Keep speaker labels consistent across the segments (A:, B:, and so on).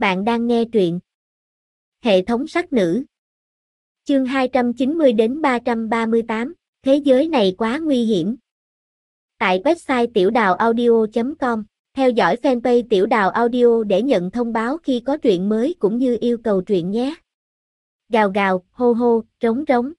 A: Bạn đang nghe truyện Hệ thống sắc nữ. Chương 290 đến 338, thế giới này quá nguy hiểm. Tại website tiểudàuaudio.com, theo dõi fanpage Tiểu Đào Audio để nhận thông báo khi có truyện mới cũng như yêu cầu truyện nhé. Gào gào, hô hô, trống trống.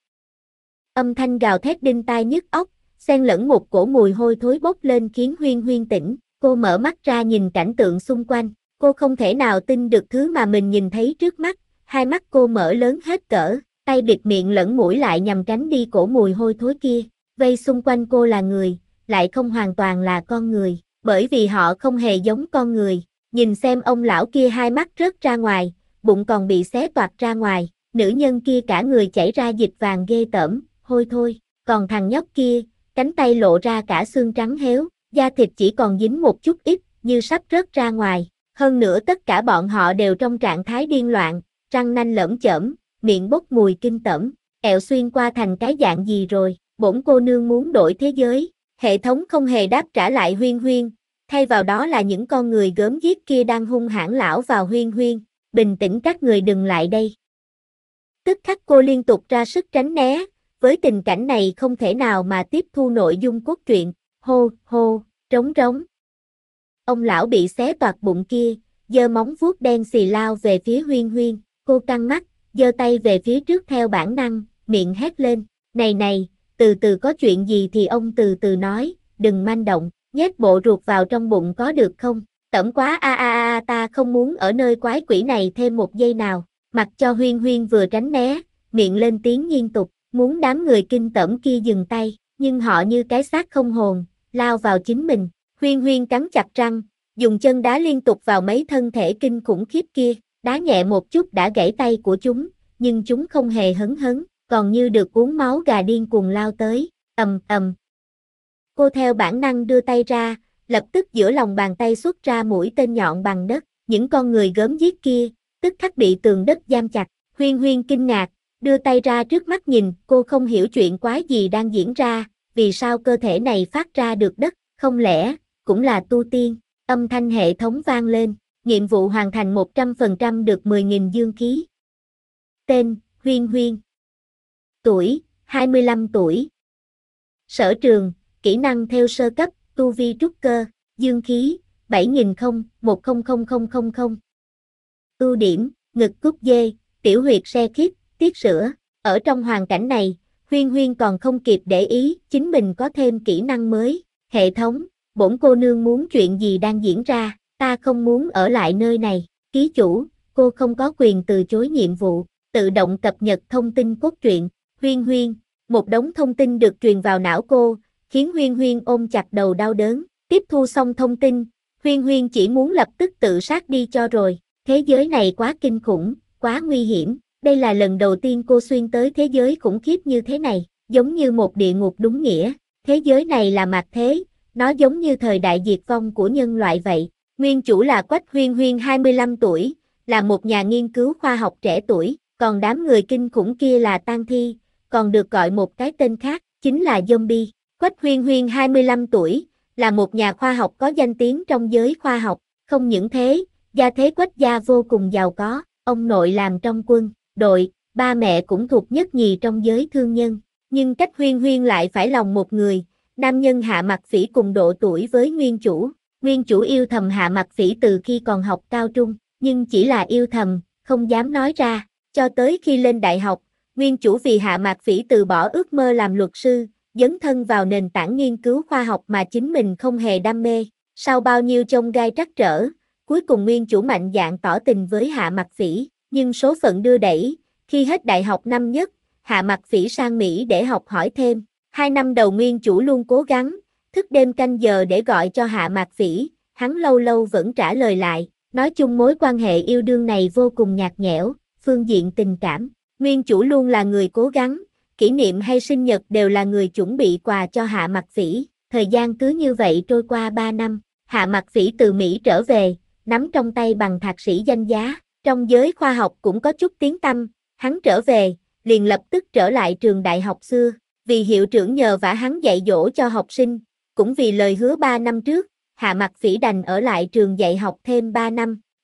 A: Âm thanh gào thét đinh tai nhức óc, xen lẫn một cổ mùi hôi thối bốc lên khiến Huyên Huyên tỉnh. Cô mở mắt ra nhìn cảnh tượng xung quanh. Cô không thể nào tin được thứ mà mình nhìn thấy trước mắt, hai mắt cô mở lớn hết cỡ, tay bịt miệng lẫn mũi lại nhằm tránh đi cổ mùi hôi thối kia. Vây xung quanh cô là người, lại không hoàn toàn là con người, bởi vì họ không hề giống con người. Nhìn xem ông lão kia hai mắt rớt ra ngoài, bụng còn bị xé toạc ra ngoài, nữ nhân kia cả người chảy ra dịch vàng ghê tởm, hôi thôi, còn thằng nhóc kia, cánh tay lộ ra cả xương trắng héo, da thịt chỉ còn dính một chút ít, như sắp rớt ra ngoài. Hơn nữa tất cả bọn họ đều trong trạng thái điên loạn, răng nanh lởm chởm, miệng bốc mùi kinh tởm, ẹo xuyên qua thành cái dạng gì rồi, bổn cô nương muốn đổi thế giới. Hệ thống không hề đáp trả lại Huyên Huyên, thay vào đó là những con người gớm ghiếc kia đang hung hãn lão vào Huyên Huyên, bình tĩnh các người đừng lại đây. Tức khắc cô liên tục ra sức tránh né, với tình cảnh này không thể nào mà tiếp thu nội dung cốt truyện, hô, hô, trống trống. Ông lão bị xé toạc bụng kia, giơ móng vuốt đen xì lao về phía Huyên Huyên, cô căng mắt, giơ tay về phía trước theo bản năng, miệng hét lên, này này, từ từ có chuyện gì thì ông từ từ nói, đừng manh động, nhét bộ ruột vào trong bụng có được không, tẩm quá ta không muốn ở nơi quái quỷ này thêm một giây nào, mặc cho Huyên Huyên vừa tránh né, miệng lên tiếng liên tục, muốn đám người kinh tởm kia dừng tay, nhưng họ như cái xác không hồn, lao vào chính mình. Huyên Huyên cắn chặt răng, dùng chân đá liên tục vào mấy thân thể kinh khủng khiếp kia, đá nhẹ một chút đã gãy tay của chúng, nhưng chúng không hề hấn hấn, còn như được uống máu gà điên cuồng lao tới, ầm ầm. Cô theo bản năng đưa tay ra, lập tức giữa lòng bàn tay xuất ra mũi tên nhọn bằng đất, những con người gớm ghiếc kia, tức khắc bị tường đất giam chặt. Huyên Huyên kinh ngạc, đưa tay ra trước mắt nhìn, cô không hiểu chuyện quái gì đang diễn ra, vì sao cơ thể này phát ra được đất, không lẽ cũng là tu tiên. Âm thanh hệ thống vang lên, nhiệm vụ hoàn thành 100% được 10.000 dương khí. Tên, Huyên Huyên. Tuổi, 25 tuổi. Sở trường, kỹ năng theo sơ cấp, tu vi trúc cơ, dương khí, 7.000-1000000. Ưu điểm, ngực cút dê, tiểu huyệt se khít, tiết sữa. Ở trong hoàn cảnh này, Huyên Huyên còn không kịp để ý chính mình có thêm kỹ năng mới. Hệ thống, bổn cô nương muốn chuyện gì đang diễn ra, ta không muốn ở lại nơi này. Ký chủ, cô không có quyền từ chối nhiệm vụ, tự động cập nhật thông tin cốt truyện. Huyên Huyên, một đống thông tin được truyền vào não cô, khiến Huyên Huyên ôm chặt đầu đau đớn. Tiếp thu xong thông tin, Huyên Huyên chỉ muốn lập tức tự sát đi cho rồi. Thế giới này quá kinh khủng, quá nguy hiểm. Đây là lần đầu tiên cô xuyên tới thế giới khủng khiếp như thế này, giống như một địa ngục đúng nghĩa. Thế giới này là mạt thế, nó giống như thời đại diệt vong của nhân loại vậy. Nguyên chủ là Quách Huyên Huyên 25 tuổi, là một nhà nghiên cứu khoa học trẻ tuổi, còn đám người kinh khủng kia là tang thi, còn được gọi một cái tên khác, chính là zombie. Quách Huyên Huyên 25 tuổi, là một nhà khoa học có danh tiếng trong giới khoa học, không những thế, gia thế Quách gia vô cùng giàu có, ông nội làm trong quân, đội, ba mẹ cũng thuộc nhất nhì trong giới thương nhân, nhưng cách Huyên Huyên lại phải lòng một người, nam nhân Hạ Mặc Phỉ cùng độ tuổi với nguyên chủ. Nguyên chủ yêu thầm Hạ Mặc Phỉ từ khi còn học cao trung, nhưng chỉ là yêu thầm, không dám nói ra, cho tới khi lên đại học, nguyên chủ vì Hạ Mặc Phỉ từ bỏ ước mơ làm luật sư, dấn thân vào nền tảng nghiên cứu khoa học mà chính mình không hề đam mê. Sau bao nhiêu chông gai trắc trở, cuối cùng nguyên chủ mạnh dạn tỏ tình với Hạ Mặc Phỉ, nhưng số phận đưa đẩy, khi hết đại học năm nhất, Hạ Mặc Phỉ sang Mỹ để học hỏi thêm. 2 năm đầu nguyên chủ luôn cố gắng, thức đêm canh giờ để gọi cho Hạ Mặc Phỉ, hắn lâu lâu vẫn trả lời lại, nói chung mối quan hệ yêu đương này vô cùng nhạt nhẽo, phương diện tình cảm. Nguyên chủ luôn là người cố gắng, kỷ niệm hay sinh nhật đều là người chuẩn bị quà cho Hạ Mặc Phỉ. Thời gian cứ như vậy trôi qua 3 năm, Hạ Mặc Phỉ từ Mỹ trở về, nắm trong tay bằng thạc sĩ danh giá, trong giới khoa học cũng có chút tiếng tăm, hắn trở về, liền lập tức trở lại trường đại học xưa, vì hiệu trưởng nhờ vả hắn dạy dỗ cho học sinh, cũng vì lời hứa 3 năm trước, Hạ Mặc Phỉ đành ở lại trường dạy học thêm 3 năm.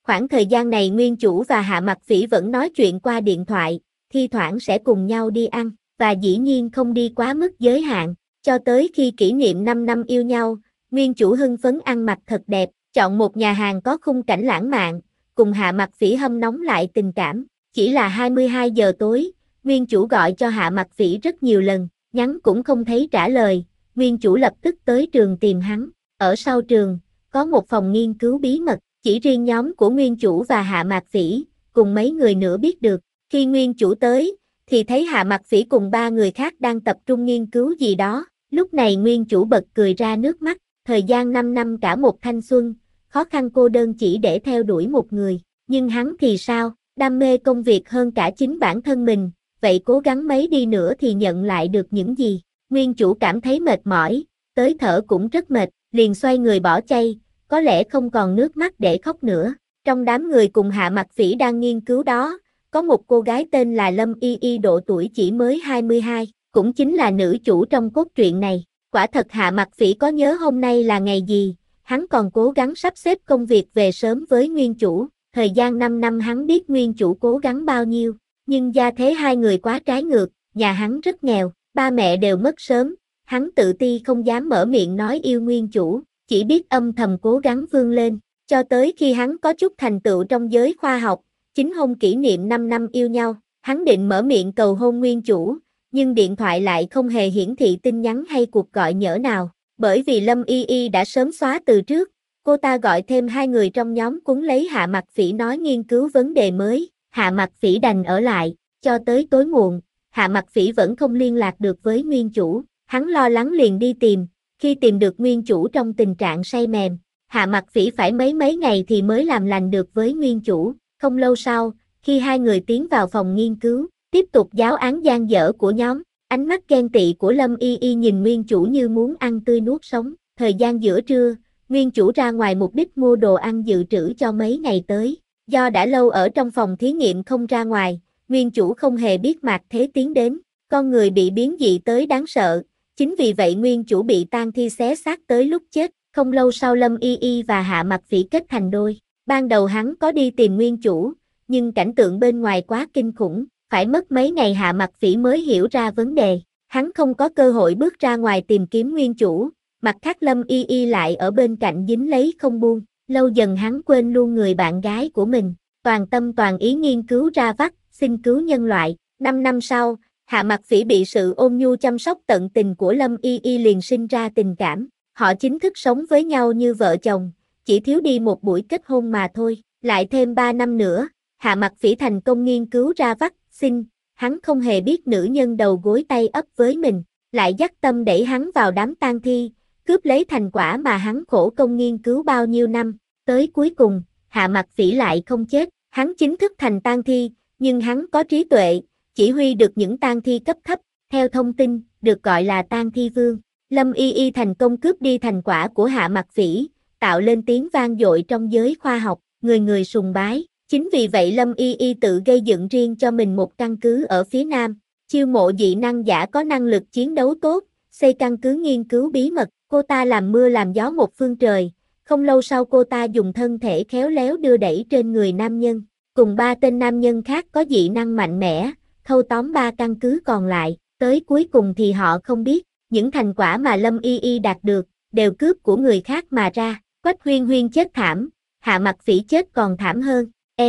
A: Khoảng thời gian này nguyên chủ và Hạ Mặc Phỉ vẫn nói chuyện qua điện thoại, thi thoảng sẽ cùng nhau đi ăn, và dĩ nhiên không đi quá mức giới hạn, cho tới khi kỷ niệm 5 năm yêu nhau, nguyên chủ hưng phấn ăn mặc thật đẹp, chọn một nhà hàng có khung cảnh lãng mạn, cùng Hạ Mặc Phỉ hâm nóng lại tình cảm. Chỉ là 22 giờ tối, nguyên chủ gọi cho Hạ Mặc Phỉ rất nhiều lần, nhắn cũng không thấy trả lời, nguyên chủ lập tức tới trường tìm hắn. Ở sau trường, có một phòng nghiên cứu bí mật, chỉ riêng nhóm của nguyên chủ và Hạ Mặc Phỉ, cùng mấy người nữa biết được. Khi nguyên chủ tới, thì thấy Hạ Mặc Phỉ cùng 3 người khác đang tập trung nghiên cứu gì đó. Lúc này nguyên chủ bật cười ra nước mắt, thời gian 5 năm cả một thanh xuân, khó khăn cô đơn chỉ để theo đuổi một người. Nhưng hắn thì sao, đam mê công việc hơn cả chính bản thân mình, vậy cố gắng mấy đi nữa thì nhận lại được những gì? Nguyên chủ cảm thấy mệt mỏi, tới thở cũng rất mệt, liền xoay người bỏ chay, có lẽ không còn nước mắt để khóc nữa. Trong đám người cùng Hạ Mặc Phỉ đang nghiên cứu đó, có một cô gái tên là Lâm Y Y, độ tuổi chỉ mới 22, cũng chính là nữ chủ trong cốt truyện này. Quả thật Hạ Mặc Phỉ có nhớ hôm nay là ngày gì, hắn còn cố gắng sắp xếp công việc về sớm với nguyên chủ. Thời gian 5 năm hắn biết nguyên chủ cố gắng bao nhiêu, nhưng gia thế hai người quá trái ngược, nhà hắn rất nghèo, ba mẹ đều mất sớm, hắn tự ti không dám mở miệng nói yêu nguyên chủ, chỉ biết âm thầm cố gắng vươn lên, cho tới khi hắn có chút thành tựu trong giới khoa học, chính hôn kỷ niệm 5 năm yêu nhau, hắn định mở miệng cầu hôn nguyên chủ, nhưng điện thoại lại không hề hiển thị tin nhắn hay cuộc gọi nhỡ nào, bởi vì Lâm Y Y đã sớm xóa từ trước. Cô ta gọi thêm 2 người trong nhóm cuốn lấy Hạ Mặc Phỉ nói nghiên cứu vấn đề mới, Hạ Mặc Phỉ đành ở lại, cho tới tối muộn, Hạ Mặc Phỉ vẫn không liên lạc được với nguyên chủ, hắn lo lắng liền đi tìm, khi tìm được nguyên chủ trong tình trạng say mềm, Hạ Mặc Phỉ phải mấy ngày thì mới làm lành được với nguyên chủ, không lâu sau, khi 2 người tiến vào phòng nghiên cứu, tiếp tục giáo án dang dở của nhóm, ánh mắt ghen tị của Lâm Y Y nhìn nguyên chủ như muốn ăn tươi nuốt sống, thời gian giữa trưa, nguyên chủ ra ngoài mục đích mua đồ ăn dự trữ cho mấy ngày tới. Do đã lâu ở trong phòng thí nghiệm không ra ngoài, nguyên chủ không hề biết Mạc Thế tiến đến. Con người bị biến dị tới đáng sợ. Chính vì vậy nguyên chủ bị tang thi xé xác tới lúc chết. Không lâu sau Lâm Y Y và Hạ Mặc Phỉ kết thành đôi. Ban đầu hắn có đi tìm nguyên chủ, nhưng cảnh tượng bên ngoài quá kinh khủng. Phải mất mấy ngày Hạ Mặc Phỉ mới hiểu ra vấn đề. Hắn không có cơ hội bước ra ngoài tìm kiếm nguyên chủ. Mặt khác Lâm Y Y lại ở bên cạnh dính lấy không buông, lâu dần hắn quên luôn người bạn gái của mình, toàn tâm toàn ý nghiên cứu ra xin cứu nhân loại. 5 năm sau, Hạ Mặc Phỉ bị sự ôn nhu chăm sóc tận tình của Lâm Y Y liền sinh ra tình cảm, họ chính thức sống với nhau như vợ chồng, chỉ thiếu đi một buổi kết hôn mà thôi. Lại thêm 3 năm nữa, Hạ Mặc Phỉ thành công nghiên cứu ra xin, hắn không hề biết nữ nhân đầu gối tay ấp với mình, lại dắt tâm đẩy hắn vào đám tang thi, cướp lấy thành quả mà hắn khổ công nghiên cứu bao nhiêu năm, tới cuối cùng, Hạ Mặc Phỉ lại không chết, hắn chính thức thành tang thi, nhưng hắn có trí tuệ, chỉ huy được những tang thi cấp thấp, theo thông tin, được gọi là tang thi vương. Lâm Y Y thành công cướp đi thành quả của Hạ Mặc Phỉ, tạo lên tiếng vang dội trong giới khoa học, người người sùng bái. Chính vì vậy Lâm Y Y tự gây dựng riêng cho mình một căn cứ ở phía Nam, chiêu mộ dị năng giả có năng lực chiến đấu tốt, xây căn cứ nghiên cứu bí mật. Cô ta làm mưa làm gió một phương trời, không lâu sau cô ta dùng thân thể khéo léo đưa đẩy trên người nam nhân, cùng 3 tên nam nhân khác có dị năng mạnh mẽ, thâu tóm 3 căn cứ còn lại, tới cuối cùng thì họ không biết, những thành quả mà Lâm Y Y đạt được, đều cướp của người khác mà ra. Quách Huyên Huyên chết thảm, Hạ Mặc Phỉ chết còn thảm hơn.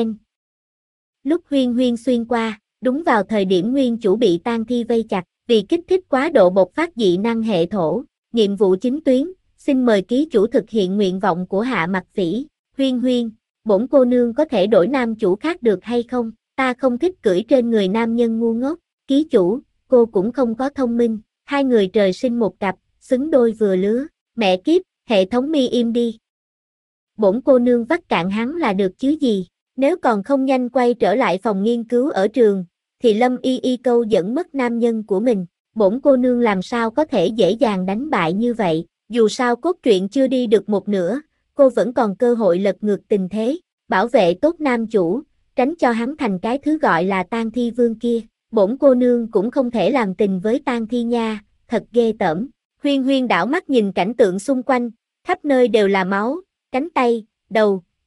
A: Lúc Huyên Huyên xuyên qua, đúng vào thời điểm nguyên chủ bị tang thi vây chặt, vì kích thích quá độ bộc phát dị năng hệ thổ. Nhiệm vụ chính tuyến, xin mời ký chủ thực hiện nguyện vọng của Hạ Mặc Phỉ. Huyên Huyên, bổn cô nương có thể đổi nam chủ khác được hay không? Ta không thích cưỡi trên người nam nhân ngu ngốc. Ký chủ, cô cũng không có thông minh. 2 người trời sinh một cặp, xứng đôi vừa lứa. Mẹ kiếp, hệ thống mi im đi. Bổn cô nương vắt cạn hắn là được chứ gì? Nếu còn không nhanh quay trở lại phòng nghiên cứu ở trường, thì Lâm Y Y câu dẫn mất nam nhân của mình. Bổn cô nương làm sao có thể dễ dàng đánh bại như vậy, dù sao cốt truyện chưa đi được một nửa, cô vẫn còn cơ hội lật ngược tình thế, bảo vệ tốt nam chủ, tránh cho hắn thành cái thứ gọi là tang thi vương kia. Bổn cô nương cũng không thể làm tình với tang thi nha, thật ghê tởm. Huyên Huyên đảo mắt nhìn cảnh tượng xung quanh, khắp nơi đều là máu, cánh tay, đầu,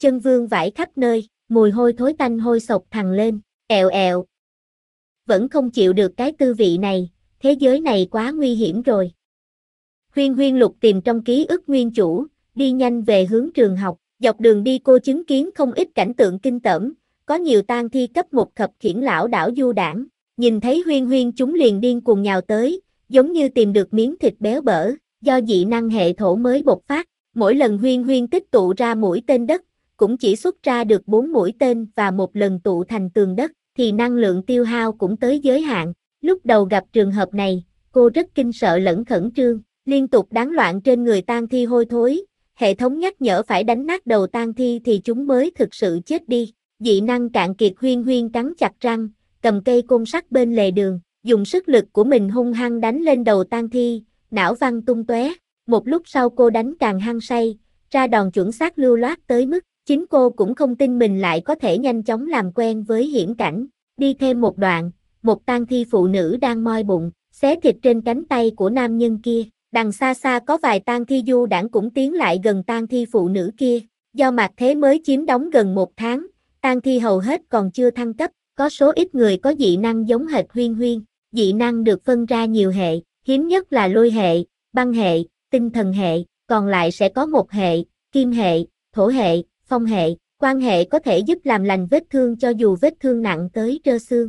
A: chân vương vãi khắp nơi, mùi hôi thối tanh hôi sộc thẳng lên, ẹo ẹo. Vẫn không chịu được cái tư vị này, thế giới này quá nguy hiểm rồi. Huyên Huyên lục tìm trong ký ức nguyên chủ, đi nhanh về hướng trường học, dọc đường đi cô chứng kiến không ít cảnh tượng kinh tởm, có nhiều tang thi cấp 1 khập khiễng lảo đảo du đãng, nhìn thấy Huyên Huyên chúng liền điên cuồng nhào tới, giống như tìm được miếng thịt béo bở, do dị năng hệ thổ mới bộc phát, mỗi lần Huyên Huyên tích tụ ra mũi tên đất, cũng chỉ xuất ra được 4 mũi tên và một lần tụ thành tường đất, thì năng lượng tiêu hao cũng tới giới hạn. Lúc đầu gặp trường hợp này, cô rất kinh sợ lẫn khẩn trương, liên tục đáng loạn trên người tang thi hôi thối, hệ thống nhắc nhở phải đánh nát đầu tang thi thì chúng mới thực sự chết đi. Dị năng cạn kiệt, Huyên Huyên cắn chặt răng, cầm cây côn sắt bên lề đường, dùng sức lực của mình hung hăng đánh lên đầu tang thi, não văng tung tóe. Một lúc sau cô đánh càng hăng say, ra đòn chuẩn xác lưu loát tới mức chính cô cũng không tin mình lại có thể nhanh chóng làm quen với hiểm cảnh. Đi thêm một đoạn, một tang thi phụ nữ đang moi bụng, xé thịt trên cánh tay của nam nhân kia. Đằng xa xa có vài tang thi du đãng cũng tiến lại gần tang thi phụ nữ kia. Do mạt thế mới chiếm đóng gần 1 tháng, tang thi hầu hết còn chưa thăng cấp, có số ít người có dị năng giống hệt Huyên Huyên. Dị năng được phân ra nhiều hệ, hiếm nhất là lôi hệ, băng hệ, tinh thần hệ, còn lại sẽ có một hệ, kim hệ, thổ hệ, phong hệ. Quan hệ có thể giúp làm lành vết thương cho dù vết thương nặng tới trơ xương.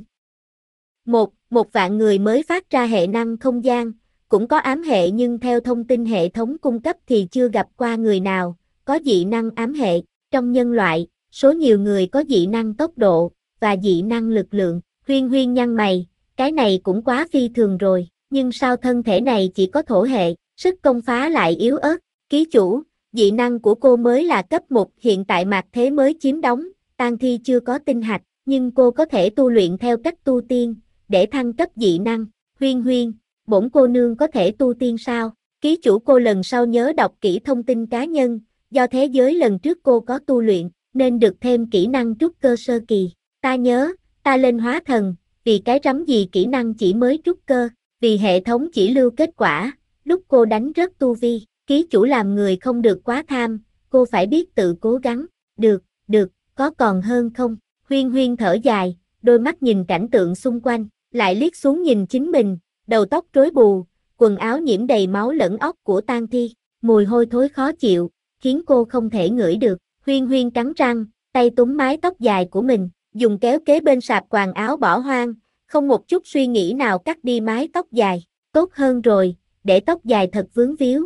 A: Một vạn người mới phát ra hệ năng không gian, cũng có ám hệ nhưng theo thông tin hệ thống cung cấp thì chưa gặp qua người nào có dị năng ám hệ. Trong nhân loại, số nhiều người có dị năng tốc độ và dị năng lực lượng. Huyên Huyên nhăn mày, cái này cũng quá phi thường rồi, nhưng sao thân thể này chỉ có thổ hệ, sức công phá lại yếu ớt. Ký chủ, dị năng của cô mới là cấp 1, hiện tại mạt thế mới chiếm đóng, tang thi chưa có tinh hạch, nhưng cô có thể tu luyện theo cách tu tiên, để thăng cấp dị năng. Huyên Huyên, bổn cô nương có thể tu tiên sao? Ký chủ, cô lần sau nhớ đọc kỹ thông tin cá nhân, do thế giới lần trước cô có tu luyện, nên được thêm kỹ năng trúc cơ sơ kỳ. Ta nhớ, ta lên hóa thần, vì cái rắm gì kỹ năng chỉ mới trúc cơ, vì hệ thống chỉ lưu kết quả, lúc cô đánh rất tu vi. Ký chủ, làm người không được quá tham, cô phải biết tự cố gắng. Được, có còn hơn không? Huyên Huyên thở dài, đôi mắt nhìn cảnh tượng xung quanh, lại liếc xuống nhìn chính mình, đầu tóc rối bù, quần áo nhiễm đầy máu lẫn óc của tang thi, mùi hôi thối khó chịu, khiến cô không thể ngửi được. Huyên Huyên cắn răng, tay túm mái tóc dài của mình, dùng kéo kế bên sạp quàng áo bỏ hoang, không một chút suy nghĩ nào cắt đi mái tóc dài. Tốt hơn rồi, để tóc dài thật vướng víu.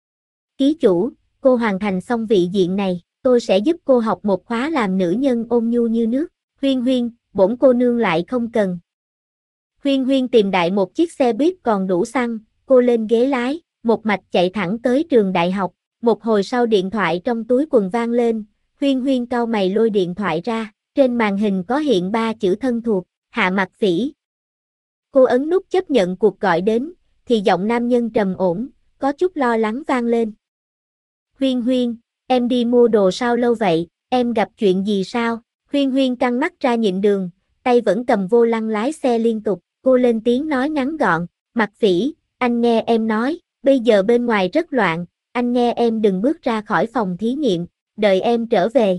A: Ký chủ, cô hoàn thành xong vị diện này, tôi sẽ giúp cô học một khóa làm nữ nhân ôn nhu như nước. Huyên Huyên, bổn cô nương lại không cần. Huyên Huyên tìm đại một chiếc xe buýt còn đủ xăng, cô lên ghế lái, một mạch chạy thẳng tới trường đại học. Một hồi sau điện thoại trong túi quần vang lên, Huyên Huyên cau mày lôi điện thoại ra, trên màn hình có hiện 3 chữ thân thuộc, Hạ Mặc Phỉ. Cô ấn nút chấp nhận cuộc gọi đến, thì giọng nam nhân trầm ổn, có chút lo lắng vang lên. Huyên Huyên, em đi mua đồ sao lâu vậy, em gặp chuyện gì sao? Huyên Huyên căng mắt ra nhịn đường, tay vẫn cầm vô lăng lái xe liên tục, cô lên tiếng nói ngắn gọn, Mặc Phỉ, anh nghe em nói, bây giờ bên ngoài rất loạn, anh nghe em đừng bước ra khỏi phòng thí nghiệm, đợi em trở về.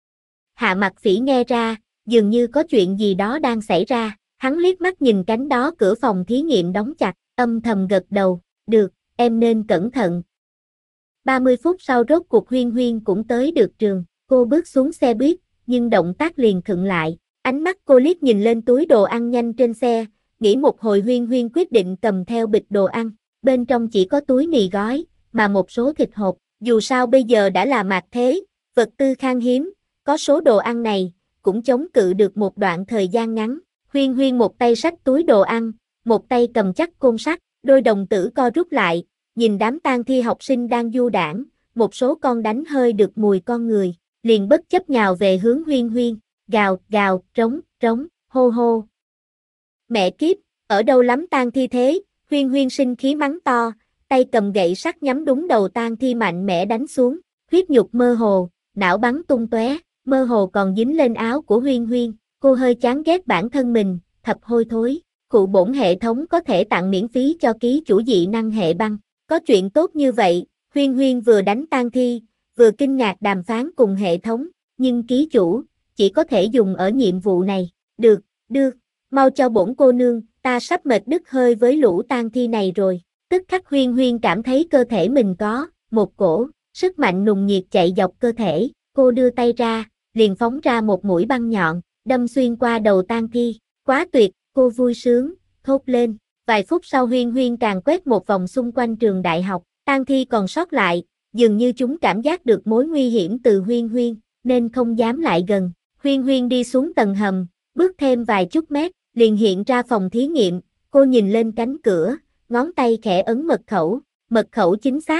A: Hạ Mặc Phỉ nghe ra, dường như có chuyện gì đó đang xảy ra, hắn liếc mắt nhìn cánh đó cửa phòng thí nghiệm đóng chặt, âm thầm gật đầu, được, em nên cẩn thận. 30 phút sau rốt cuộc Huyên Huyên cũng tới được trường, cô bước xuống xe buýt, nhưng động tác liền khựng lại, ánh mắt cô liếc nhìn lên túi đồ ăn nhanh trên xe, nghĩ một hồi Huyên Huyên quyết định cầm theo bịch đồ ăn, bên trong chỉ có túi mì gói, mà một số thịt hộp, dù sao bây giờ đã là mạt thế, vật tư khan hiếm, có số đồ ăn này, cũng chống cự được một đoạn thời gian ngắn. Huyên Huyên một tay xách túi đồ ăn, một tay cầm chắc côn sắt, đôi đồng tử co rút lại, nhìn đám tang thi học sinh đang du đãng, một số con đánh hơi được mùi con người, liền bất chấp nhào về hướng Huyên Huyên, gào, gào, trống, trống, hô hô. Mẹ kiếp, ở đâu lắm tang thi thế? Huyên Huyên sinh khí mắng to, tay cầm gậy sắt nhắm đúng đầu tang thi mạnh mẽ đánh xuống, huyết nhục mơ hồ, não bắn tung tóe, mơ hồ còn dính lên áo của Huyên Huyên, cô hơi chán ghét bản thân mình, thập hôi thối. Cụ bổn hệ thống có thể tặng miễn phí cho ký chủ dị năng hệ băng. Có chuyện tốt như vậy, Huyên Huyên vừa đánh tang thi, vừa kinh ngạc đàm phán cùng hệ thống. nhưng ký chủ, chỉ có thể dùng ở nhiệm vụ này. Được, được, mau cho bổn cô nương, ta sắp mệt đứt hơi với lũ tang thi này rồi. Tức khắc Huyên Huyên cảm thấy cơ thể mình có một cổ sức mạnh nùng nhiệt chạy dọc cơ thể, cô đưa tay ra, liền phóng ra một mũi băng nhọn, đâm xuyên qua đầu tang thi. Quá tuyệt, cô vui sướng, thốt lên. Vài phút sau Huyên Huyên càng quét một vòng xung quanh trường đại học, tang thi còn sót lại, dường như chúng cảm giác được mối nguy hiểm từ Huyên Huyên, nên không dám lại gần. Huyên Huyên đi xuống tầng hầm, bước thêm vài chút mét, liền hiện ra phòng thí nghiệm, cô nhìn lên cánh cửa, ngón tay khẽ ấn mật khẩu chính xác.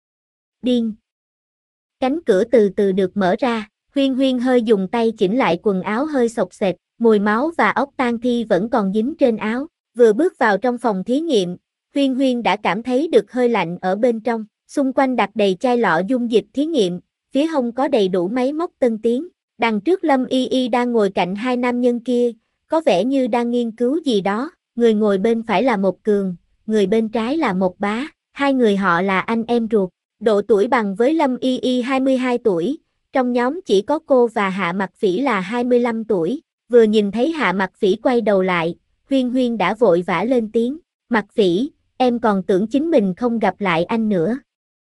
A: Điên. Cánh cửa từ từ được mở ra, Huyên Huyên hơi dùng tay chỉnh lại quần áo hơi xộc xệch, mùi máu và óc tang thi vẫn còn dính trên áo. Vừa bước vào trong phòng thí nghiệm, Huyên Huyên đã cảm thấy được hơi lạnh ở bên trong, xung quanh đặt đầy chai lọ dung dịch thí nghiệm, phía hông có đầy đủ máy móc tân tiến. Đằng trước Lâm Y Y đang ngồi cạnh hai nam nhân kia, có vẻ như đang nghiên cứu gì đó, người ngồi bên phải là một Cường, người bên trái là một Bá, hai người họ là anh em ruột, độ tuổi bằng với Lâm Y Y 22 tuổi, trong nhóm chỉ có cô và Hạ Mặc Phỉ là 25 tuổi, vừa nhìn thấy Hạ Mặc Phỉ quay đầu lại, Huyên Huyên đã vội vã lên tiếng, Mặc Phỉ, em còn tưởng chính mình không gặp lại anh nữa.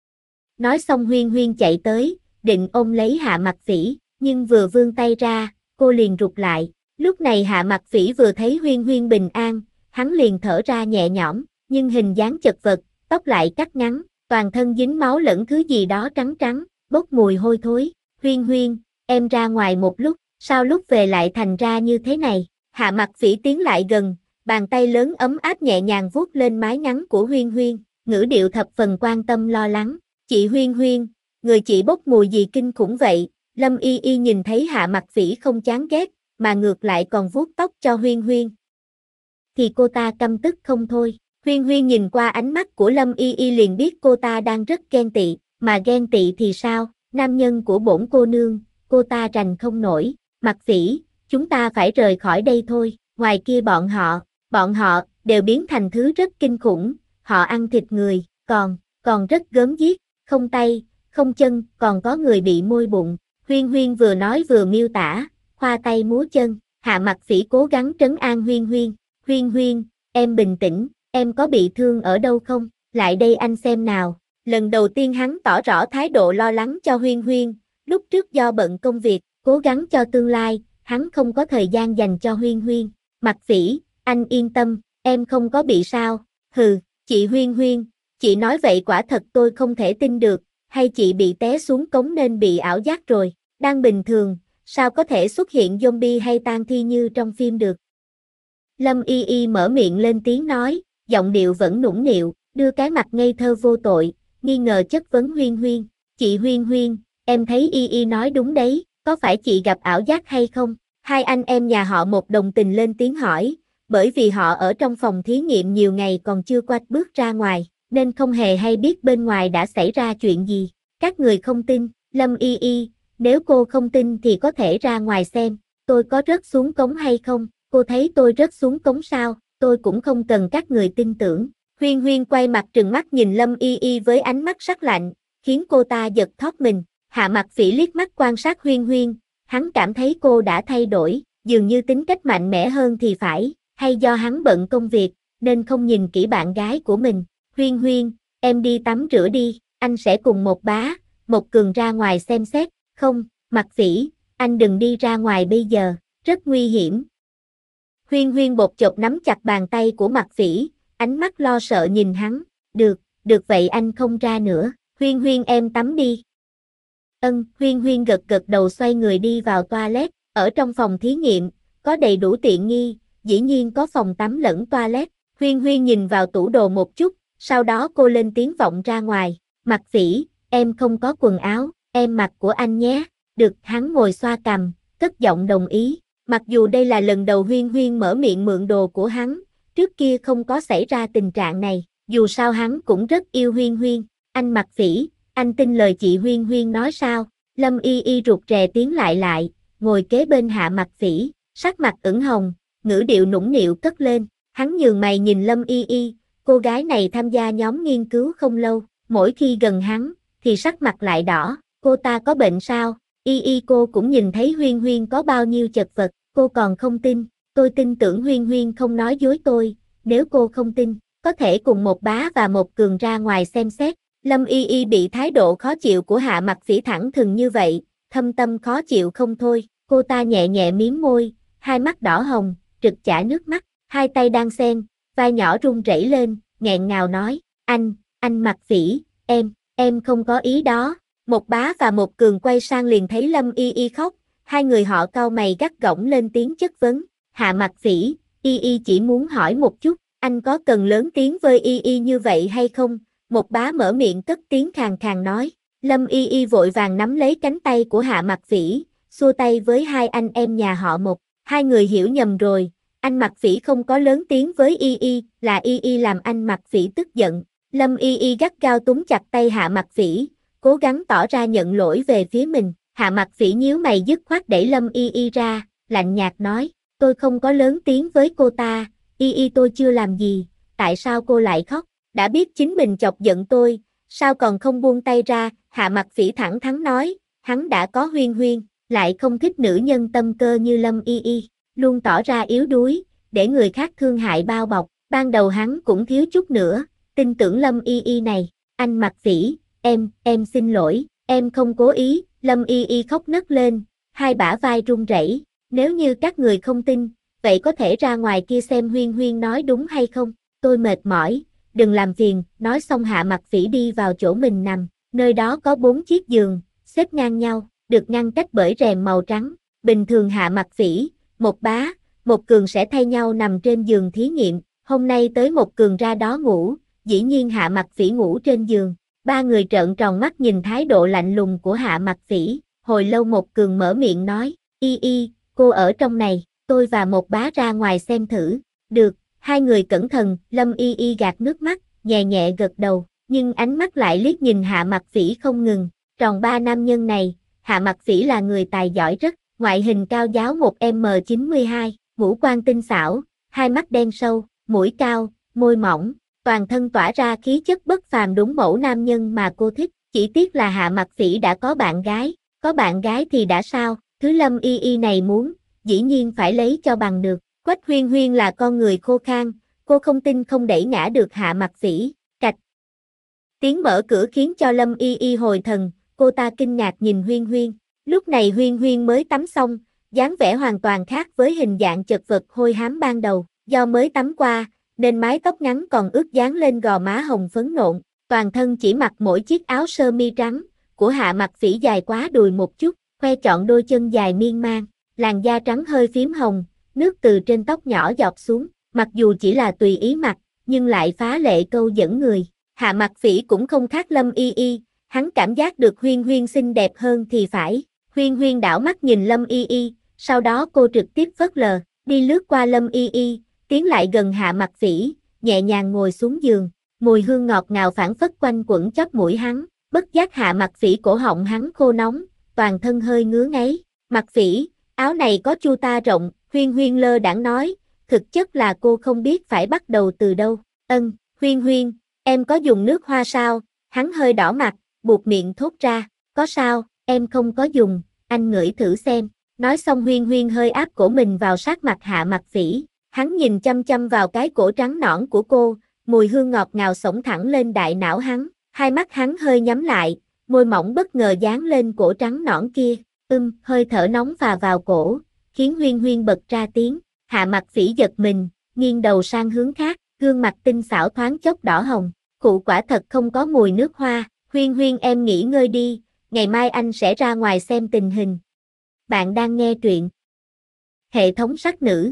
A: Nói xong Huyên Huyên chạy tới, định ôm lấy Hạ Mặc Phỉ, nhưng vừa vươn tay ra, cô liền rụt lại. Lúc này Hạ Mặc Phỉ vừa thấy Huyên Huyên bình an, hắn liền thở ra nhẹ nhõm, nhưng hình dáng chật vật, tóc lại cắt ngắn, toàn thân dính máu lẫn thứ gì đó trắng trắng, bốc mùi hôi thối. Huyên Huyên, em ra ngoài một lúc, sao lúc về lại thành ra như thế này? Hạ Mặc Phỉ tiến lại gần, bàn tay lớn ấm áp nhẹ nhàng vuốt lên mái ngắn của Huyên Huyên, ngữ điệu thập phần quan tâm lo lắng. Chị Huyên Huyên, người chị bốc mùi gì kinh khủng vậy? Lâm Y Y nhìn thấy Hạ Mặc Phỉ không chán ghét, mà ngược lại còn vuốt tóc cho Huyên Huyên, thì cô ta căm tức không thôi. Huyên Huyên nhìn qua ánh mắt của Lâm Y Y liền biết cô ta đang rất ghen tị, mà ghen tị thì sao? Nam nhân của bổn cô nương, cô ta rành không nổi. Mặc Phỉ, chúng ta phải rời khỏi đây thôi. Ngoài kia bọn họ đều biến thành thứ rất kinh khủng, họ ăn thịt người, còn rất gớm ghiếc, không tay, không chân, còn có người bị môi bụng. Huyên Huyên vừa nói vừa miêu tả, khoa tay múa chân. Hạ Mặc Phỉ cố gắng trấn an Huyên Huyên. Huyên Huyên, em bình tĩnh, em có bị thương ở đâu không? Lại đây anh xem nào. Lần đầu tiên hắn tỏ rõ thái độ lo lắng cho Huyên Huyên, lúc trước do bận công việc, cố gắng cho tương lai, hắn không có thời gian dành cho Huyên Huyên. Mặc Phỉ, anh yên tâm, em không có bị sao? Hừ, chị Huyên Huyên, chị nói vậy quả thật tôi không thể tin được, hay chị bị té xuống cống nên bị ảo giác rồi, đang bình thường, sao có thể xuất hiện zombie hay tang thi như trong phim được? Lâm Y Y mở miệng lên tiếng nói, giọng điệu vẫn nũng nịu, đưa cái mặt ngây thơ vô tội, nghi ngờ chất vấn Huyên Huyên. Chị Huyên Huyên, em thấy Y Y nói đúng đấy, có phải chị gặp ảo giác hay không? Hai anh em nhà họ một đồng tình lên tiếng hỏi, bởi vì họ ở trong phòng thí nghiệm nhiều ngày còn chưa qua bước ra ngoài, nên không hề hay biết bên ngoài đã xảy ra chuyện gì. Các người không tin, Lâm Y Y, nếu cô không tin thì có thể ra ngoài xem, tôi có rớt xuống cống hay không? Cô thấy tôi rớt xuống cống sao? Tôi cũng không cần các người tin tưởng. Huyên Huyên quay mặt trừng mắt nhìn Lâm Y Y với ánh mắt sắc lạnh, khiến cô ta giật thót mình. Hạ Mặc Phỉ liếc mắt quan sát Huyên Huyên, hắn cảm thấy cô đã thay đổi, dường như tính cách mạnh mẽ hơn thì phải, hay do hắn bận công việc, nên không nhìn kỹ bạn gái của mình. Huyên Huyên, em đi tắm rửa đi, anh sẽ cùng một Bá, một Cường ra ngoài xem xét. Không, Mặc Phỉ, anh đừng đi ra ngoài bây giờ, rất nguy hiểm. Huyên Huyên bột chộp nắm chặt bàn tay của Mặc Phỉ, ánh mắt lo sợ nhìn hắn. Được vậy anh không ra nữa. Huyên Huyên em tắm đi. Huyên Huyên gật gật đầu xoay người đi vào toilet. Ở trong phòng thí nghiệm, có đầy đủ tiện nghi, dĩ nhiên có phòng tắm lẫn toilet. Huyên Huyên nhìn vào tủ đồ một chút, sau đó cô lên tiếng vọng ra ngoài. Mặc Phỉ, em không có quần áo, em mặc của anh nhé. Được, hắn ngồi xoa cằm, cất giọng đồng ý. Mặc dù đây là lần đầu Huyên Huyên mở miệng mượn đồ của hắn, trước kia không có xảy ra tình trạng này, dù sao hắn cũng rất yêu Huyên Huyên. Anh Mặc Phỉ, anh tin lời chị Huyên Huyên nói sao? Lâm Y Y rụt rè tiến lại, ngồi kế bên Hạ Mặc Phỉ, sắc mặt ửng hồng, ngữ điệu nũng nịu cất lên. Hắn nhướng mày nhìn Lâm Y Y, cô gái này tham gia nhóm nghiên cứu không lâu, mỗi khi gần hắn, thì sắc mặt lại đỏ. Cô ta có bệnh sao? cô cũng nhìn thấy Huyên Huyên có bao nhiêu chật vật, cô còn không tin, tôi tin tưởng Huyên Huyên không nói dối tôi, nếu cô không tin, có thể cùng một bá và một cường ra ngoài xem xét. Lâm Y bị thái độ khó chịu của Hạ Mặc Phỉ thẳng thừng như vậy, thâm tâm khó chịu không thôi, cô ta nhẹ nhẹ mím môi, hai mắt đỏ hồng, rực chả nước mắt, hai tay đang xen, vai nhỏ run rẩy lên, nghẹn ngào nói, anh Mặc Phỉ, em không có ý đó. Một bá và một cường quay sang liền thấy Lâm Y khóc, hai người họ cau mày gắt gỏng lên tiếng chất vấn, Hạ Mặc Phỉ, Y chỉ muốn hỏi một chút, anh có cần lớn tiếng với Y như vậy hay không? Một bá mở miệng cất tiếng khàn khàn nói, Lâm Y vội vàng nắm lấy cánh tay của Hạ Mặc Phỉ, xua tay với hai anh em nhà họ Một, hai người hiểu nhầm rồi, anh Mặc Phỉ không có lớn tiếng với Y, là Y làm anh Mặc Phỉ tức giận. Lâm Y gắt gao túm chặt tay Hạ Mặc Phỉ, cố gắng tỏ ra nhận lỗi về phía mình. Hạ Mặc Phỉ nhíu mày dứt khoát đẩy Lâm Y ra, lạnh nhạt nói, tôi không có lớn tiếng với cô ta, Y tôi chưa làm gì, tại sao cô lại khóc, đã biết chính mình chọc giận tôi, sao còn không buông tay ra, Hạ Mặc Phỉ thẳng thắn nói, hắn đã có Huyên Huyên, lại không thích nữ nhân tâm cơ như Lâm Y, luôn tỏ ra yếu đuối, để người khác thương hại bao bọc, ban đầu hắn cũng thiếu chút nữa, tin tưởng Lâm Y này, anh Mặc Phỉ, em xin lỗi, em không cố ý, Lâm Y khóc nấc lên, hai bả vai run rẩy, nếu như các người không tin, vậy có thể ra ngoài kia xem Huyên Huyên nói đúng hay không, tôi mệt mỏi, đừng làm phiền, nói xong Hạ Mặc Phỉ đi vào chỗ mình nằm, nơi đó có 4 chiếc giường, xếp ngang nhau, được ngăn cách bởi rèm màu trắng, bình thường Hạ Mặc Phỉ, một bá, một cường sẽ thay nhau nằm trên giường thí nghiệm, hôm nay tới một cường ra đó ngủ, dĩ nhiên Hạ Mặc Phỉ ngủ trên giường, ba người trợn tròn mắt nhìn thái độ lạnh lùng của Hạ Mặc Phỉ, hồi lâu một cường mở miệng nói, Y, cô ở trong này, tôi và một bá ra ngoài xem thử, được, hai người cẩn thận, Lâm Y gạt nước mắt, nhẹ nhẹ gật đầu, nhưng ánh mắt lại liếc nhìn Hạ Mặc Phỉ không ngừng, tròn ba nam nhân này, Hạ Mặc Phỉ là người tài giỏi rất, ngoại hình cao giáo 1m92, ngũ quan tinh xảo, hai mắt đen sâu, mũi cao, môi mỏng, toàn thân tỏa ra khí chất bất phàm đúng mẫu nam nhân mà cô thích, chỉ tiếc là Hạ Mặc Phỉ đã có bạn gái thì đã sao, thứ Lâm Y này muốn, dĩ nhiên phải lấy cho bằng được, Quách Huyên Huyên là con người khô khan, cô không tin không đẩy ngã được Hạ Mặc Phỉ, cạch. Tiếng mở cửa khiến cho Lâm Y hồi thần, cô ta kinh ngạc nhìn Huyên Huyên, lúc này Huyên Huyên mới tắm xong, dáng vẻ hoàn toàn khác với hình dạng chật vật hôi hám ban đầu, do mới tắm qua, nên mái tóc ngắn còn ướt dán lên gò má hồng phấn nộn, toàn thân chỉ mặc mỗi chiếc áo sơ mi trắng, của Hạ Mặc Phỉ dài quá đùi một chút, khoe trọn đôi chân dài miên man, làn da trắng hơi phím hồng, nước từ trên tóc nhỏ giọt xuống, mặc dù chỉ là tùy ý mặc, nhưng lại phá lệ câu dẫn người. Hạ Mặc Phỉ cũng không khác Lâm Y, hắn cảm giác được Huyên Huyên xinh đẹp hơn thì phải, Huyên Huyên đảo mắt nhìn Lâm Y, sau đó cô trực tiếp phớt lờ, đi lướt qua Lâm Y, tiến lại gần Hạ Mặc Phỉ, nhẹ nhàng ngồi xuống giường, mùi hương ngọt ngào phảng phất quanh quẩn chóp mũi hắn, bất giác Hạ Mặc Phỉ cổ họng hắn khô nóng, toàn thân hơi ngứa ngáy, Mặc Phỉ, áo này có chu ta rộng, Huyên Huyên lơ đãng nói, thực chất là cô không biết phải bắt đầu từ đâu, Huyên Huyên, em có dùng nước hoa sao, hắn hơi đỏ mặt, buột miệng thốt ra, có sao, em không có dùng, anh ngửi thử xem, nói xong Huyên Huyên hơi áp cổ mình vào sát mặt Hạ Mặc Phỉ. Hắn nhìn chăm chăm vào cái cổ trắng nõn của cô, mùi hương ngọt ngào xổng thẳng lên đại não hắn, hai mắt hắn hơi nhắm lại, môi mỏng bất ngờ dán lên cổ trắng nõn kia, hơi thở nóng phà vào cổ, khiến Huyên Huyên bật ra tiếng, Hạ Mặc Phỉ giật mình, nghiêng đầu sang hướng khác, gương mặt tinh xảo thoáng chốc đỏ hồng, cụ quả thật không có mùi nước hoa, Huyên Huyên em nghỉ ngơi đi, ngày mai anh sẽ ra ngoài xem tình hình. Bạn đang nghe truyện Hệ thống sắc nữ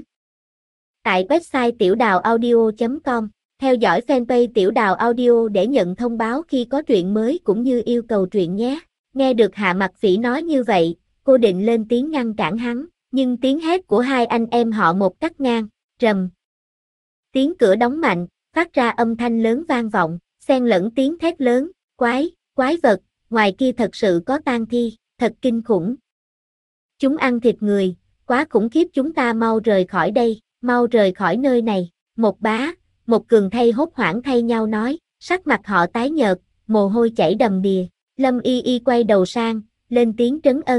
A: tại website tiểu đào audio.com, theo dõi fanpage Tiểu Đào Audio để nhận thông báo khi có truyện mới cũng như yêu cầu truyện nhé. Nghe được Hạ Mặc Phỉ nói như vậy, cô định lên tiếng ngăn cản hắn, nhưng tiếng hét của hai anh em họ Một cắt ngang, rầm. Tiếng cửa đóng mạnh, phát ra âm thanh lớn vang vọng, xen lẫn tiếng thét lớn, quái vật, ngoài kia thật sự có tang thi, thật kinh khủng. Chúng ăn thịt người, quá khủng khiếp, chúng ta mau rời khỏi đây, mau rời khỏi nơi này. Một bá, một cường thay hốt hoảng thay nhau nói, sắc mặt họ tái nhợt, mồ hôi chảy đầm đìa. Lâm Y quay đầu sang, lên tiếng trấn ân,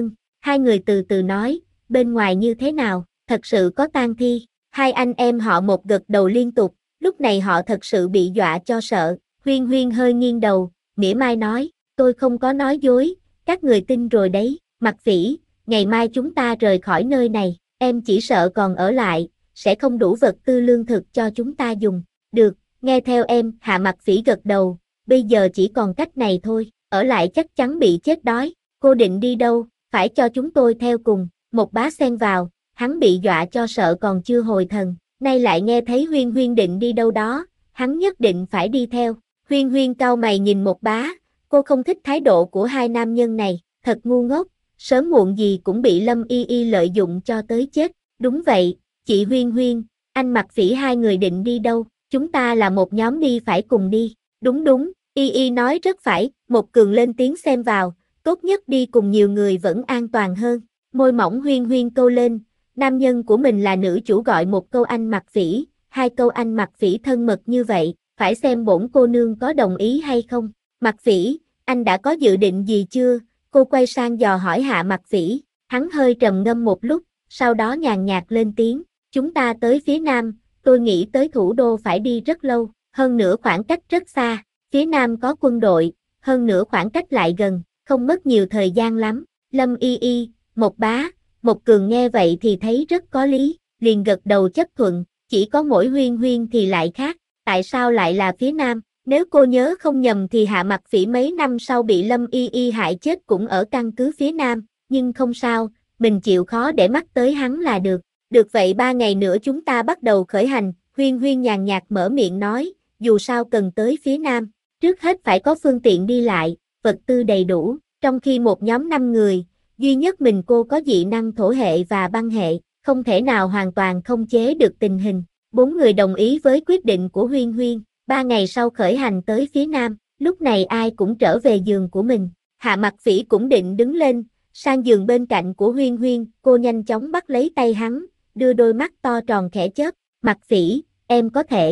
A: Hai người từ từ nói, bên ngoài như thế nào, thật sự có tang thi. Hai anh em họ một gật đầu liên tục, lúc này họ thật sự bị dọa cho sợ. Huyên Huyên hơi nghiêng đầu, mỉa mai nói, tôi không có nói dối, các người tin rồi đấy. Mặc Vĩ, ngày mai chúng ta rời khỏi nơi này, em chỉ sợ còn ở lại, sẽ không đủ vật tư lương thực cho chúng ta dùng. Được, nghe theo em. Hạ Mặc Vĩ gật đầu, bây giờ chỉ còn cách này thôi, ở lại chắc chắn bị chết đói. Cô định đi đâu, phải cho chúng tôi theo cùng. Một bá xen vào, hắn bị dọa cho sợ còn chưa hồi thần, nay lại nghe thấy Huyên Huyên định đi đâu đó, hắn nhất định phải đi theo. Huyên Huyên cau mày nhìn một bá, cô không thích thái độ của hai nam nhân này, thật ngu ngốc, sớm muộn gì cũng bị Lâm Y Y lợi dụng cho tới chết. Đúng vậy, chị Huyên Huyên, anh Mặc Vĩ hai người định đi đâu, chúng ta là một nhóm đi phải cùng đi. Đúng đúng, Y Y nói rất phải, một cường lên tiếng xen vào, tốt nhất đi cùng nhiều người vẫn an toàn hơn. Môi mỏng Huyên Huyên câu lên, nam nhân của mình là nữ chủ gọi một câu anh Mặc Vĩ, hai câu anh Mặc Vĩ thân mật như vậy, phải xem bổn cô nương có đồng ý hay không. Mặc Vĩ, anh đã có dự định gì chưa? Cô quay sang dò hỏi Hạ Mặc Vĩ, hắn hơi trầm ngâm một lúc, sau đó nhàn nhạt lên tiếng, chúng ta tới phía nam, tôi nghĩ tới thủ đô phải đi rất lâu, hơn nữa khoảng cách rất xa, phía nam có quân đội, hơn nữa khoảng cách lại gần, không mất nhiều thời gian lắm. Lâm Y Y, một bá, một cường nghe vậy thì thấy rất có lý, liền gật đầu chấp thuận, chỉ có mỗi Huyên Huyên thì lại khác, tại sao lại là phía nam? Nếu cô nhớ không nhầm thì Hạ Mặc Vĩ mấy năm sau bị Lâm Y Y hại chết cũng ở căn cứ phía nam, nhưng không sao, mình chịu khó để mắt tới hắn là được. Được vậy 3 ngày nữa chúng ta bắt đầu khởi hành, Huyên Huyên nhàn nhạt mở miệng nói, dù sao cần tới phía nam, trước hết phải có phương tiện đi lại, vật tư đầy đủ, trong khi một nhóm 5 người, duy nhất mình cô có dị năng thổ hệ và băng hệ, không thể nào hoàn toàn không chế được tình hình. 4 người đồng ý với quyết định của Huyên Huyên. 3 ngày sau khởi hành tới phía nam, lúc này ai cũng trở về giường của mình. Hạ Mặc Vĩ cũng định đứng lên, sang giường bên cạnh của Huyên Huyên, cô nhanh chóng bắt lấy tay hắn, đưa đôi mắt to tròn khẽ chớp. Mặc Vĩ, em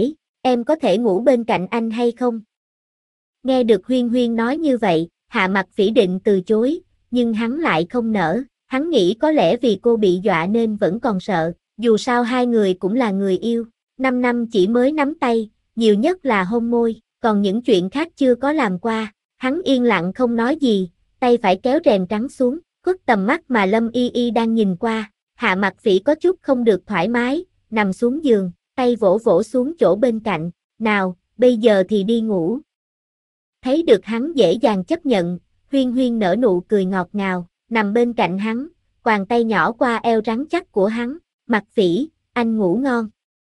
A: có thể ngủ bên cạnh anh hay không? Nghe được Huyên Huyên nói như vậy, Hạ Mặc Vĩ định từ chối, nhưng hắn lại không nỡ, hắn nghĩ có lẽ vì cô bị dọa nên vẫn còn sợ, dù sao hai người cũng là người yêu, 5 năm chỉ mới nắm tay, nhiều nhất là hôn môi, còn những chuyện khác chưa có làm qua. Hắn yên lặng không nói gì, tay phải kéo rèm trắng xuống, khuất tầm mắt mà Lâm Y Y đang nhìn qua. Hạ Mặc Vĩ có chút không được thoải mái, nằm xuống giường, tay vỗ vỗ xuống chỗ bên cạnh, nào, bây giờ thì đi ngủ. Thấy được hắn dễ dàng chấp nhận, Huyên Huyên nở nụ cười ngọt ngào, nằm bên cạnh hắn, quàng tay nhỏ qua eo rắn chắc của hắn. Mặc Vĩ, anh ngủ ngon.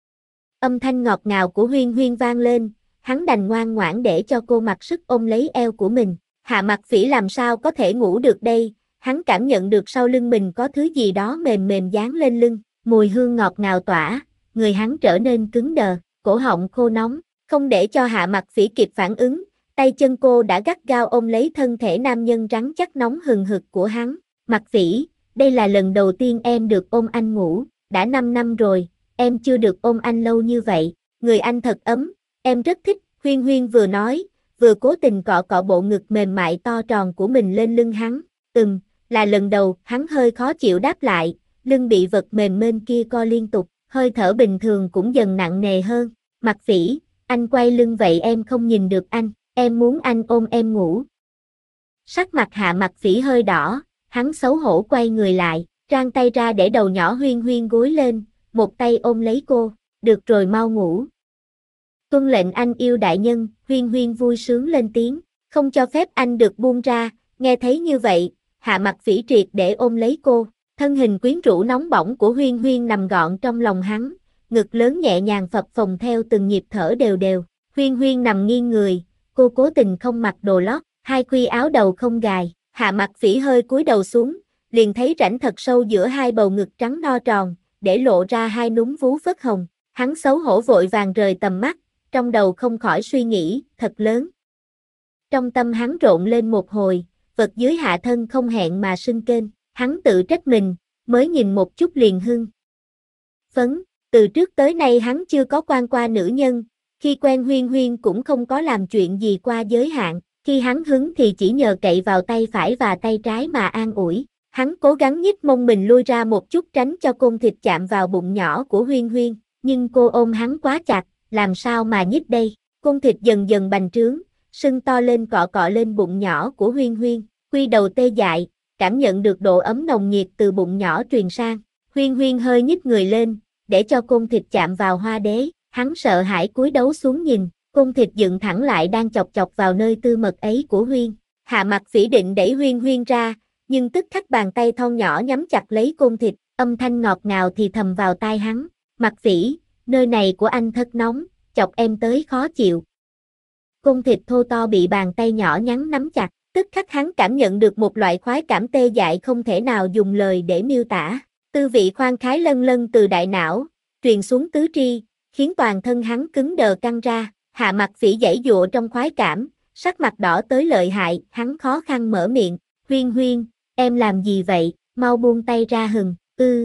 A: Âm thanh ngọt ngào của Huyên Huyên vang lên, hắn đành ngoan ngoãn để cho cô mặc sức ôm lấy eo của mình. Hạ Mặc Vĩ làm sao có thể ngủ được đây, hắn cảm nhận được sau lưng mình có thứ gì đó mềm mềm dán lên lưng, mùi hương ngọt ngào tỏa, người hắn trở nên cứng đờ, cổ họng khô nóng, không để cho Hạ Mặc Vĩ kịp phản ứng, tay chân cô đã gắt gao ôm lấy thân thể nam nhân rắn chắc nóng hừng hực của hắn. Mặc Vĩ, đây là lần đầu tiên em được ôm anh ngủ, đã 5 năm rồi, em chưa được ôm anh lâu như vậy, người anh thật ấm, em rất thích. Huyên Huyên vừa nói, vừa cố tình cọ cọ bộ ngực mềm mại to tròn của mình lên lưng hắn. Là lần đầu. Hắn hơi khó chịu đáp lại, lưng bị vật mềm mên kia co liên tục, hơi thở bình thường cũng dần nặng nề hơn. Mặc Vĩ, anh quay lưng vậy em không nhìn được anh, em muốn anh ôm em ngủ. Sắc mặt Hạ Mặc Vĩ hơi đỏ, hắn xấu hổ quay người lại, giang tay ra để đầu nhỏ Huyên Huyên gối lên, một tay ôm lấy cô, được rồi mau ngủ. Tuân lệnh anh yêu đại nhân, Huyên Huyên vui sướng lên tiếng, không cho phép anh được buông ra. Nghe thấy như vậy, Hạ Mặc Vĩ triệt để ôm lấy cô, thân hình quyến rũ nóng bỏng của Huyên Huyên nằm gọn trong lòng hắn, ngực lớn nhẹ nhàng phập phồng theo từng nhịp thở đều đều. Huyên Huyên nằm nghiêng người, cô cố tình không mặc đồ lót, hai khuy áo đầu không gài. Hạ Mặc Vĩ hơi cúi đầu xuống, liền thấy rãnh thật sâu giữa hai bầu ngực trắng no tròn, để lộ ra hai núm vú phớt hồng. Hắn xấu hổ vội vàng rời tầm mắt, trong đầu không khỏi suy nghĩ, thật lớn. Trong tâm hắn rộn lên một hồi, vật dưới hạ thân không hẹn mà sưng kênh, hắn tự trách mình, mới nhìn một chút liền hưng phấn, từ trước tới nay hắn chưa có quan qua nữ nhân, khi quen Huyên Huyên cũng không có làm chuyện gì qua giới hạn, khi hắn hứng thì chỉ nhờ cậy vào tay phải và tay trái mà an ủi. Hắn cố gắng nhích mông mình lui ra một chút tránh cho côn thịt chạm vào bụng nhỏ của Huyên Huyên, nhưng cô ôm hắn quá chặt, làm sao mà nhích đây? Côn thịt dần dần bành trướng, sưng to lên cọ cọ lên bụng nhỏ của Huyên Huyên, Huy đầu tê dại, cảm nhận được độ ấm nồng nhiệt từ bụng nhỏ truyền sang. Huyên Huyên hơi nhích người lên, để cho côn thịt chạm vào hoa đế, hắn sợ hãi cúi đấu xuống nhìn, côn thịt dựng thẳng lại đang chọc chọc vào nơi tư mật ấy của Huyên. Hạ Mặc Phỉ định đẩy Huyên Huyên ra, nhưng tức khắc bàn tay thon nhỏ nhắm chặt lấy côn thịt, âm thanh ngọt ngào thì thầm vào tai hắn. Mặc Phỉ, nơi này của anh thật nóng, chọc em tới khó chịu. Côn thịt thô to bị bàn tay nhỏ nhắn nắm chặt, tức khắc hắn cảm nhận được một loại khoái cảm tê dại không thể nào dùng lời để miêu tả. Tư vị khoan khoái lân lân từ đại não, truyền xuống tứ tri, khiến toàn thân hắn cứng đờ căng ra. Hạ Mặc Phỉ giãy giụa trong khoái cảm, sắc mặt đỏ tới lợi hại, hắn khó khăn mở miệng. Huyên Huyên, em làm gì vậy, mau buông tay ra hừng,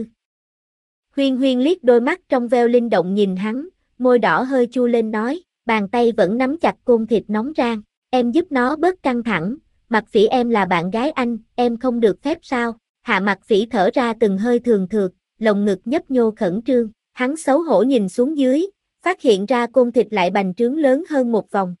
A: Huyên Huyên liếc đôi mắt trong veo linh động nhìn hắn, môi đỏ hơi chu lên nói, bàn tay vẫn nắm chặt côn thịt nóng rang, em giúp nó bớt căng thẳng, Mặc Phỉ em là bạn gái anh, em không được phép sao? Hạ Mặc Phỉ thở ra từng hơi thường thượt, lồng ngực nhấp nhô khẩn trương, hắn xấu hổ nhìn xuống dưới, phát hiện ra côn thịt lại bành trướng lớn hơn một vòng,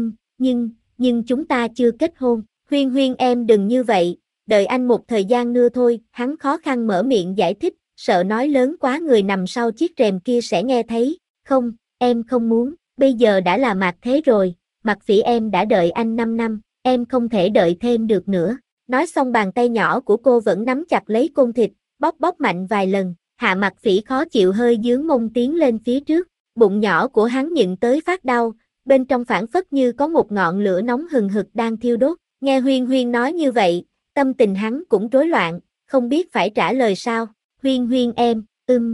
A: nhưng chúng ta chưa kết hôn, Huyên Huyên em đừng như vậy, đợi anh một thời gian nữa thôi, hắn khó khăn mở miệng giải thích, sợ nói lớn quá người nằm sau chiếc rèm kia sẽ nghe thấy, không, em không muốn, bây giờ đã là mạt thế rồi, Mặc Phỉ em đã đợi anh 5 năm, em không thể đợi thêm được nữa. Nói xong bàn tay nhỏ của cô vẫn nắm chặt lấy côn thịt, bóp bóp mạnh vài lần, Hạ Mặc Phỉ khó chịu hơi dướng mông tiến lên phía trước, bụng nhỏ của hắn nhịn tới phát đau, bên trong phảng phất như có một ngọn lửa nóng hừng hực đang thiêu đốt, nghe Huyên Huyên nói như vậy, tâm tình hắn cũng rối loạn, không biết phải trả lời sao, Huyên Huyên em,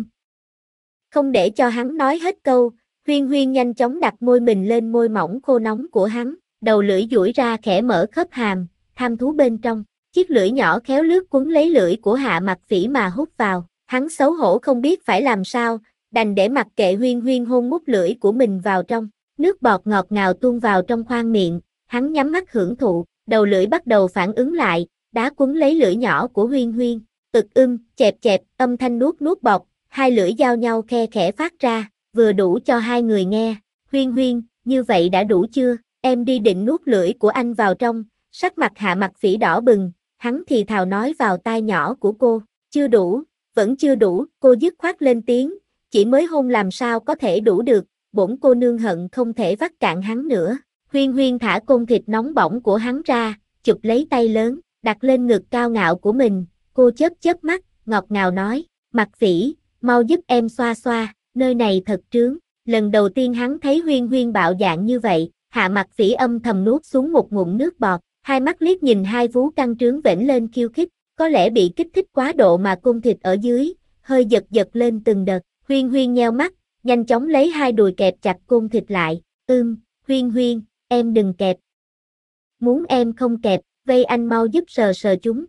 A: Không để cho hắn nói hết câu, Huyên Huyên nhanh chóng đặt môi mình lên môi mỏng khô nóng của hắn, đầu lưỡi duỗi ra khẽ mở khớp hàm, tham thú bên trong, chiếc lưỡi nhỏ khéo lướt quấn lấy lưỡi của Hạ Mặc Phỉ mà hút vào, hắn xấu hổ không biết phải làm sao, đành để mặc kệ Huyên Huyên hôn mút lưỡi của mình vào trong, nước bọt ngọt ngào tuôn vào trong khoang miệng, hắn nhắm mắt hưởng thụ, đầu lưỡi bắt đầu phản ứng lại, đá quấn lấy lưỡi nhỏ của Huyên Huyên, chẹp chẹp, âm thanh nuốt nuốt bọt, hai lưỡi giao nhau khe khẽ phát ra, vừa đủ cho hai người nghe, Huyên Huyên, như vậy đã đủ chưa, em đi định nuốt lưỡi của anh vào trong, sắc mặt Hạ Mặc Phỉ đỏ bừng, hắn thì thào nói vào tai nhỏ của cô, chưa đủ, vẫn chưa đủ, cô dứt khoát lên tiếng, chỉ mới hôn làm sao có thể đủ được, bổn cô nương hận không thể vắt cạn hắn nữa. Huyên Huyên thả côn thịt nóng bỏng của hắn ra, chụp lấy tay lớn, đặt lên ngực cao ngạo của mình, cô chớp chớp mắt, ngọt ngào nói, Mặc Phỉ, mau giúp em xoa xoa, nơi này thật trướng. Lần đầu tiên hắn thấy Huyên Huyên bạo dạn như vậy, Hạ Mặc Phỉ âm thầm nuốt xuống một ngụm nước bọt, hai mắt liếc nhìn hai vú căng trướng vểnh lên khiêu khích, có lẽ bị kích thích quá độ mà côn thịt ở dưới, hơi giật giật lên từng đợt, Huyên Huyên nheo mắt, nhanh chóng lấy hai đùi kẹp chặt côn thịt lại, Huyên Huyên, em đừng kẹp. Muốn em không kẹp, vây anh mau giúp sờ sờ chúng.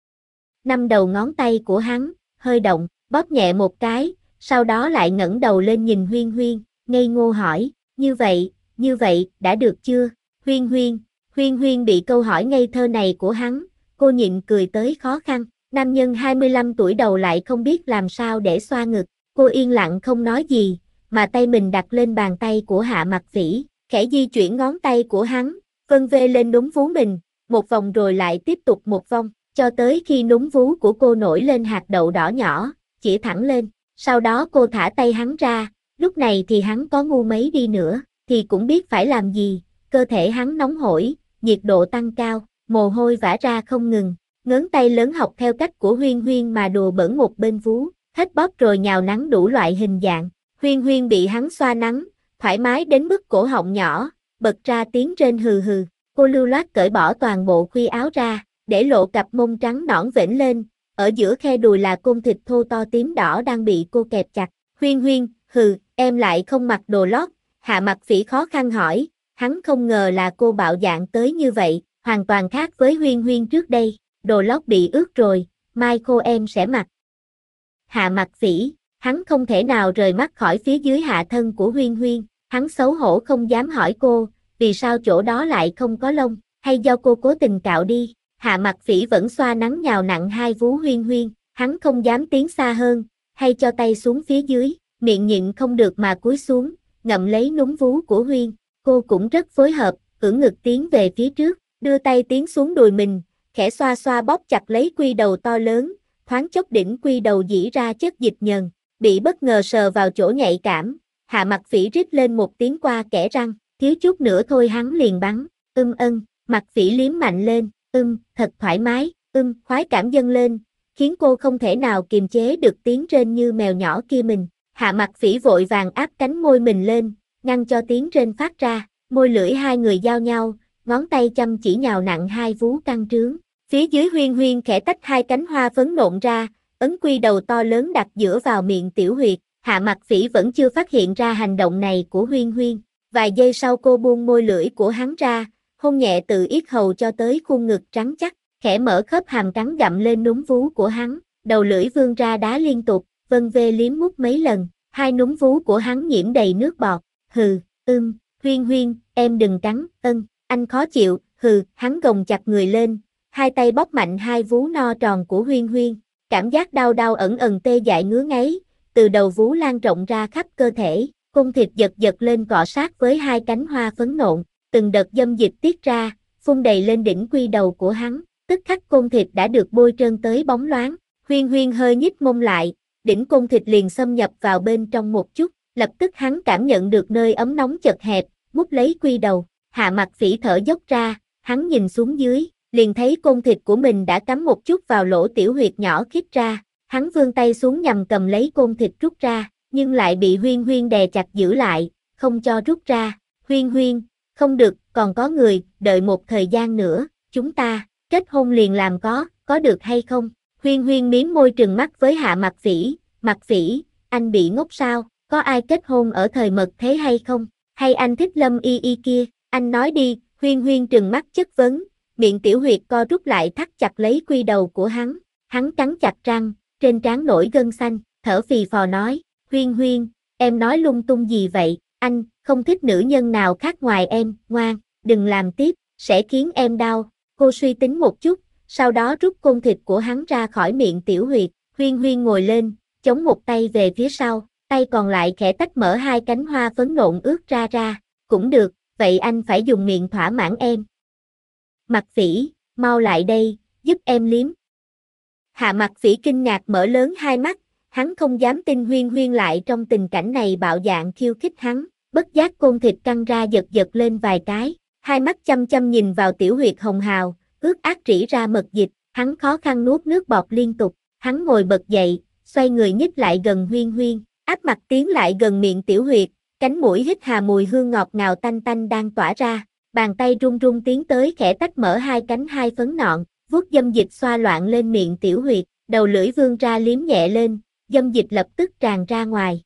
A: Năm đầu ngón tay của hắn, hơi động, bóp nhẹ một cái, sau đó lại ngẩng đầu lên nhìn Huyên Huyên, ngây ngô hỏi, như vậy, đã được chưa? Huyên Huyên bị câu hỏi ngây thơ này của hắn, cô nhịn cười tới khó khăn, nam nhân 25 tuổi đầu lại không biết làm sao để xoa ngực, cô yên lặng không nói gì, mà tay mình đặt lên bàn tay của Hạ Mặc Phỉ, khẽ di chuyển ngón tay của hắn, vân vê lên núm vú mình, một vòng rồi lại tiếp tục một vòng, cho tới khi núm vú của cô nổi lên hạt đậu đỏ nhỏ, chỉ thẳng lên, sau đó cô thả tay hắn ra, lúc này thì hắn có ngu mấy đi nữa, thì cũng biết phải làm gì, cơ thể hắn nóng hổi, nhiệt độ tăng cao, mồ hôi vã ra không ngừng, ngón tay lớn học theo cách của Huyên Huyên mà đùa bỡn một bên vú, hết bóp rồi nhào nắn đủ loại hình dạng, Huyên Huyên bị hắn xoa nắn, thoải mái đến mức cổ họng nhỏ, bật ra tiếng rên hừ hừ, cô lưu loát cởi bỏ toàn bộ khuy áo ra, để lộ cặp mông trắng nõn vểnh lên, ở giữa khe đùi là côn thịt thô to tím đỏ đang bị cô kẹp chặt, Huyên, em lại không mặc đồ lót, Hạ Mặc Phỉ khó khăn hỏi, hắn không ngờ là cô bạo dạn tới như vậy, hoàn toàn khác với Huyên trước đây, đồ lót bị ướt rồi, mai khô em sẽ mặc. Hạ Mặc Phỉ, hắn không thể nào rời mắt khỏi phía dưới hạ thân của Huyên, hắn xấu hổ không dám hỏi cô, vì sao chỗ đó lại không có lông, hay do cô cố tình cạo đi, Hạ Mặc Phỉ vẫn xoa nắng nhào nặn hai vú Huyên Huyên, hắn không dám tiến xa hơn, hay cho tay xuống phía dưới, miệng nhịn không được mà cúi xuống, ngậm lấy núm vú của Huyên, cô cũng rất phối hợp, ưỡn ngực tiến về phía trước, đưa tay tiến xuống đùi mình, khẽ xoa xoa bóp chặt lấy quy đầu to lớn, thoáng chốc đỉnh quy đầu dỉ ra chất dịch nhờn, bị bất ngờ sờ vào chỗ nhạy cảm, Hạ Mặc Phỉ rít lên một tiếng qua kẽ răng, thiếu chút nữa thôi hắn liền bắn, ân, Mặc Phỉ liếm mạnh lên, thật thoải mái, khoái cảm dâng lên, khiến cô không thể nào kiềm chế được tiếng rên như mèo nhỏ kia mình. Hạ Mặc Phỉ vội vàng áp cánh môi mình lên, ngăn cho tiếng rên phát ra, môi lưỡi hai người giao nhau, ngón tay chăm chỉ nhào nặn hai vú căng trướng. Phía dưới Huyên Huyên khẽ tách hai cánh hoa phấn nộn ra, ấn quy đầu to lớn đặt giữa vào miệng tiểu huyệt, Hạ Mặc Phỉ vẫn chưa phát hiện ra hành động này của Huyên Huyên. Vài giây sau cô buông môi lưỡi của hắn ra, hôn nhẹ từ yết hầu cho tới khuôn ngực trắng chắc, khẽ mở khớp hàm cắn gặm lên núm vú của hắn, đầu lưỡi vươn ra đá liên tục, vân vê liếm mút mấy lần, hai núm vú của hắn nhiễm đầy nước bọt, hừ, Huyên Huyên, em đừng cắn, anh khó chịu, hắn gồng chặt người lên, hai tay bóp mạnh hai vú no tròn của Huyên Huyên, cảm giác đau đau ẩn ẩn tê dại ngứa ngáy, từ đầu vú lan rộng ra khắp cơ thể, cung thịt giật giật lên cọ sát với hai cánh hoa phấn nộn, từng đợt dâm dịch tiết ra, phun đầy lên đỉnh quy đầu của hắn, tức khắc cung thịt đã được bôi trơn tới bóng loáng, Huyên Huyên hơi nhích mông lại, đỉnh cung thịt liền xâm nhập vào bên trong một chút, lập tức hắn cảm nhận được nơi ấm nóng chật hẹp, mút lấy quy đầu, Hạ Mặc Phỉ thở dốc ra, hắn nhìn xuống dưới, liền thấy cung thịt của mình đã cắm một chút vào lỗ tiểu huyệt nhỏ khít ra, hắn vươn tay xuống nhằm cầm lấy cung thịt rút ra, nhưng lại bị Huyên Huyên đè chặt giữ lại, không cho rút ra, Huyên Huyên, không được, còn có người, đợi một thời gian nữa, chúng ta, kết hôn liền làm có được hay không? Huyên Huyên miếm môi trừng mắt với Hạ Mặc Phỉ, anh bị ngốc sao, có ai kết hôn ở thời mật thế hay không? Hay anh thích Lâm Y Y kia, anh nói đi, Huyên Huyên trừng mắt chất vấn, miệng tiểu huyệt co rút lại thắt chặt lấy quy đầu của hắn cắn chặt răng, trên trán nổi gân xanh, thở phì phò nói, Huyên Huyên, em nói lung tung gì vậy, anh, không thích nữ nhân nào khác ngoài em, ngoan, đừng làm tiếp, sẽ khiến em đau, cô suy tính một chút, sau đó rút côn thịt của hắn ra khỏi miệng tiểu huyệt, Huyên Huyên ngồi lên, chống một tay về phía sau, tay còn lại khẽ tách mở hai cánh hoa phấn nộn ướt ra, cũng được, vậy anh phải dùng miệng thỏa mãn em. Mặc Phỉ, mau lại đây, giúp em liếm. Hạ Mặc Phỉ kinh ngạc mở lớn hai mắt, hắn không dám tin Huyên Huyên lại trong tình cảnh này bạo dạn khiêu khích hắn, bất giác côn thịt căng ra giật giật lên vài cái, hai mắt chăm chăm nhìn vào tiểu huyệt hồng hào, ướt át rỉ ra mật dịch, hắn khó khăn nuốt nước bọt liên tục, hắn ngồi bật dậy, xoay người nhích lại gần Huyên Huyên, áp mặt tiến lại gần miệng tiểu huyệt, cánh mũi hít hà mùi hương ngọt ngào tanh tanh đang tỏa ra, bàn tay run run tiến tới khẽ tách mở hai cánh hai phấn nọn, vuốt dâm dịch xoa loạn lên miệng tiểu huyệt, đầu lưỡi vươn ra liếm nhẹ lên, dâm dịch lập tức tràn ra ngoài,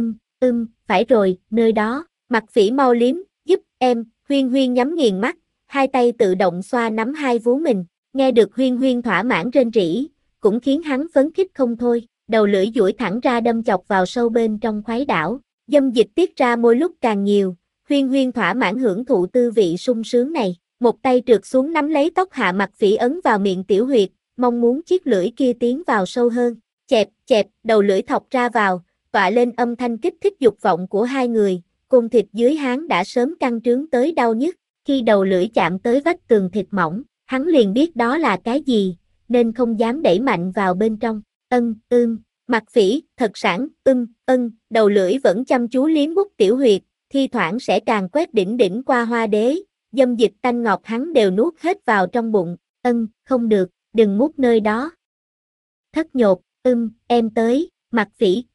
A: phải rồi, nơi đó, Mặc Phỉ mau liếm, giúp em, Huyên Huyên nhắm nghiền mắt, hai tay tự động xoa nắm hai vú mình, nghe được Huyên Huyên thỏa mãn rên rỉ, cũng khiến hắn phấn khích không thôi, đầu lưỡi duỗi thẳng ra đâm chọc vào sâu bên trong khoái đảo, dâm dịch tiết ra mỗi lúc càng nhiều, Huyên Huyên thỏa mãn hưởng thụ tư vị sung sướng này, một tay trượt xuống nắm lấy tóc Hạ Mặc Phỉ ấn vào miệng tiểu huyệt, mong muốn chiếc lưỡi kia tiến vào sâu hơn, chẹp, đầu lưỡi thọc ra vào, tọa lên âm thanh kích thích dục vọng của hai người, cung thịt dưới hắn đã sớm căng trướng tới đau nhức, khi đầu lưỡi chạm tới vách tường thịt mỏng, hắn liền biết đó là cái gì, nên không dám đẩy mạnh vào bên trong, Mặc Phỉ, thật sảng, đầu lưỡi vẫn chăm chú liếm mút tiểu huyệt, thi thoảng sẽ càng quét đỉnh qua hoa đế, dâm dịch tanh ngọt hắn đều nuốt hết vào trong bụng, không được, đừng mút nơi đó. Thất nhột, em tới, Mặc Phỉ,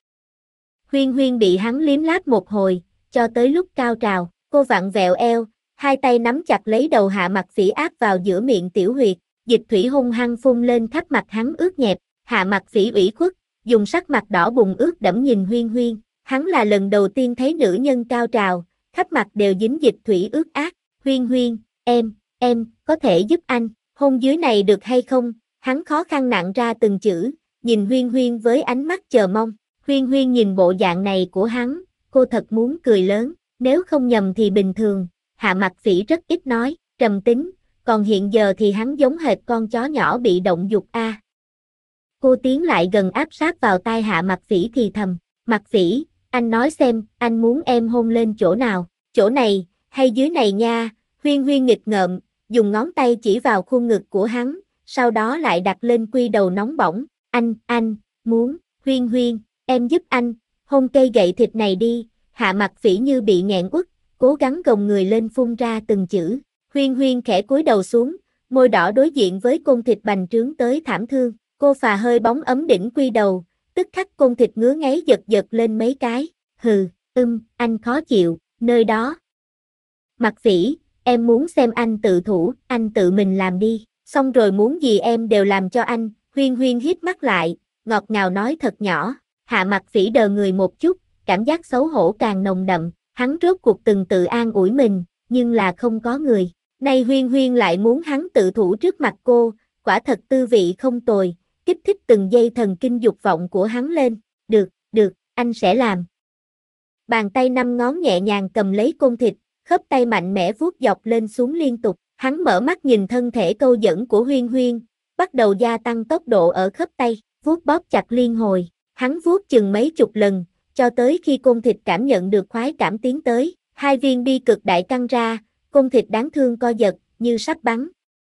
A: Huyên Huyên bị hắn liếm láp một hồi, cho tới lúc cao trào, cô vặn vẹo eo, hai tay nắm chặt lấy đầu Hạ Mặc Phỉ áp vào giữa miệng tiểu huyệt, dịch thủy hung hăng phun lên khắp mặt hắn ướt nhẹp, Hạ Mặc Phỉ ủy khuất, dùng sắc mặt đỏ bừng ướt đẫm nhìn Huyên Huyên, hắn là lần đầu tiên thấy nữ nhân cao trào, khắp mặt đều dính dịch thủy ướt át, Huyên Huyên, em, có thể giúp anh, hôn dưới này được hay không, hắn khó khăn nặn ra từng chữ, nhìn Huyên Huyên với ánh mắt chờ mong, Huyên Huyên nhìn bộ dạng này của hắn, cô thật muốn cười lớn, nếu không nhầm thì bình thường, Hạ Mặc Phỉ rất ít nói, trầm tính, còn hiện giờ thì hắn giống hệt con chó nhỏ bị động dục a. Cô tiến lại gần áp sát vào tai Hạ Mặc Phỉ thì thầm, Mặc Phỉ, anh nói xem, anh muốn em hôn lên chỗ nào, chỗ này, hay dưới này nha, Huyên Huyên nghịch ngợm, dùng ngón tay chỉ vào khuôn ngực của hắn, sau đó lại đặt lên quy đầu nóng bỏng, anh, muốn, Huyên Huyên, em giúp anh, hôn cây gậy thịt này đi, Hạ Mặc Phỉ như bị nghẹn uất, cố gắng gồng người lên phun ra từng chữ, Huyên Huyên khẽ cúi đầu xuống, môi đỏ đối diện với côn thịt bành trướng tới thảm thương, cô phà hơi bóng ấm đỉnh quy đầu, tức khắc côn thịt ngứa ngáy giật giật lên mấy cái, anh khó chịu, nơi đó. Mặc Phỉ, em muốn xem anh tự thủ, anh tự mình làm đi, xong rồi muốn gì em đều làm cho anh, Huyên Huyên hít mắt lại, ngọt ngào nói thật nhỏ, Hạ Mặc Phỉ đờ người một chút, cảm giác xấu hổ càng nồng đậm, hắn rốt cuộc từng tự an ủi mình, nhưng là không có người, nay Huyên Huyên lại muốn hắn tự thủ trước mặt cô, quả thật tư vị không tồi, kích thích từng dây thần kinh dục vọng của hắn lên, được, anh sẽ làm. Bàn tay 5 ngón nhẹ nhàng cầm lấy côn thịt, khớp tay mạnh mẽ vuốt dọc lên xuống liên tục, hắn mở mắt nhìn thân thể câu dẫn của Huyên Huyên, bắt đầu gia tăng tốc độ ở khớp tay, vuốt bóp chặt liên hồi, hắn vuốt chừng mấy chục lần, cho tới khi côn thịt cảm nhận được khoái cảm tiến tới, 2 viên bi cực đại căng ra, côn thịt đáng thương co giật, như sắp bắn.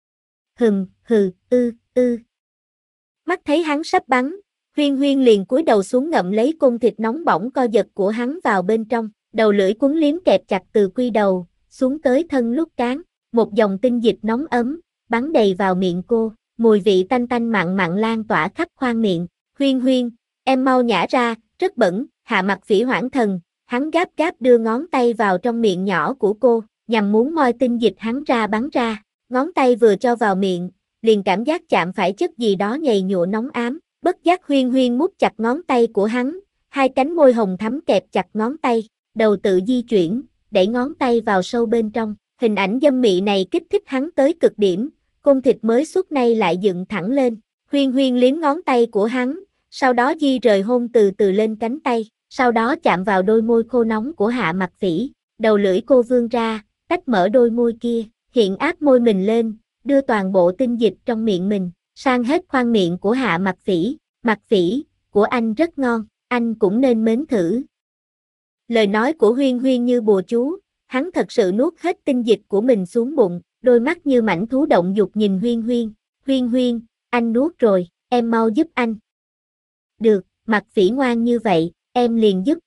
A: Mắt thấy hắn sắp bắn, Huyên Huyên liền cúi đầu xuống ngậm lấy côn thịt nóng bỏng co giật của hắn vào bên trong, đầu lưỡi quấn liếm kẹp chặt từ quy đầu, xuống tới thân lút cán, một dòng tinh dịch nóng ấm, bắn đầy vào miệng cô, mùi vị tanh tanh mặn mặn lan tỏa khắp khoang miệng, Huyên Huyên, em mau nhả ra, rất bẩn, Hạ Mặc Phỉ hoảng thần, hắn gáp gáp đưa ngón tay vào trong miệng nhỏ của cô, nhằm muốn moi tinh dịch hắn ra bắn ra, ngón tay vừa cho vào miệng, liền cảm giác chạm phải chất gì đó nhầy nhụa nóng ám, bất giác Huyên Huyên mút chặt ngón tay của hắn, 2 cánh môi hồng thắm kẹp chặt ngón tay, đầu tự di chuyển, đẩy ngón tay vào sâu bên trong, hình ảnh dâm mị này kích thích hắn tới cực điểm, côn thịt mới xuất nay lại dựng thẳng lên, Huyên Huyên liếm ngón tay của hắn, sau đó di rời hôn từ từ lên cánh tay, sau đó chạm vào đôi môi khô nóng của Hạ Mặc Phỉ, đầu lưỡi cô vươn ra, tách mở đôi môi kia, hiện áp môi mình lên, đưa toàn bộ tinh dịch trong miệng mình, sang hết khoang miệng của Hạ Mặc Phỉ, Mặc Phỉ, của anh rất ngon, anh cũng nên mến thử. Lời nói của Huyên Huyên như bùa chú, hắn thật sự nuốt hết tinh dịch của mình xuống bụng, đôi mắt như mãnh thú động dục nhìn Huyên Huyên, anh nuốt rồi, em mau giúp anh. Được, Mặc Phỉ ngoan như vậy, em liền giúp.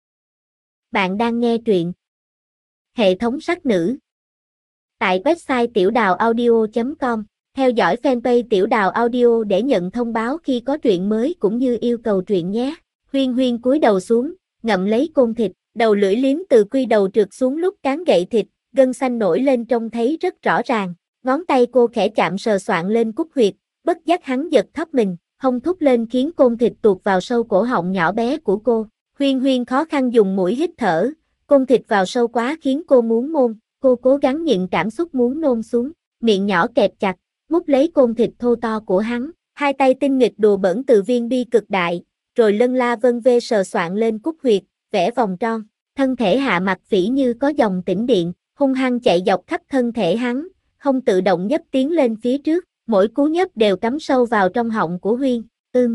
A: Bạn đang nghe truyện Hệ thống sắc nữ tại website tiểuđào audio.com. Theo dõi fanpage Tiểu Đào Audio để nhận thông báo khi có truyện mới cũng như yêu cầu truyện nhé. Huyên Huyên cúi đầu xuống, ngậm lấy côn thịt, đầu lưỡi liếm từ quy đầu trượt xuống lúc cán gậy thịt, gân xanh nổi lên trông thấy rất rõ ràng. Ngón tay cô khẽ chạm sờ soạng lên cúc huyệt, bất giác hắn giật thấp mình, hông thúc lên khiến côn thịt tuột vào sâu cổ họng nhỏ bé của cô. Huyên Huyên khó khăn dùng mũi hít thở, côn thịt vào sâu quá khiến cô muốn nôn, cô cố gắng nhịn cảm xúc muốn nôn xuống, miệng nhỏ kẹp chặt, mút lấy côn thịt thô to của hắn, 2 tay tinh nghịch đùa bỡn từ viên bi cực đại, rồi lân la vân vê sờ soạng lên cúc huyệt, vẽ vòng tròn, thân thể Hạ Mặc Phỉ như có dòng tĩnh điện, hung hăng chạy dọc khắp thân thể hắn, hông tự động nhấp tiến lên phía trước, mỗi cú nhấp đều cắm sâu vào trong họng của Huyên,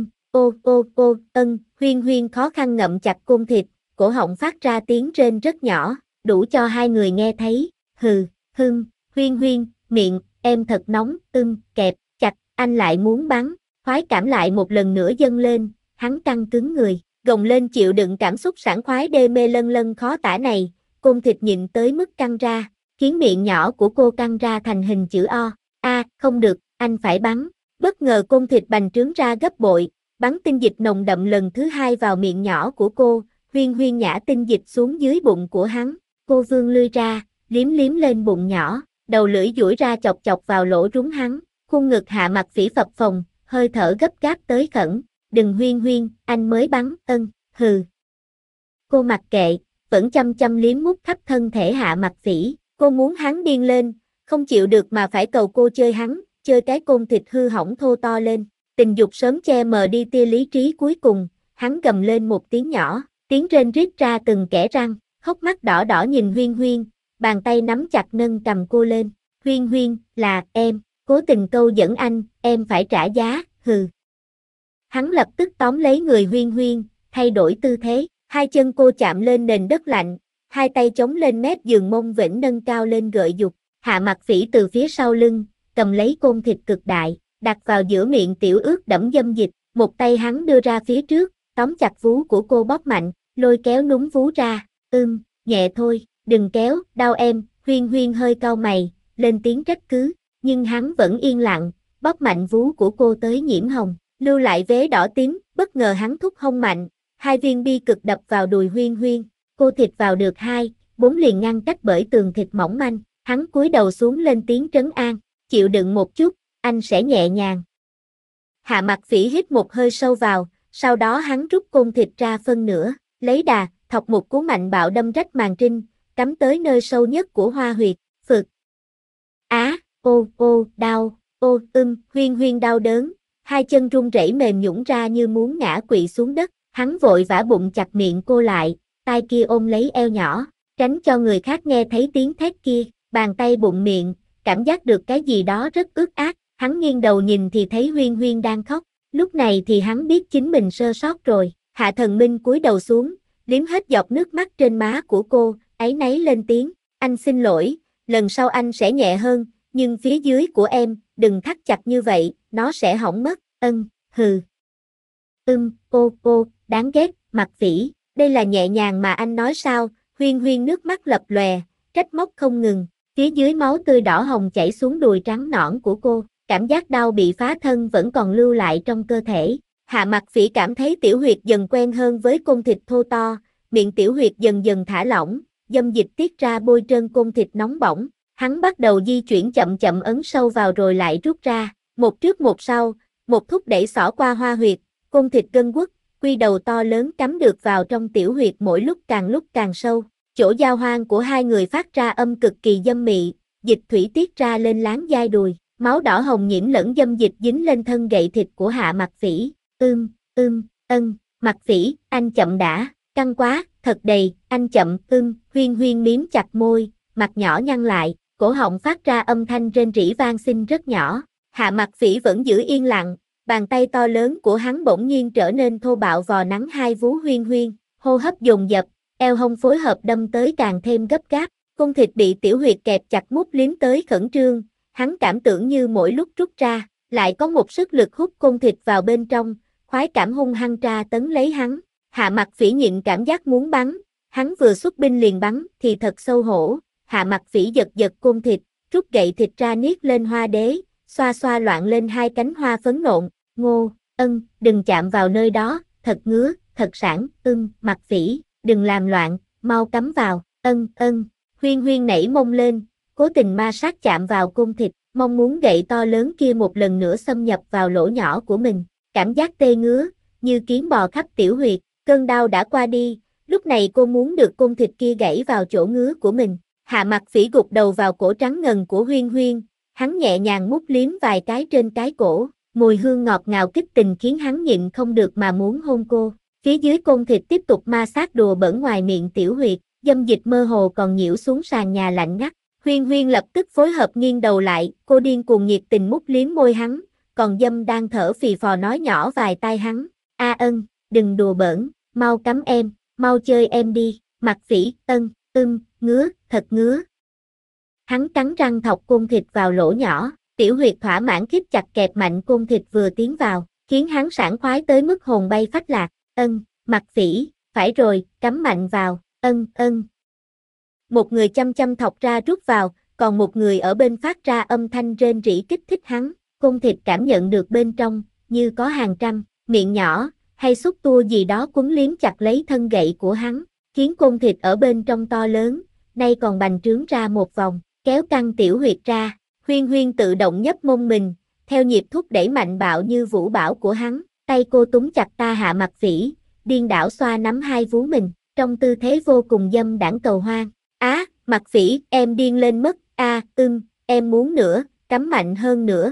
A: Huyên Huyên khó khăn ngậm chặt côn thịt, cổ họng phát ra tiếng rên rất nhỏ, đủ cho 2 người nghe thấy, Huyên Huyên, miệng, em thật nóng, kẹp, chặt, anh lại muốn bắn, khoái cảm lại một lần nữa dâng lên, hắn căng cứng người, gồng lên chịu đựng cảm xúc sảng khoái đê mê lân lân khó tả này, côn thịt nhịn tới mức căng ra, khiến miệng nhỏ của cô căng ra thành hình chữ O, không được, anh phải bắn, bất ngờ côn thịt bành trướng ra gấp bội, bắn tinh dịch nồng đậm lần thứ 2 vào miệng nhỏ của cô, Huyên Huyên nhả tinh dịch xuống dưới bụng của hắn, cô vươn lưỡi ra, liếm liếm lên bụng nhỏ, đầu lưỡi duỗi ra chọc chọc vào lỗ rúng hắn, khuôn ngực Hạ Mặc Phỉ phập phồng, hơi thở gấp gáp tới khẩn, đừng Huyên Huyên, anh mới bắn, Cô mặc kệ, vẫn chăm chăm liếm mút khắp thân thể Hạ Mặc Phỉ, cô muốn hắn điên lên, không chịu được mà phải cầu cô chơi hắn, chơi cái côn thịt hư hỏng thô to lên, tình dục sớm che mờ đi tia lý trí cuối cùng, hắn gầm lên một tiếng nhỏ, tiếng rên rít ra từng kẽ răng, hốc mắt đỏ đỏ nhìn Huyên Huyên, bàn tay nắm chặt nâng cầm cô lên, Huyên Huyên, là em, cố tình câu dẫn anh, em phải trả giá, hừ. Hắn lập tức tóm lấy người Huyên Huyên, thay đổi tư thế, hai chân cô chạm lên nền đất lạnh, hai tay chống lên mép giường mông vĩnh nâng cao lên gợi dục. Hạ Mặc Phỉ từ phía sau lưng, cầm lấy côn thịt cực đại, đặt vào giữa miệng tiểu ướt đẫm dâm dịch, một tay hắn đưa ra phía trước, tóm chặt vú của cô bóp mạnh, lôi kéo núm vú ra, nhẹ thôi, đừng kéo, đau em. Huyên Huyên hơi cau mày, lên tiếng trách cứ, nhưng hắn vẫn yên lặng, bóp mạnh vú của cô tới nhiễm hồng, lưu lại vế đỏ tím, bất ngờ hắn thúc hông mạnh, hai viên bi cực đập vào đùi Huyên Huyên, cô thịt vào được 2-4 liền ngăn cách bởi tường thịt mỏng manh, hắn cúi đầu xuống lên tiếng trấn an, chịu đựng một chút, anh sẽ nhẹ nhàng. Hạ Mặc Phỉ hít một hơi sâu vào, sau đó hắn rút côn thịt ra phân nửa, lấy đà, thọc một cú mạnh bạo đâm rách màng trinh, cắm tới nơi sâu nhất của hoa huyệt, phực. Đau, Huyên Huyên đau đớn, hai chân run rẩy mềm nhũn ra như muốn ngã quỵ xuống đất, hắn vội vã bụng chặt miệng cô lại, tay kia ôm lấy eo nhỏ, tránh cho người khác nghe thấy tiếng thét kia, bàn tay bụng miệng, cảm giác được cái gì đó rất ướt át, hắn nghiêng đầu nhìn thì thấy Huyên Huyên đang khóc, lúc này thì hắn biết chính mình sơ sót rồi, Hạ Thần Minh cúi đầu xuống, liếm hết giọt nước mắt trên má của cô, áy náy lên tiếng, anh xin lỗi, lần sau anh sẽ nhẹ hơn, nhưng phía dưới của em, đừng thắt chặt như vậy, nó sẽ hỏng mất, hừ. Đáng ghét, Mặc Phỉ, đây là nhẹ nhàng mà anh nói sao, Huyên Huyên nước mắt lập lòe, trách móc không ngừng, phía dưới máu tươi đỏ hồng chảy xuống đùi trắng nõn của cô, cảm giác đau bị phá thân vẫn còn lưu lại trong cơ thể. Hạ Mặc Phỉ cảm thấy tiểu huyệt dần quen hơn với côn thịt thô to, miệng tiểu huyệt dần dần thả lỏng, dâm dịch tiết ra bôi trơn côn thịt nóng bỏng. Hắn bắt đầu di chuyển chậm chậm ấn sâu vào rồi lại rút ra, một trước một sau, một thúc đẩy xỏ qua hoa huyệt, côn thịt gân guốc, quy đầu to lớn cắm được vào trong tiểu huyệt mỗi lúc càng sâu. Chỗ giao hoang của hai người phát ra âm cực kỳ dâm mị, dịch thủy tiết ra lên láng vai đùi, máu đỏ hồng nhiễm lẫn dâm dịch dính lên thân gậy thịt của Hạ Mặc Phỉ. Mặc Phỉ, anh chậm đã, căng quá, thật đầy, anh chậm, Huyên Huyên miếm chặt môi, mặt nhỏ nhăn lại, cổ họng phát ra âm thanh rên rỉ vang xin rất nhỏ. Hạ Mặc Phỉ vẫn giữ yên lặng, bàn tay to lớn của hắn bỗng nhiên trở nên thô bạo vò nắn hai vú Huyên Huyên, hô hấp dồn dập, eo hông phối hợp đâm tới càng thêm gấp gáp, cung thịt bị tiểu huyệt kẹp chặt mút liếm tới khẩn trương, hắn cảm tưởng như mỗi lúc rút ra, lại có một sức lực hút cung thịt vào bên trong, khoái cảm hung hăng tra tấn lấy hắn. Hạ Mặc Phỉ nhịn cảm giác muốn bắn, hắn vừa xuất binh liền bắn thì thật xấu hổ. Hạ Mặc Phỉ giật giật côn thịt, rút gậy thịt ra niết lên hoa đế, xoa xoa loạn lên hai cánh hoa phấn nộn, đừng chạm vào nơi đó, thật ngứa, thật sảng, Mặc Phỉ, đừng làm loạn, mau cắm vào, Huyên Huyên nảy mông lên, cố tình ma sát chạm vào côn thịt, mong muốn gậy to lớn kia một lần nữa xâm nhập vào lỗ nhỏ của mình, cảm giác tê ngứa, như kiến bò khắp tiểu huyệt, cơn đau đã qua đi, lúc này cô muốn được côn thịt kia gãy vào chỗ ngứa của mình. Hạ Mặc Phỉ gục đầu vào cổ trắng ngần của Huyên Huyên, hắn nhẹ nhàng mút liếm vài cái trên cái cổ, mùi hương ngọt ngào kích tình khiến hắn nhịn không được mà muốn hôn cô. Phía dưới côn thịt tiếp tục ma sát đùa bỡn ngoài miệng tiểu huyệt, dâm dịch mơ hồ còn nhiễu xuống sàn nhà lạnh ngắt. Huyên Huyên lập tức phối hợp nghiêng đầu lại, cô điên cuồng nhiệt tình mút liếm môi hắn, còn dâm đang thở phì phò nói nhỏ vài tai hắn, đừng đùa bỡn, mau cắm em, mau chơi em đi, Mặc Phỉ, ngứa, thật ngứa. Hắn cắn răng thọc côn thịt vào lỗ nhỏ, tiểu huyệt thỏa mãn khít chặt kẹp mạnh côn thịt vừa tiến vào, khiến hắn sảng khoái tới mức hồn bay phách lạc, Mặc Phỉ, phải rồi, cắm mạnh vào, Một người chăm chăm thọc ra rút vào, còn một người ở bên phát ra âm thanh rên rỉ kích thích hắn, côn thịt cảm nhận được bên trong, như có hàng trăm, miệng nhỏ, hay xúc tua gì đó quấn liếm chặt lấy thân gậy của hắn, khiến côn thịt ở bên trong to lớn, nay còn bành trướng ra một vòng, kéo căng tiểu huyệt ra, Huyên Huyên tự động nhấp mông mình, theo nhịp thúc đẩy mạnh bạo như vũ bão của hắn, tay cô túm chặt ta Hạ Mặc Phỉ, điên đảo xoa nắm hai vú mình, trong tư thế vô cùng dâm đãng cầu hoang. Mặc Phỉ, em điên lên mất, em muốn nữa, cắm mạnh hơn nữa,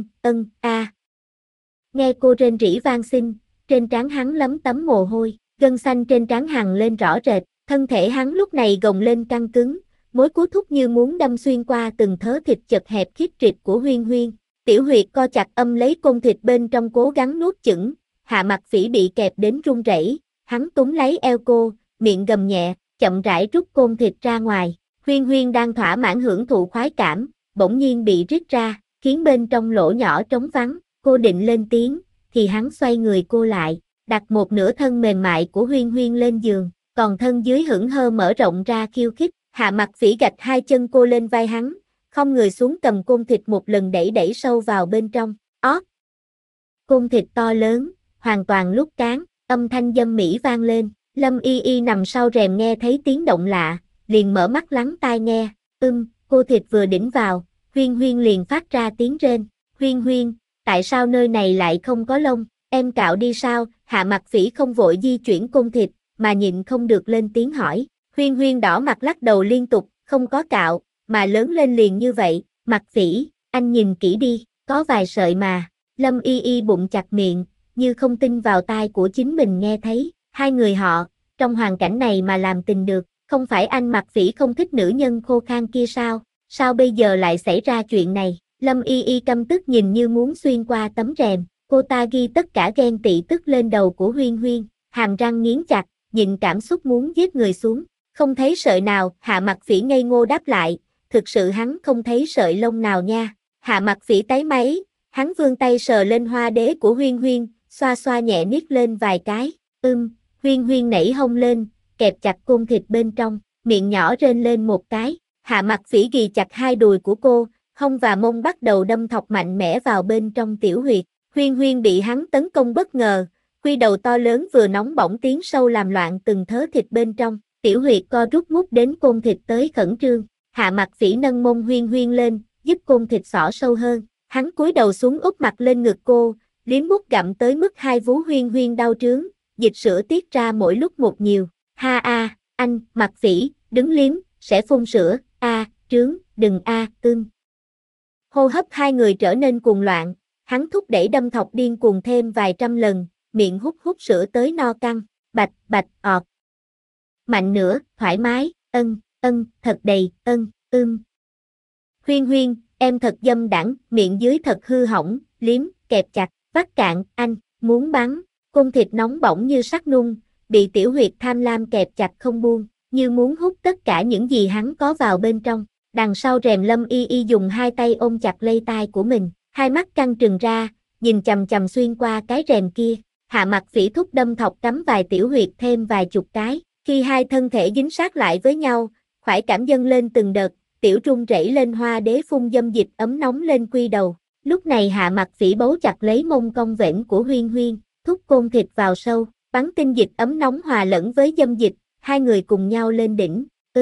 A: Nghe cô rên rỉ vang xin, trên trán hắn lấm tấm mồ hôi, gân xanh trên trán hằn lên rõ rệt, thân thể hắn lúc này gồng lên căng cứng, mối cú thúc như muốn đâm xuyên qua từng thớ thịt chật hẹp khiếp trịch của Huyên Huyên. Tiểu huyệt co chặt âm lấy côn thịt bên trong cố gắng nuốt chửng, Hạ Mặc Phỉ bị kẹp đến run rẩy, hắn túm lấy eo cô, miệng gầm nhẹ, chậm rãi rút côn thịt ra ngoài. Huyên Huyên đang thỏa mãn hưởng thụ khoái cảm, bỗng nhiên bị rít ra, khiến bên trong lỗ nhỏ trống vắng, cô định lên tiếng, thì hắn xoay người cô lại, đặt một nửa thân mềm mại của Huyên Huyên lên giường, còn thân dưới hững hơ mở rộng ra khiêu khích. Hạ Mặc Phỉ gạch hai chân cô lên vai hắn, không người xuống cầm côn thịt một lần đẩy sâu vào bên trong. Ót! Côn thịt to lớn, hoàn toàn lúc cán, âm thanh dâm mỹ vang lên. Lâm Y Y nằm sau rèm nghe thấy tiếng động lạ, liền mở mắt lắng tai nghe. Cô thịt vừa đỉnh vào, Huyên Huyên liền phát ra tiếng rên. Huyên Huyên, tại sao nơi này lại không có lông? Em cạo đi sao? Hạ Mặc Phỉ không vội di chuyển côn thịt, mà nhịn không được lên tiếng hỏi. Huyên Huyên đỏ mặt lắc đầu liên tục, không có cạo, mà lớn lên liền như vậy. Mặc Phỉ, anh nhìn kỹ đi, có vài sợi mà. Lâm Y Y bụng chặt miệng, như không tin vào tai của chính mình nghe thấy. Hai người họ, trong hoàn cảnh này mà làm tình được, không phải anh Mặc Phỉ không thích nữ nhân khô khan kia sao? Sao bây giờ lại xảy ra chuyện này? Lâm Y Y căm tức nhìn như muốn xuyên qua tấm rèm, cô ta ghi tất cả ghen tị tức lên đầu của Huyên Huyên, hàm răng nghiến chặt, nhịn cảm xúc muốn giết người xuống. Không thấy sợi nào, Hạ Mặc Phỉ ngây ngô đáp lại, thực sự hắn không thấy sợi lông nào nha. Hạ Mặc Phỉ táy máy, hắn vươn tay sờ lên hoa đế của Huyên Huyên, xoa xoa nhẹ niết lên vài cái. Huyên Huyên nảy hông lên, kẹp chặt côn thịt bên trong, miệng nhỏ rên lên một cái. Hạ Mặc Phỉ ghì chặt hai đùi của cô, hông và mông bắt đầu đâm thọc mạnh mẽ vào bên trong tiểu huyệt. Huyên Huyên bị hắn tấn công bất ngờ, quy đầu to lớn vừa nóng bỏng tiến sâu làm loạn từng thớ thịt bên trong. Tiểu huyệt co rút mút đến côn thịt tới khẩn trương. Hạ Mặc Phỉ nâng mông Huyên Huyên lên, giúp côn thịt xỏ sâu hơn. Hắn cúi đầu xuống úp mặt lên ngực cô, liếm mút gặm tới mức hai vú Huyên Huyên đau trướng, dịch sữa tiết ra mỗi lúc một nhiều. Ha a, anh, Mặc Phỉ, đứng liếm, sẽ phun sữa, trướng, đừng Hô hấp hai người trở nên cuồng loạn, hắn thúc đẩy đâm thọc điên cuồng thêm vài trăm lần, miệng hút sữa tới no căng, bạch, bạch, ọt. Mạnh nữa, thoải mái, thật đầy, Huyên Huyên, em thật dâm đãng, miệng dưới thật hư hỏng, liếm, kẹp chặt, vắt cạn, anh, muốn bắn, côn thịt nóng bỏng như sắt nung, bị tiểu huyệt tham lam kẹp chặt không buông, như muốn hút tất cả những gì hắn có vào bên trong. Đằng sau rèm Lâm Y Y dùng hai tay ôm chặt lấy tai của mình, hai mắt căng trừng ra, nhìn chằm chằm xuyên qua cái rèm kia. Hạ Mặc Phỉ thúc đâm thọc cắm vài tiểu huyệt thêm vài chục cái, khi hai thân thể dính sát lại với nhau, khoái cảm dâng lên từng đợt, tiểu run rẩy lên hoa đế phun dâm dịch ấm nóng lên quy đầu. Lúc này Hạ Mặc Phỉ bấu chặt lấy mông cong vểnh của Huyên Huyên, thúc côn thịt vào sâu, bắn tinh dịch ấm nóng hòa lẫn với dâm dịch, hai người cùng nhau lên đỉnh.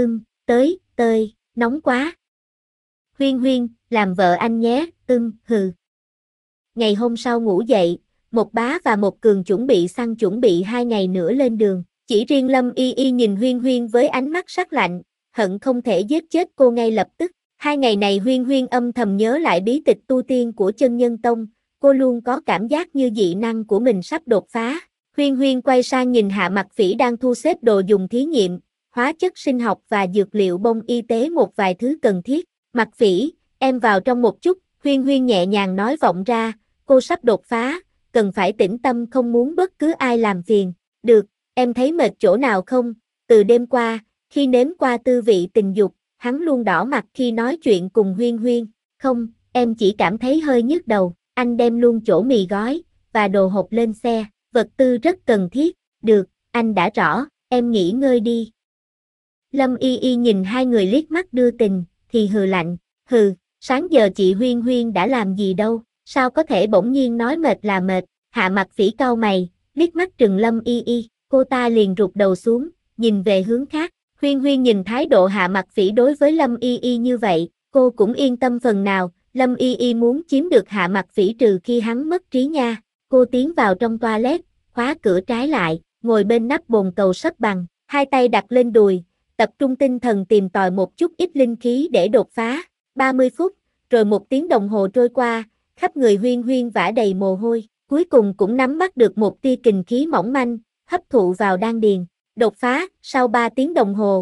A: Tới, nóng quá. Huyên Huyên, làm vợ anh nhé, hừ. Ngày hôm sau ngủ dậy, một bá và một cường chuẩn bị 2 ngày nữa lên đường. Chỉ riêng Lâm Y Y nhìn Huyên Huyên với ánh mắt sắc lạnh, hận không thể giết chết cô ngay lập tức. 2 ngày này Huyên Huyên âm thầm nhớ lại bí tịch tu tiên của Chân Nhân Tông, cô luôn có cảm giác như dị năng của mình sắp đột phá. Huyên Huyên quay sang nhìn Hạ Mặc Phỉ đang thu xếp đồ dùng thí nghiệm, hóa chất sinh học và dược liệu bông y tế một vài thứ cần thiết. Mặc Phỉ, em vào trong một chút, Huyên Huyên nhẹ nhàng nói vọng ra, cô sắp đột phá, cần phải tĩnh tâm không muốn bất cứ ai làm phiền. Được, em thấy mệt chỗ nào không? Từ đêm qua, khi nếm qua tư vị tình dục, hắn luôn đỏ mặt khi nói chuyện cùng Huyên Huyên. Không, em chỉ cảm thấy hơi nhức đầu, anh đem luôn chỗ mì gói, và đồ hộp lên xe, vật tư rất cần thiết. Được, anh đã rõ, em nghỉ ngơi đi. Lâm Y Y nhìn hai người liếc mắt đưa tình, thì hừ lạnh, sáng giờ chị Huyên Huyên đã làm gì đâu, sao có thể bỗng nhiên nói mệt là mệt. Hạ Mặc Phỉ cau mày, liếc mắt trừng Lâm Y Y, cô ta liền rụt đầu xuống, nhìn về hướng khác. Huyên Huyên nhìn thái độ Hạ Mặc Phỉ đối với Lâm Y Y như vậy, cô cũng yên tâm phần nào. Lâm Y Y muốn chiếm được Hạ Mặc Phỉ trừ khi hắn mất trí nha. Cô tiến vào trong toilet, khóa cửa trái lại, ngồi bên nắp bồn cầu xếp bằng, hai tay đặt lên đùi, tập trung tinh thần tìm tòi một chút ít linh khí để đột phá. 30 phút, rồi 1 tiếng đồng hồ trôi qua, khắp người Huyên Huyên vã đầy mồ hôi, cuối cùng cũng nắm bắt được một tia kình khí mỏng manh, hấp thụ vào đan điền. Đột phá, sau 3 tiếng đồng hồ,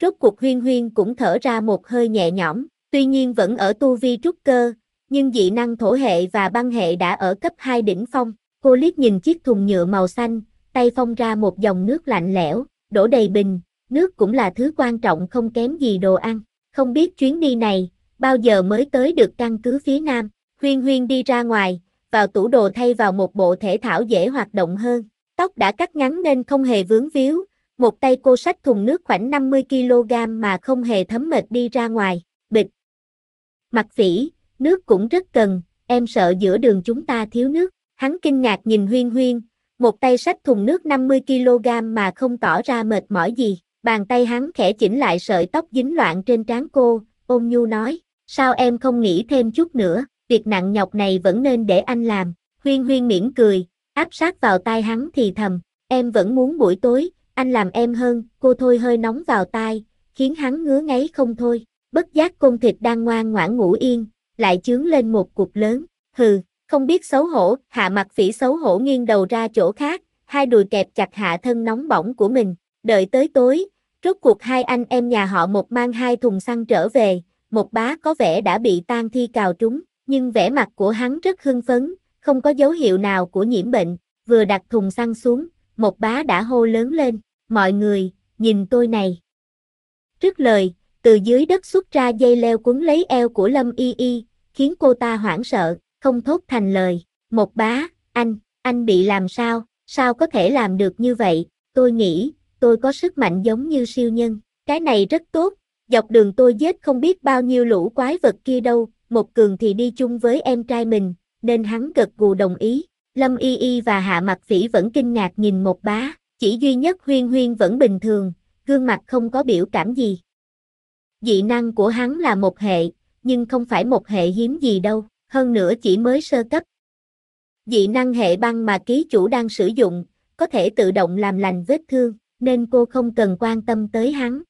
A: Rốt cuộc Huyên Huyên cũng thở ra một hơi nhẹ nhõm, tuy nhiên vẫn ở tu vi trúc cơ, nhưng dị năng thổ hệ và băng hệ đã ở cấp 2 đỉnh phong. Cô liếc nhìn chiếc thùng nhựa màu xanh, tay phong ra một dòng nước lạnh lẽo, đổ đầy bình, nước cũng là thứ quan trọng không kém gì đồ ăn. Không biết chuyến đi này, bao giờ mới tới được căn cứ phía Nam. Huyên Huyên đi ra ngoài, vào tủ đồ thay vào một bộ thể thao dễ hoạt động hơn. Tóc đã cắt ngắn nên không hề vướng víu, một tay cô xách thùng nước khoảng 50 kg mà không hề thấm mệt đi ra ngoài. Bịch. Mặc Phỉ, nước cũng rất cần, em sợ giữa đường chúng ta thiếu nước. Hắn kinh ngạc nhìn Huyên Huyên, một tay xách thùng nước 50 kg mà không tỏ ra mệt mỏi gì. Bàn tay hắn khẽ chỉnh lại sợi tóc dính loạn trên trán cô, ôn nhu nói, sao em không nghĩ thêm chút nữa, việc nặng nhọc này vẫn nên để anh làm. Huyên Huyên mỉm cười, áp sát vào tai hắn thì thầm, em vẫn muốn buổi tối, anh làm em hơn. Cô thôi hơi nóng vào tai, khiến hắn ngứa ngáy không thôi. Bất giác côn thịt đang ngoan ngoãn ngủ yên, lại chướng lên một cục lớn. Hừ, không biết xấu hổ. Hạ Mặc Phỉ xấu hổ nghiêng đầu ra chỗ khác, hai đùi kẹp chặt hạ thân nóng bỏng của mình. Đợi tới tối, rốt cuộc hai anh em nhà họ Một mang hai thùng xăng trở về. Một bá có vẻ đã bị tang thi cào trúng, nhưng vẻ mặt của hắn rất hưng phấn, không có dấu hiệu nào của nhiễm bệnh. Vừa đặt thùng xăng xuống, Một bá đã hô lớn lên, mọi người, nhìn tôi này. Trước lời, từ dưới đất xuất ra dây leo quấn lấy eo của Lâm Y Y, khiến cô ta hoảng sợ, không thốt thành lời. Một bá, anh bị làm sao, sao có thể làm được như vậy? Tôi nghĩ, tôi có sức mạnh giống như siêu nhân, cái này rất tốt, dọc đường tôi giết không biết bao nhiêu lũ quái vật kia đâu. Một Cường thì đi chung với em trai mình, nên hắn gật gù đồng ý. Lâm Y Y và Hạ Mặc Phỉ vẫn kinh ngạc nhìn Một bá, chỉ duy nhất Huyên Huyên vẫn bình thường, gương mặt không có biểu cảm gì. Dị năng của hắn là một hệ, nhưng không phải một hệ hiếm gì đâu, hơn nữa chỉ mới sơ cấp. Dị năng hệ băng mà ký chủ đang sử dụng, có thể tự động làm lành vết thương, nên cô không cần quan tâm tới hắn.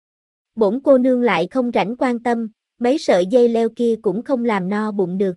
A: Bổn cô nương lại không rảnh quan tâm, mấy sợi dây leo kia cũng không làm no bụng được.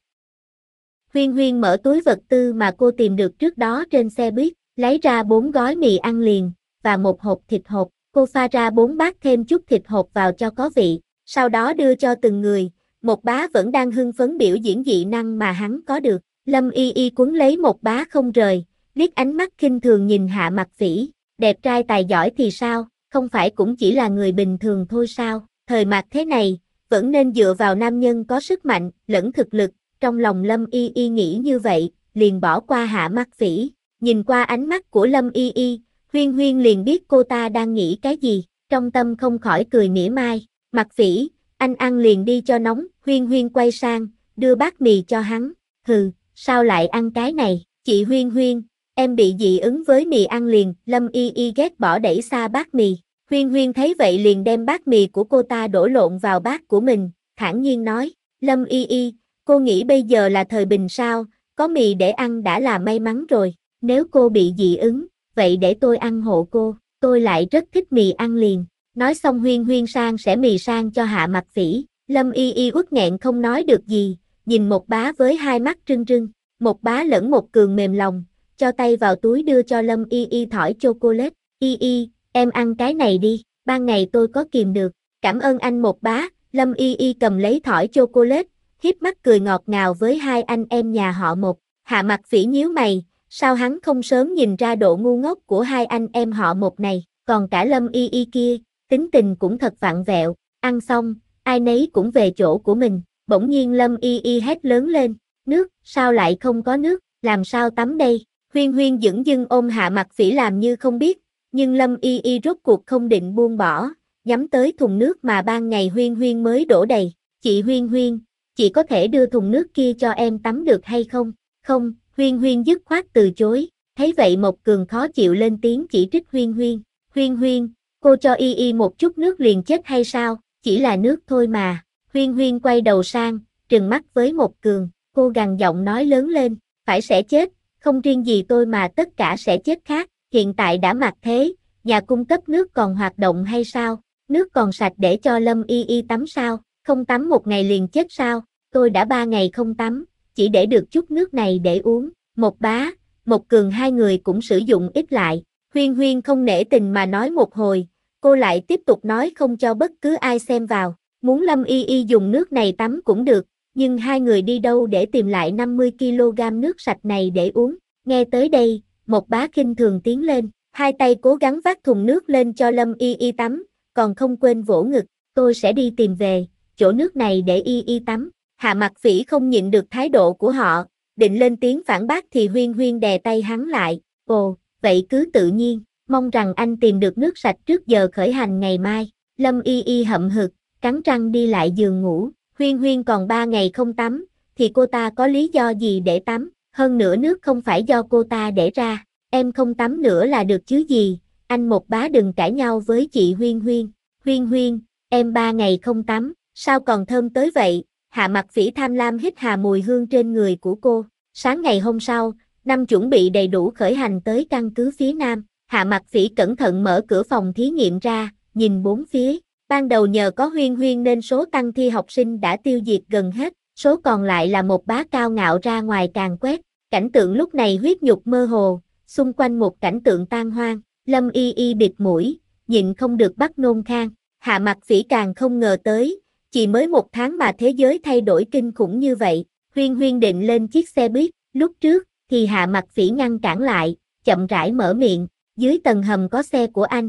A: Huyên Huyên mở túi vật tư mà cô tìm được trước đó trên xe buýt, lấy ra 4 gói mì ăn liền, và một hộp thịt hộp. Cô pha ra 4 bát thêm chút thịt hộp vào cho có vị, sau đó đưa cho từng người. Một bá vẫn đang hưng phấn biểu diễn dị năng mà hắn có được. Lâm Y Y quấn lấy Một bá không rời, liếc ánh mắt khinh thường nhìn Hạ Mặc Phỉ. Đẹp trai tài giỏi thì sao, không phải cũng chỉ là người bình thường thôi sao? Thời mạt thế này, vẫn nên dựa vào nam nhân có sức mạnh, lẫn thực lực. Trong lòng Lâm Y Y nghĩ như vậy, liền bỏ qua Hạ Mặc Phỉ. Nhìn qua ánh mắt của Lâm Y Y, Huyên Huyên liền biết cô ta đang nghĩ cái gì, trong tâm không khỏi cười mỉa mai. Mặc Phỉ, anh ăn liền đi cho nóng. Huyên Huyên quay sang, đưa bát mì cho hắn. Hừ, sao lại ăn cái này? Chị Huyên Huyên, em bị dị ứng với mì ăn liền. Lâm Y Y ghét bỏ đẩy xa bát mì. Huyên Huyên thấy vậy liền đem bát mì của cô ta đổ lộn vào bát của mình, thản nhiên nói, Lâm Y Y, cô nghĩ bây giờ là thời bình sao, có mì để ăn đã là may mắn rồi, nếu cô bị dị ứng, vậy để tôi ăn hộ cô, tôi lại rất thích mì ăn liền. Nói xong Huyên Huyên sang sẻ mì sang cho Hạ Mặc Phỉ. Lâm Y Y uất nghẹn không nói được gì, nhìn Một bá với hai mắt rưng rưng. Một bá lẫn Một Cường mềm lòng, cho tay vào túi đưa cho Lâm Y Y thỏi chocolate. Y Y, em ăn cái này đi, ban ngày tôi có kìm được. Cảm ơn anh Một bá. Lâm Y Y cầm lấy thỏi chocolate, híp mắt cười ngọt ngào với hai anh em nhà họ Một. Hạ Mặc Phỉ nhíu mày, sao hắn không sớm nhìn ra độ ngu ngốc của hai anh em họ Một này, còn cả Lâm Y Y kia, tính tình cũng thật vặn vẹo. Ăn xong, ai nấy cũng về chỗ của mình. Bỗng nhiên Lâm Y Y hét lớn lên, nước, sao lại không có nước, làm sao tắm đây? Huyên Huyên dửng dưng ôm Hạ Mặc Phỉ làm như không biết, nhưng Lâm Y Y rốt cuộc không định buông bỏ, nhắm tới thùng nước mà ban ngày Huyên Huyên mới đổ đầy. Chị Huyên Huyên, chị có thể đưa thùng nước kia cho em tắm được hay không? Không, Huyên Huyên dứt khoát từ chối. Thấy vậy Một Cường khó chịu lên tiếng chỉ trích Huyên Huyên. Huyên Huyên, cô cho Y Y một chút nước liền chết hay sao? Chỉ là nước thôi mà. Huyên Huyên quay đầu sang, trừng mắt với Một Cường. Cô gằn giọng nói lớn lên, phải sẽ chết, không riêng gì tôi mà tất cả sẽ chết khác. Hiện tại đã mặt thế, nhà cung cấp nước còn hoạt động hay sao? Nước còn sạch để cho Lâm Y Y tắm sao? Không tắm một ngày liền chết sao? Tôi đã 3 ngày không tắm, chỉ để được chút nước này để uống. Một bá, Một Cường hai người cũng sử dụng ít lại. Huyên Huyên không nể tình mà nói một hồi, cô lại tiếp tục nói không cho bất cứ ai xem vào. Muốn Lâm Y Y dùng nước này tắm cũng được, nhưng hai người đi đâu để tìm lại 50 kg nước sạch này để uống. Nghe tới đây, một bá khinh thường tiến lên, hai tay cố gắng vác thùng nước lên cho Lâm Y Y tắm, còn không quên vỗ ngực. Tôi sẽ đi tìm về chỗ nước này để Y Y tắm. Hạ Mặc Phỉ không nhịn được thái độ của họ, định lên tiếng phản bác thì Huyên Huyên đè tay hắn lại. Ồ, vậy cứ tự nhiên, mong rằng anh tìm được nước sạch trước giờ khởi hành ngày mai. Lâm Y Y hậm hực, cắn răng đi lại giường ngủ. Huyên Huyên còn 3 ngày không tắm, thì cô ta có lý do gì để tắm, hơn nữa nước không phải do cô ta để ra. Em không tắm nữa là được chứ gì, anh một bá đừng cãi nhau với chị Huyên Huyên. Huyên Huyên, em 3 ngày không tắm, sao còn thơm tới vậy? Hạ Mặc Phỉ tham lam hít hà mùi hương trên người của cô. Sáng ngày hôm sau, Năm chuẩn bị đầy đủ khởi hành tới căn cứ phía Nam. Hạ Mặc Phỉ cẩn thận mở cửa phòng thí nghiệm ra, nhìn bốn phía. Ban đầu nhờ có Huyên Huyên nên số tăng thi học sinh đã tiêu diệt gần hết, số còn lại là một bá cao ngạo ra ngoài càn quét. Cảnh tượng lúc này huyết nhục mơ hồ, xung quanh một cảnh tượng tan hoang. Lâm Y Y bịt mũi, nhịn không được bắt nôn khan. Hạ Mặc Phỉ càng không ngờ tới, chỉ mới 1 tháng mà thế giới thay đổi kinh khủng như vậy. Huyên Huyên định lên chiếc xe buýt, lúc trước thì Hạ Mặc Phỉ ngăn cản lại, chậm rãi mở miệng, dưới tầng hầm có xe của anh.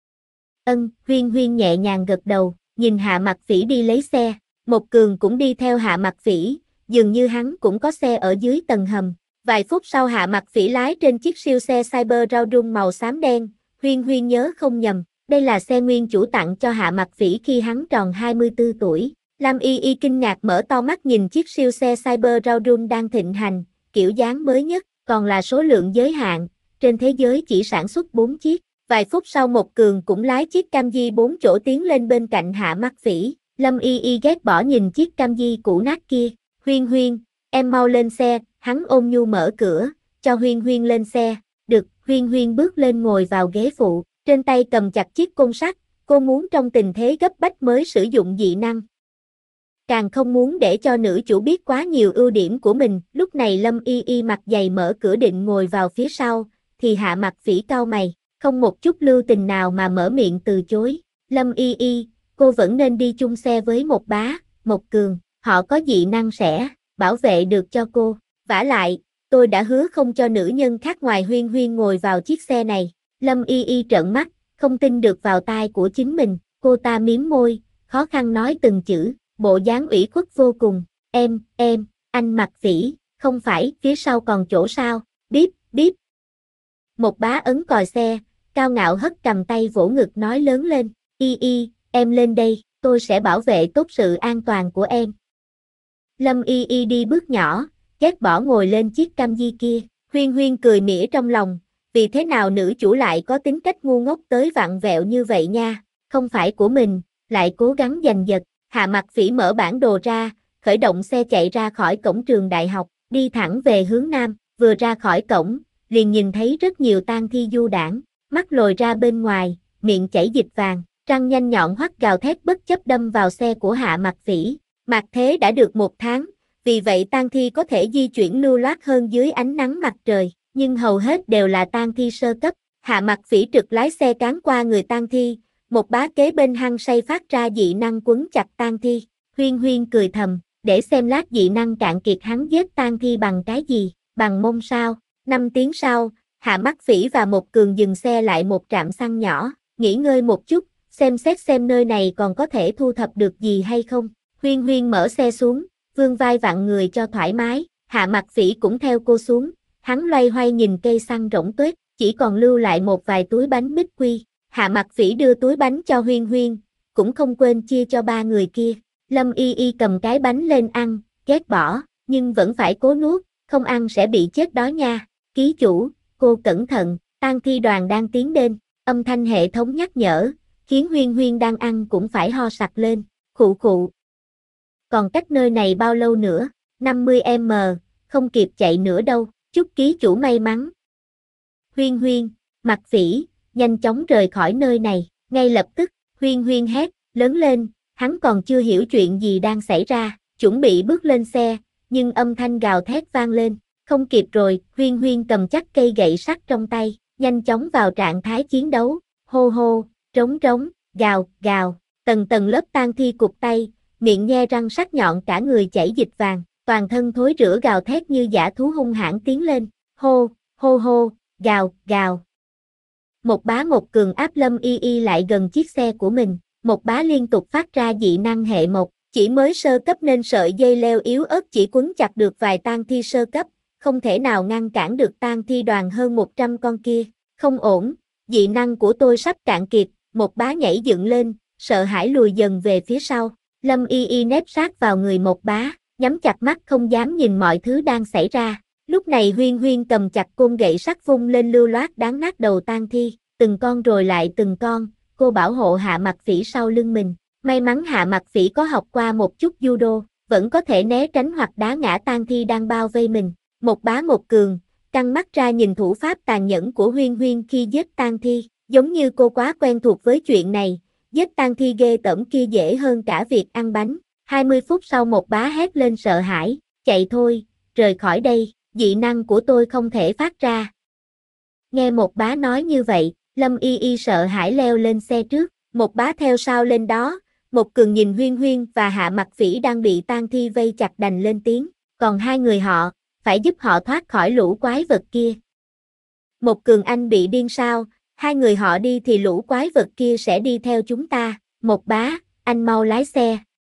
A: Huyên Huyên nhẹ nhàng gật đầu, nhìn Hạ Mặc Phỉ đi lấy xe. Một Cường cũng đi theo Hạ Mặc Phỉ, dường như hắn cũng có xe ở dưới tầng hầm. Vài phút sau Hạ Mặc Phỉ lái trên chiếc siêu xe Cyber Roadrunner màu xám đen. Huyên Huyên nhớ không nhầm, đây là xe nguyên chủ tặng cho Hạ Mặc Phỉ khi hắn tròn 24 tuổi. Lâm Y Y kinh ngạc mở to mắt nhìn chiếc siêu xe Cyber Roadrunner đang thịnh hành, kiểu dáng mới nhất, còn là số lượng giới hạn, trên thế giới chỉ sản xuất 4 chiếc. Vài phút sau Một Cường cũng lái chiếc Camry 4 chỗ tiến lên bên cạnh Hạ Mặc Phỉ. Lâm Y Y ghét bỏ nhìn chiếc Camry cũ nát kia. Huyên Huyên, em mau lên xe, hắn ôn nhu mở cửa, cho Huyên Huyên lên xe. Được, Huyên Huyên bước lên ngồi vào ghế phụ, trên tay cầm chặt chiếc côn sắt, cô muốn trong tình thế gấp bách mới sử dụng dị năng. Càng không muốn để cho nữ chủ biết quá nhiều ưu điểm của mình. Lúc này Lâm Y Y mặt dày mở cửa định ngồi vào phía sau, thì Hạ Mặc Phỉ cau mày, không một chút lưu tình nào mà mở miệng từ chối. Lâm Y Y, cô vẫn nên đi chung xe với Một bá, Một Cường, họ có dị năng sẽ bảo vệ được cho cô. Vả lại, tôi đã hứa không cho nữ nhân khác ngoài Huyên Huyên ngồi vào chiếc xe này. Lâm Y Y trợn mắt, không tin được vào tai của chính mình. Cô ta mím môi, khó khăn nói từng chữ, bộ dáng ủy khuất vô cùng. Anh Mặc Phỉ, không phải phía sau còn chỗ sao? Bíp, bíp. Một bá ấn còi xe, cao ngạo hất cầm tay vỗ ngực nói lớn lên. Y Y, em lên đây, tôi sẽ bảo vệ tốt sự an toàn của em. Lâm Y Y đi bước nhỏ, ghét bỏ ngồi lên chiếc Camry kia. Huyên Huyên cười mỉa trong lòng, vì thế nào nữ chủ lại có tính cách ngu ngốc tới vặn vẹo như vậy nha, không phải của mình, lại cố gắng giành giật. Hạ Mặc Phỉ mở bản đồ ra, khởi động xe chạy ra khỏi cổng trường đại học, đi thẳng về hướng Nam. Vừa ra khỏi cổng, liền nhìn thấy rất nhiều tang thi du đãng, mắt lồi ra bên ngoài, miệng chảy dịch vàng, răng nhanh nhọn hoắt gào thét bất chấp đâm vào xe của Hạ Mặc Phỉ. Mạt thế đã được 1 tháng, vì vậy tang thi có thể di chuyển lưu loát hơn dưới ánh nắng mặt trời, nhưng hầu hết đều là tang thi sơ cấp. Hạ Mặc Phỉ trực lái xe cán qua người tang thi, Một bá kế bên hăng say phát ra dị năng quấn chặt tang thi. Huyên Huyên cười thầm, để xem lát dị năng cạn kiệt hắn giết tang thi bằng cái gì, bằng mông sao. 5 tiếng sau, Hạ Mặc Phỉ và Một Cường dừng xe lại một trạm xăng nhỏ, nghỉ ngơi một chút, xem xét xem nơi này còn có thể thu thập được gì hay không. Huyên Huyên mở xe xuống, vươn vai vặn người cho thoải mái, Hạ Mặc Phỉ cũng theo cô xuống, hắn loay hoay nhìn cây xăng rỗng tuếch, chỉ còn lưu lại một vài túi bánh bích quy. Hạ Mặc Phỉ đưa túi bánh cho Huyên Huyên, cũng không quên chia cho 3 người kia. Lâm Y Y cầm cái bánh lên ăn, ghét bỏ, nhưng vẫn phải cố nuốt, không ăn sẽ bị chết đói nha. Ký chủ, cô cẩn thận, tang thi đoàn đang tiến đến, âm thanh hệ thống nhắc nhở, khiến Huyên Huyên đang ăn cũng phải ho sặc lên, khụ khụ. Còn cách nơi này bao lâu nữa? 50m, không kịp chạy nữa đâu, chúc ký chủ may mắn. Huyên Huyên, Mặc Phỉ, nhanh chóng rời khỏi nơi này, ngay lập tức, Huyên Huyên hét, lớn lên, hắn còn chưa hiểu chuyện gì đang xảy ra, chuẩn bị bước lên xe, nhưng âm thanh gào thét vang lên, không kịp rồi. Huyên Huyên cầm chắc cây gậy sắt trong tay, nhanh chóng vào trạng thái chiến đấu, hô hô, Trống trống, gào, gào, tầng tầng lớp tang thi cụp tay, miệng nhe răng sắc nhọn cả người chảy dịch vàng, toàn thân thối rữa gào thét như dã thú hung hãn tiến lên, hô, hô hô, gào, gào. Một bá một cường áp Lâm Y Y lại gần chiếc xe của mình, một bá liên tục phát ra dị năng hệ một, chỉ mới sơ cấp nên sợi dây leo yếu ớt chỉ quấn chặt được vài tang thi sơ cấp, không thể nào ngăn cản được tang thi đoàn hơn 100 con kia, không ổn, dị năng của tôi sắp cạn kiệt, một bá nhảy dựng lên, sợ hãi lùi dần về phía sau, Lâm Y Y nép sát vào người một bá, nhắm chặt mắt không dám nhìn mọi thứ đang xảy ra. Lúc này Huyên Huyên cầm chặt côn gậy sắt vung lên lưu loát đáng nát đầu tang thi, từng con rồi lại từng con, cô bảo hộ Hạ Mặc Phỉ sau lưng mình. May mắn Hạ Mặc Phỉ có học qua một chút judo, vẫn có thể né tránh hoặc đá ngã tang thi đang bao vây mình. Một bá một cường, căng mắt ra nhìn thủ pháp tàn nhẫn của Huyên Huyên khi giết tang thi, giống như cô quá quen thuộc với chuyện này, giết tang thi ghê tởm kia dễ hơn cả việc ăn bánh. 20 phút sau một bá hét lên sợ hãi, chạy thôi, rời khỏi đây, dị năng của tôi không thể phát ra. Nghe một bá nói như vậy, Lâm Y Y sợ hãi leo lên xe trước, một bá theo sau lên đó, một cường nhìn Huyên Huyên và Hạ Mặc Phỉ đang bị tang thi vây chặt đành lên tiếng, còn hai người họ, phải giúp họ thoát khỏi lũ quái vật kia. Một cường anh bị điên sao, hai người họ đi thì lũ quái vật kia sẽ đi theo chúng ta, một bá, anh mau lái xe.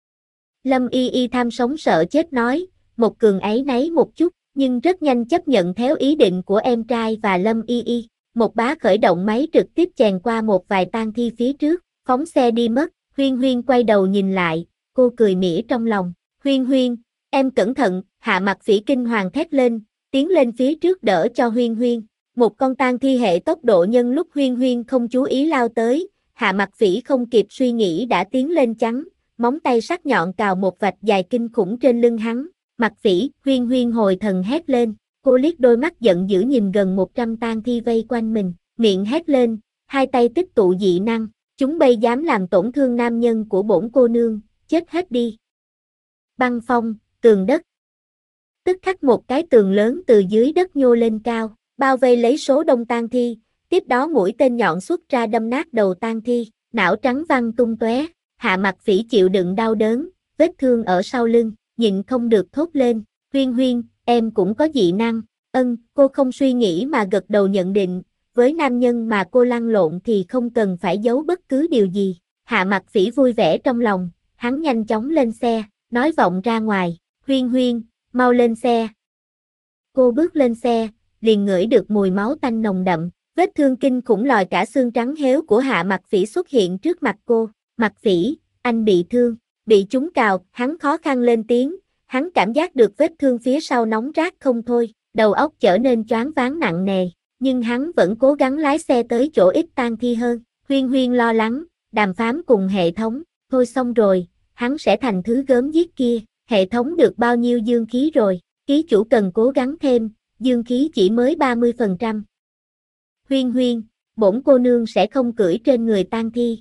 A: Lâm Y Y tham sống sợ chết nói, một cường áy náy một chút, nhưng rất nhanh chấp nhận theo ý định của em trai và Lâm Y Y. Một bá khởi động máy trực tiếp chèn qua một vài tang thi phía trước, phóng xe đi mất, Huyên Huyên quay đầu nhìn lại, cô cười mỉa trong lòng, Huyên Huyên, em cẩn thận, Hạ Mặc Phỉ kinh hoàng thét lên, tiến lên phía trước đỡ cho Huyên Huyên. Một con tang thi hệ tốc độ nhân lúc Huyên Huyên không chú ý lao tới, Hạ Mặc Phỉ không kịp suy nghĩ đã tiến lên chắn, móng tay sắc nhọn cào một vạch dài kinh khủng trên lưng hắn. Mặc Phỉ, Huyên Huyên hồi thần hét lên, cô liếc đôi mắt giận dữ nhìn gần 100 tang thi vây quanh mình, miệng hét lên, hai tay tích tụ dị năng, chúng bây dám làm tổn thương nam nhân của bổn cô nương, chết hết đi. Băng phong, tường đất. Tức khắc một cái tường lớn từ dưới đất nhô lên cao, bao vây lấy số đông tang thi, tiếp đó mũi tên nhọn xuất ra đâm nát đầu tang thi, não trắng văng tung tóe. Hạ Mặc Phỉ chịu đựng đau đớn, vết thương ở sau lưng, nhịn không được thốt lên, Huyên Huyên, em cũng có dị năng, cô không suy nghĩ mà gật đầu nhận định, với nam nhân mà cô lăn lộn thì không cần phải giấu bất cứ điều gì. Hạ Mặc Phỉ vui vẻ trong lòng, hắn nhanh chóng lên xe, nói vọng ra ngoài, Huyên Huyên, mau lên xe. Cô bước lên xe, liền ngửi được mùi máu tanh nồng đậm, vết thương kinh khủng lòi cả xương trắng héo của Hạ Mặc Phỉ xuất hiện trước mặt cô, Mặc Phỉ, anh bị thương, bị chúng cào, hắn khó khăn lên tiếng, hắn cảm giác được vết thương phía sau nóng rát không thôi, đầu óc trở nên choáng váng nặng nề, nhưng hắn vẫn cố gắng lái xe tới chỗ ít tang thi hơn. Huyên Huyên lo lắng, đàm phán cùng hệ thống, thôi xong rồi, hắn sẽ thành thứ gớm giết kia, hệ thống được bao nhiêu dương khí rồi, ký chủ cần cố gắng thêm, dương khí chỉ mới 30%. Huyên Huyên, bổn cô nương sẽ không cưỡi trên người tang thi.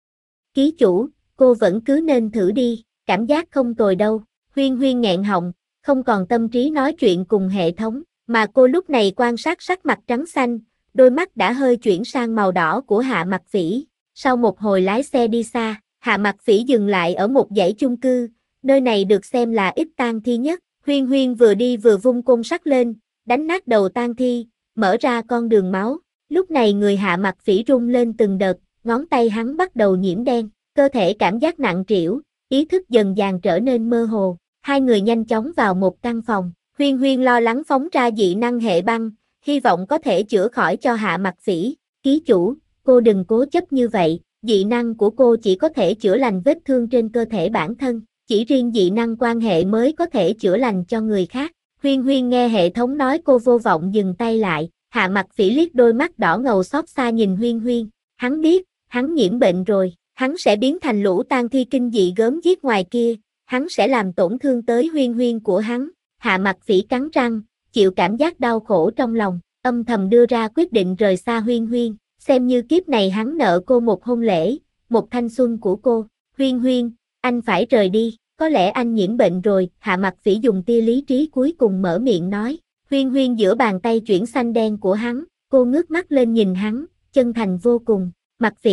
A: Ký chủ, cô vẫn cứ nên thử đi, cảm giác không tồi đâu. Huyên Huyên nghẹn họng, không còn tâm trí nói chuyện cùng hệ thống, mà cô lúc này quan sát sắc mặt trắng xanh, đôi mắt đã hơi chuyển sang màu đỏ của Hạ Mặc Phỉ. Sau một hồi lái xe đi xa, Hạ Mặc Phỉ dừng lại ở một dãy chung cư, nơi này được xem là ít tang thi nhất. Huyên Huyên vừa đi vừa vung côn sắt lên, đánh nát đầu tang thi, mở ra con đường máu. Lúc này người Hạ Mặc Phỉ rung lên từng đợt, ngón tay hắn bắt đầu nhiễm đen, cơ thể cảm giác nặng trĩu, ý thức dần dàng trở nên mơ hồ. Hai người nhanh chóng vào một căn phòng, Huyên Huyên lo lắng phóng ra dị năng hệ băng, hy vọng có thể chữa khỏi cho Hạ Mặc Phỉ. Ký chủ, cô đừng cố chấp như vậy, dị năng của cô chỉ có thể chữa lành vết thương trên cơ thể bản thân, chỉ riêng dị năng quan hệ mới có thể chữa lành cho người khác. Huyên Huyên nghe hệ thống nói cô vô vọng dừng tay lại, Hạ Mặc Phỉ liếc đôi mắt đỏ ngầu xót xa nhìn Huyên Huyên, hắn biết, hắn nhiễm bệnh rồi, hắn sẽ biến thành lũ tang thi kinh dị gớm giết ngoài kia, hắn sẽ làm tổn thương tới Huyên Huyên của hắn. Hạ Mặc Phỉ cắn răng, chịu cảm giác đau khổ trong lòng, âm thầm đưa ra quyết định rời xa Huyên Huyên, xem như kiếp này hắn nợ cô một hôn lễ, một thanh xuân của cô. Huyên Huyên, anh phải rời đi, có lẽ anh nhiễm bệnh rồi, Hạ Mặc Phỉ dùng tia lý trí cuối cùng mở miệng nói. Huyên Huyên giữa bàn tay chuyển xanh đen của hắn, cô ngước mắt lên nhìn hắn, chân thành vô cùng. Mặc Phỉ,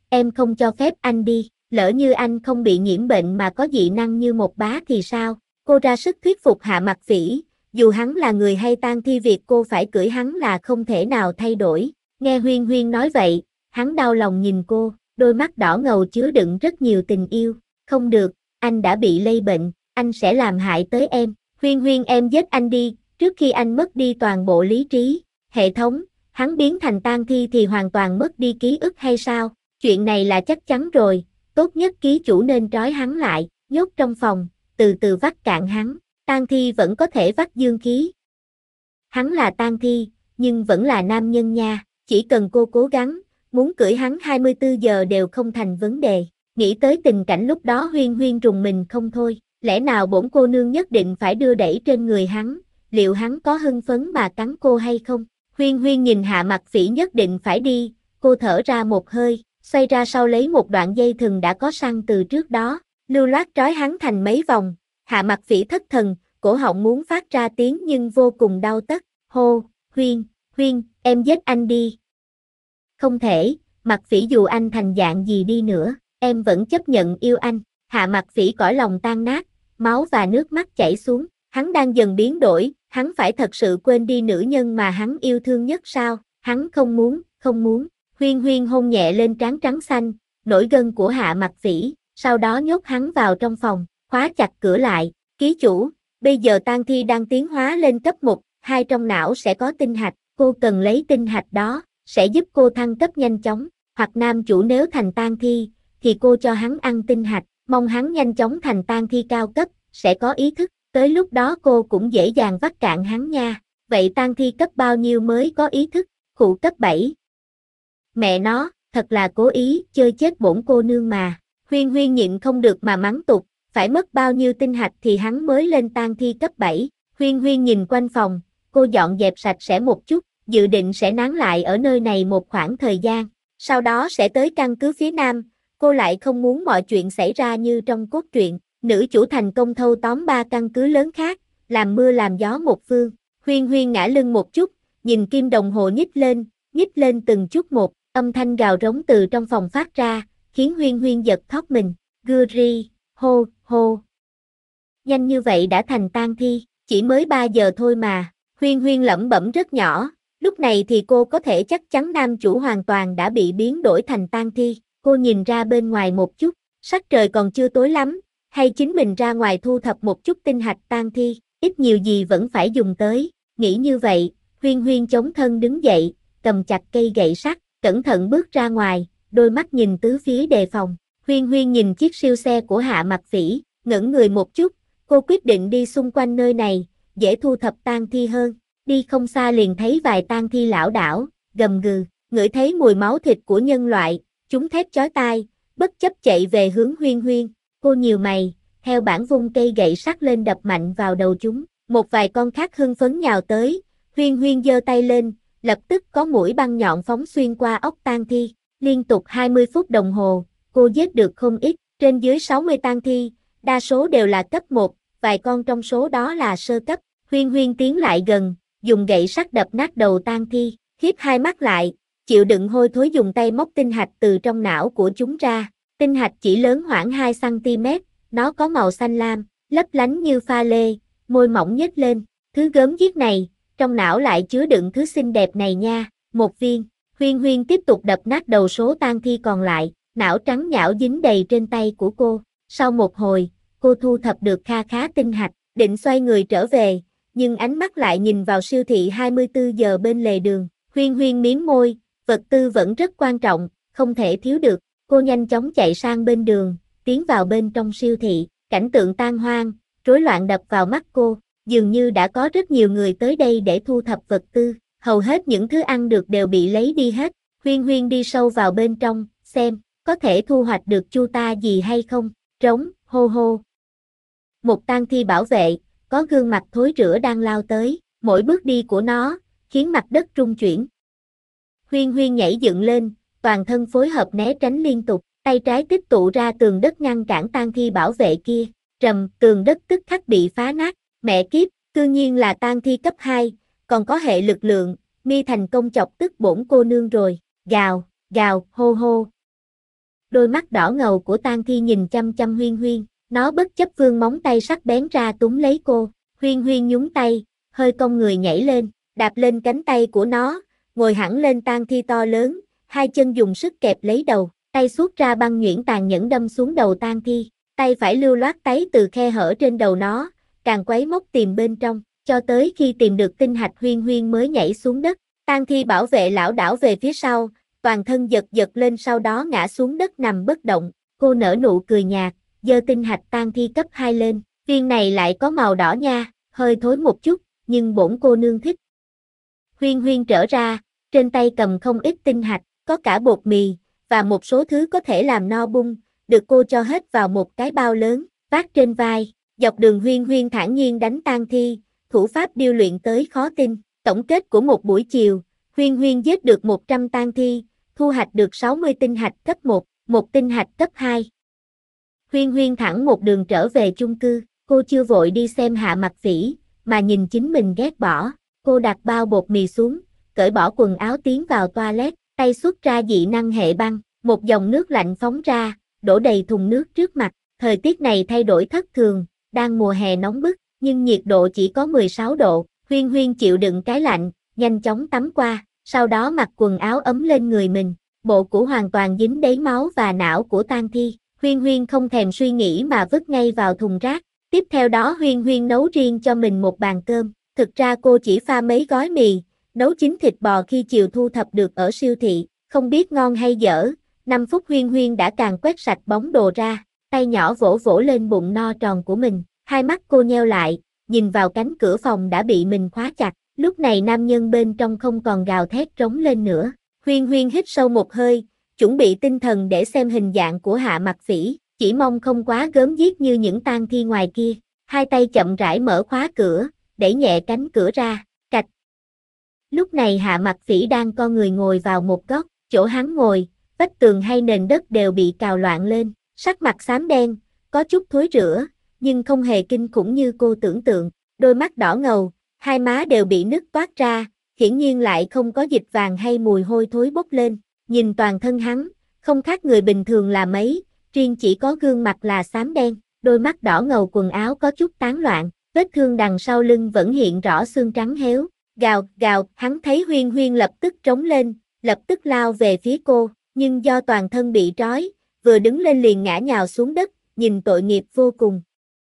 A: em không cho phép anh đi, lỡ như anh không bị nhiễm bệnh mà có dị năng như một bá thì sao? Cô ra sức thuyết phục Hạ Mặc Phỉ, dù hắn là người hay tang thi việc cô phải cưỡi hắn là không thể nào thay đổi. Nghe Huyên Huyên nói vậy, hắn đau lòng nhìn cô, đôi mắt đỏ ngầu chứa đựng rất nhiều tình yêu. Không được, anh đã bị lây bệnh, anh sẽ làm hại tới em. Huyên Huyên em giết anh đi, trước khi anh mất đi toàn bộ lý trí. Hệ thống, hắn biến thành tang thi thì hoàn toàn mất đi ký ức hay sao? Chuyện này là chắc chắn rồi, tốt nhất ký chủ nên trói hắn lại, nhốt trong phòng, từ từ vắt cạn hắn. Tang thi vẫn có thể vắt dương khí. Hắn là tang thi, nhưng vẫn là nam nhân nha, chỉ cần cô cố gắng, muốn cưỡi hắn 24 giờ đều không thành vấn đề. Nghĩ tới tình cảnh lúc đó Huyên Huyên rùng mình không thôi, lẽ nào bổn cô nương nhất định phải đưa đẩy trên người hắn, liệu hắn có hưng phấn mà cắn cô hay không? Huyên Huyên nhìn Hạ Mặc Phỉ nhất định phải đi, cô thở ra một hơi, xoay ra sau lấy một đoạn dây thừng đã có săn từ trước đó, lưu loát trói hắn thành mấy vòng. Hạ Mặc Phỉ thất thần, cổ họng muốn phát ra tiếng nhưng vô cùng đau tất. Hô, Huyên, Huyên, em giết anh đi. Không thể, Mặc Phỉ dù anh thành dạng gì đi nữa, em vẫn chấp nhận yêu anh. Hạ Mặc Phỉ cõi lòng tan nát, máu và nước mắt chảy xuống. Hắn đang dần biến đổi, hắn phải thật sự quên đi nữ nhân mà hắn yêu thương nhất sao? Hắn không muốn, không muốn. Huyên Huyên hôn nhẹ lên trán trắng xanh, nổi gân của Hạ Mặc Phỉ, sau đó nhốt hắn vào trong phòng, khóa chặt cửa lại. Ký chủ, bây giờ tang thi đang tiến hóa lên cấp 1, 2 trong não sẽ có tinh hạch, cô cần lấy tinh hạch đó, sẽ giúp cô thăng cấp nhanh chóng, hoặc nam chủ nếu thành tang thi, thì cô cho hắn ăn tinh hạch, mong hắn nhanh chóng thành tang thi cao cấp, sẽ có ý thức, tới lúc đó cô cũng dễ dàng vắt cạn hắn nha. Vậy tang thi cấp bao nhiêu mới có ý thức? Khụ cấp 7. Mẹ nó, thật là cố ý, chơi chết bổn cô nương mà. Huyên Huyên nhịn không được mà mắng tục, phải mất bao nhiêu tinh hạch thì hắn mới lên tang thi cấp 7. Huyên Huyên nhìn quanh phòng, cô dọn dẹp sạch sẽ một chút, dự định sẽ nán lại ở nơi này một khoảng thời gian, sau đó sẽ tới căn cứ phía Nam. Cô lại không muốn mọi chuyện xảy ra như trong cốt truyện, nữ chủ thành công thâu tóm 3 căn cứ lớn khác, làm mưa làm gió một phương. Huyên Huyên ngã lưng một chút, nhìn kim đồng hồ nhích lên từng chút một, âm thanh gào rống từ trong phòng phát ra, khiến Huyên Huyên giật thót mình. Guri, hô, hô. Nhanh như vậy đã thành tang thi, chỉ mới 3 giờ thôi mà. Huyên Huyên lẩm bẩm rất nhỏ, lúc này thì cô có thể chắc chắn nam chủ hoàn toàn đã bị biến đổi thành tang thi. Cô nhìn ra bên ngoài một chút, sắc trời còn chưa tối lắm, hay chính mình ra ngoài thu thập một chút tinh hạch tang thi, ít nhiều gì vẫn phải dùng tới. Nghĩ như vậy, Huyên Huyên chống thân đứng dậy, cầm chặt cây gậy sắt, cẩn thận bước ra ngoài, đôi mắt nhìn tứ phía đề phòng. Huyên Huyên nhìn chiếc siêu xe của Hạ Mặc Phỉ, ngẩng người một chút, cô quyết định đi xung quanh nơi này, dễ thu thập tang thi hơn. Đi không xa liền thấy vài tang thi lảo đảo, gầm gừ, ngửi thấy mùi máu thịt của nhân loại, chúng thét chói tai, bất chấp chạy về hướng Huyên Huyên. Cô nhíu mày, theo bản vung cây gậy sắt lên đập mạnh vào đầu chúng. Một vài con khác hưng phấn nhào tới, Huyên Huyên giơ tay lên, lập tức có mũi băng nhọn phóng xuyên qua ốc tang thi. Liên tục 20 phút đồng hồ, cô giết được không ít, trên dưới 60 tang thi, đa số đều là cấp 1, vài con trong số đó là sơ cấp. Huyên Huyên tiến lại gần, dùng gậy sắt đập nát đầu tang thi, hiếp hai mắt lại, chịu đựng hôi thối dùng tay móc tinh hạch từ trong não của chúng ra. Tinh hạch chỉ lớn khoảng 2 cm, nó có màu xanh lam, lấp lánh như pha lê, môi mỏng nhếch lên. Thứ gớm ghiếc này, trong não lại chứa đựng thứ xinh đẹp này nha. Một viên. Huyên Huyên tiếp tục đập nát đầu số tang thi còn lại, não trắng nhão dính đầy trên tay của cô. Sau một hồi, cô thu thập được kha khá tinh hạch, định xoay người trở về, nhưng ánh mắt lại nhìn vào siêu thị 24 giờ bên lề đường. Huyên Huyên mím môi, vật tư vẫn rất quan trọng, không thể thiếu được. Cô nhanh chóng chạy sang bên đường, tiến vào bên trong siêu thị, cảnh tượng tan hoang, rối loạn đập vào mắt cô, dường như đã có rất nhiều người tới đây để thu thập vật tư, hầu hết những thứ ăn được đều bị lấy đi hết. Huyên Huyên đi sâu vào bên trong, xem, có thể thu hoạch được chu ta gì hay không, trống, hô hô. Một tang thi bảo vệ, có gương mặt thối rữa đang lao tới, mỗi bước đi của nó, khiến mặt đất rung chuyển. Huyên Huyên nhảy dựng lên, toàn thân phối hợp né tránh liên tục, tay trái tích tụ ra tường đất ngăn cản tang thi bảo vệ kia, trầm, tường đất tức khắc bị phá nát, mẹ kiếp, cư nhiên là tang thi cấp 2, còn có hệ lực lượng, mi thành công chọc tức bổn cô nương rồi, gào, gào, hô hô. đôi mắt đỏ ngầu của tang thi nhìn chăm chăm Huyên Huyên, nó bất chấp vươn móng tay sắc bén ra túm lấy cô, Huyên Huyên nhún tay, hơi cong người nhảy lên, đạp lên cánh tay của nó, ngồi hẳn lên tang thi to lớn, hai chân dùng sức kẹp lấy đầu, tay xuốt ra băng nhuyễn tàn nhẫn đâm xuống đầu tang thi, tay phải lưu loát táy từ khe hở trên đầu nó, càng quấy móc tìm bên trong, cho tới khi tìm được tinh hạch Huyên Huyên mới nhảy xuống đất. Tang thi bảo vệ lảo đảo về phía sau, toàn thân giật giật lên sau đó ngã xuống đất nằm bất động, cô nở nụ cười nhạt, giơ tinh hạch tang thi cấp 2 lên, viên này lại có màu đỏ nha, hơi thối một chút, nhưng bổn cô nương thích. Huyên Huyên trở ra, trên tay cầm không ít tinh hạch, có cả bột mì, và một số thứ có thể làm no bung, được cô cho hết vào một cái bao lớn, vác trên vai, dọc đường Huyên Huyên thản nhiên đánh tang thi, thủ pháp điêu luyện tới khó tin. Tổng kết của một buổi chiều, Huyên Huyên giết được 100 tang thi, thu hoạch được 60 tinh hạch cấp 1, một tinh hạch cấp 2. Huyên Huyên thẳng một đường trở về chung cư, cô chưa vội đi xem Hạ Mặc Phỉ, mà nhìn chính mình ghét bỏ, cô đặt bao bột mì xuống, cởi bỏ quần áo tiến vào toilet, tay xuất ra dị năng hệ băng, một dòng nước lạnh phóng ra, đổ đầy thùng nước trước mặt, thời tiết này thay đổi thất thường, đang mùa hè nóng bức, nhưng nhiệt độ chỉ có 16 độ. Huyên Huyên chịu đựng cái lạnh, nhanh chóng tắm qua, sau đó mặc quần áo ấm lên người mình, bộ cũ hoàn toàn dính đầy máu và não của tang thi. Huyên Huyên không thèm suy nghĩ mà vứt ngay vào thùng rác. Tiếp theo đó Huyên Huyên nấu riêng cho mình một bàn cơm. Thực ra cô chỉ pha mấy gói mì, nấu chín thịt bò khi chiều thu thập được ở siêu thị, không biết ngon hay dở. 5 phút Huyên Huyên đã càng quét sạch bóng đồ ra, tay nhỏ vỗ vỗ lên bụng no tròn của mình, hai mắt cô nheo lại, nhìn vào cánh cửa phòng đã bị mình khóa chặt, lúc này nam nhân bên trong không còn gào thét trống lên nữa. Huyên Huyên hít sâu một hơi, chuẩn bị tinh thần để xem hình dạng của Hạ Mặc Phỉ, chỉ mong không quá gớm ghiếc như những tang thi ngoài kia. Hai tay chậm rãi mở khóa cửa, đẩy nhẹ cánh cửa ra, cạch. Lúc này Hạ Mặc Phỉ đang co người ngồi vào một góc, chỗ hắn ngồi, vách tường hay nền đất đều bị cào loạn lên, sắc mặt xám đen, có chút thối rữa, nhưng không hề kinh khủng như cô tưởng tượng, đôi mắt đỏ ngầu, hai má đều bị nứt toát ra, hiển nhiên lại không có dịch vàng hay mùi hôi thối bốc lên, nhìn toàn thân hắn, không khác người bình thường là mấy, riêng chỉ có gương mặt là xám đen, đôi mắt đỏ ngầu quần áo có chút tán loạn, vết thương đằng sau lưng vẫn hiện rõ xương trắng héo, gào, gào, hắn thấy Huyên Huyên lập tức trống lên, lập tức lao về phía cô, nhưng do toàn thân bị trói, vừa đứng lên liền ngã nhào xuống đất, nhìn tội nghiệp vô cùng.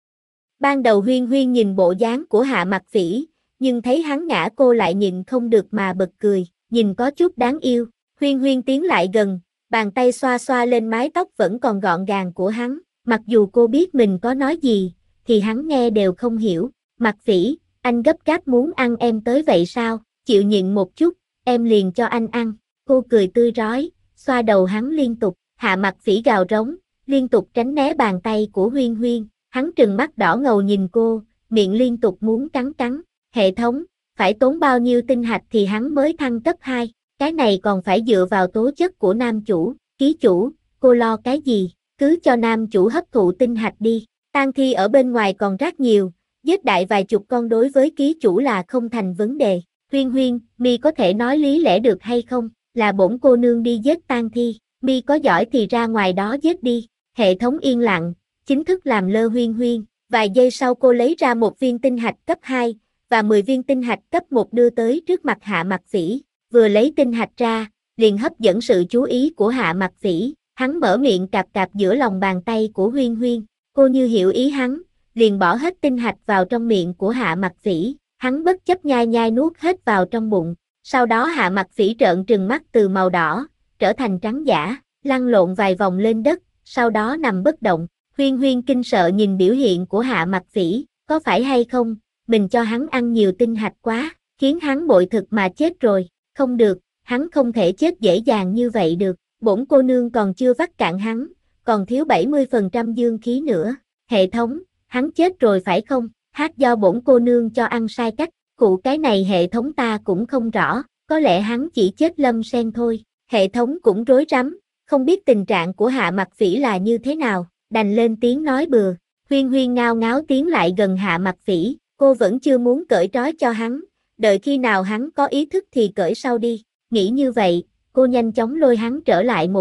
A: Ban đầu Huyên Huyên nhìn bộ dáng của Hạ Mặc Phỉ, nhưng thấy hắn ngã cô lại nhịn không được mà bật cười, nhìn có chút đáng yêu. Huyên Huyên tiến lại gần, bàn tay xoa xoa lên mái tóc vẫn còn gọn gàng của hắn, mặc dù cô biết mình có nói gì, thì hắn nghe đều không hiểu. Mặc Phỉ, anh gấp gáp muốn ăn em tới vậy sao, chịu nhịn một chút, em liền cho anh ăn. Cô cười tươi rói, xoa đầu hắn liên tục, Hạ Mặc Phỉ gào rống, liên tục tránh né bàn tay của Huyên Huyên. Hắn trừng mắt đỏ ngầu nhìn cô, miệng liên tục muốn cắn cắn. Hệ thống, phải tốn bao nhiêu tinh hạch thì hắn mới thăng cấp 2, cái này còn phải dựa vào tố chất của nam chủ, ký chủ, cô lo cái gì, cứ cho nam chủ hấp thụ tinh hạch đi. Tang thi ở bên ngoài còn rác nhiều, giết đại vài chục con đối với ký chủ là không thành vấn đề. Huyên Huyên, mi có thể nói lý lẽ được hay không, là bổn cô nương đi giết tang thi, mi có giỏi thì ra ngoài đó giết đi. Hệ thống yên lặng, chính thức làm lơ Huyên Huyên, vài giây sau cô lấy ra một viên tinh hạch cấp 2, và 10 viên tinh hạch cấp 1 đưa tới trước mặt Hạ Mặc Phỉ, vừa lấy tinh hạch ra, liền hấp dẫn sự chú ý của Hạ Mặc Phỉ, hắn mở miệng cạp cạp giữa lòng bàn tay của Huyên Huyên, cô như hiểu ý hắn, liền bỏ hết tinh hạch vào trong miệng của Hạ Mặc Phỉ, hắn bất chấp nhai nhai nuốt hết vào trong bụng, sau đó Hạ Mặc Phỉ trợn trừng mắt từ màu đỏ, trở thành trắng giả, lăn lộn vài vòng lên đất, sau đó nằm bất động. Huyên Huyên kinh sợ nhìn biểu hiện của Hạ Mặc Phỉ, có phải hay không, mình cho hắn ăn nhiều tinh hạch quá, khiến hắn bội thực mà chết rồi, không được, hắn không thể chết dễ dàng như vậy được, bổn cô nương còn chưa vắt cạn hắn, còn thiếu 70% dương khí nữa, hệ thống, hắn chết rồi phải không, hát do bổn cô nương cho ăn sai cách, cụ cái này hệ thống ta cũng không rõ, có lẽ hắn chỉ chết lâm sen thôi, hệ thống cũng rối rắm, không biết tình trạng của Hạ Mặc Phỉ là như thế nào. Đành lên tiếng nói bừa, Huyên Huyên ngao ngáo tiến lại gần Hạ Mặc Phỉ, cô vẫn chưa muốn cởi trói cho hắn, đợi khi nào hắn có ý thức thì cởi sau đi, nghĩ như vậy, cô nhanh chóng lôi hắn trở lại một góc,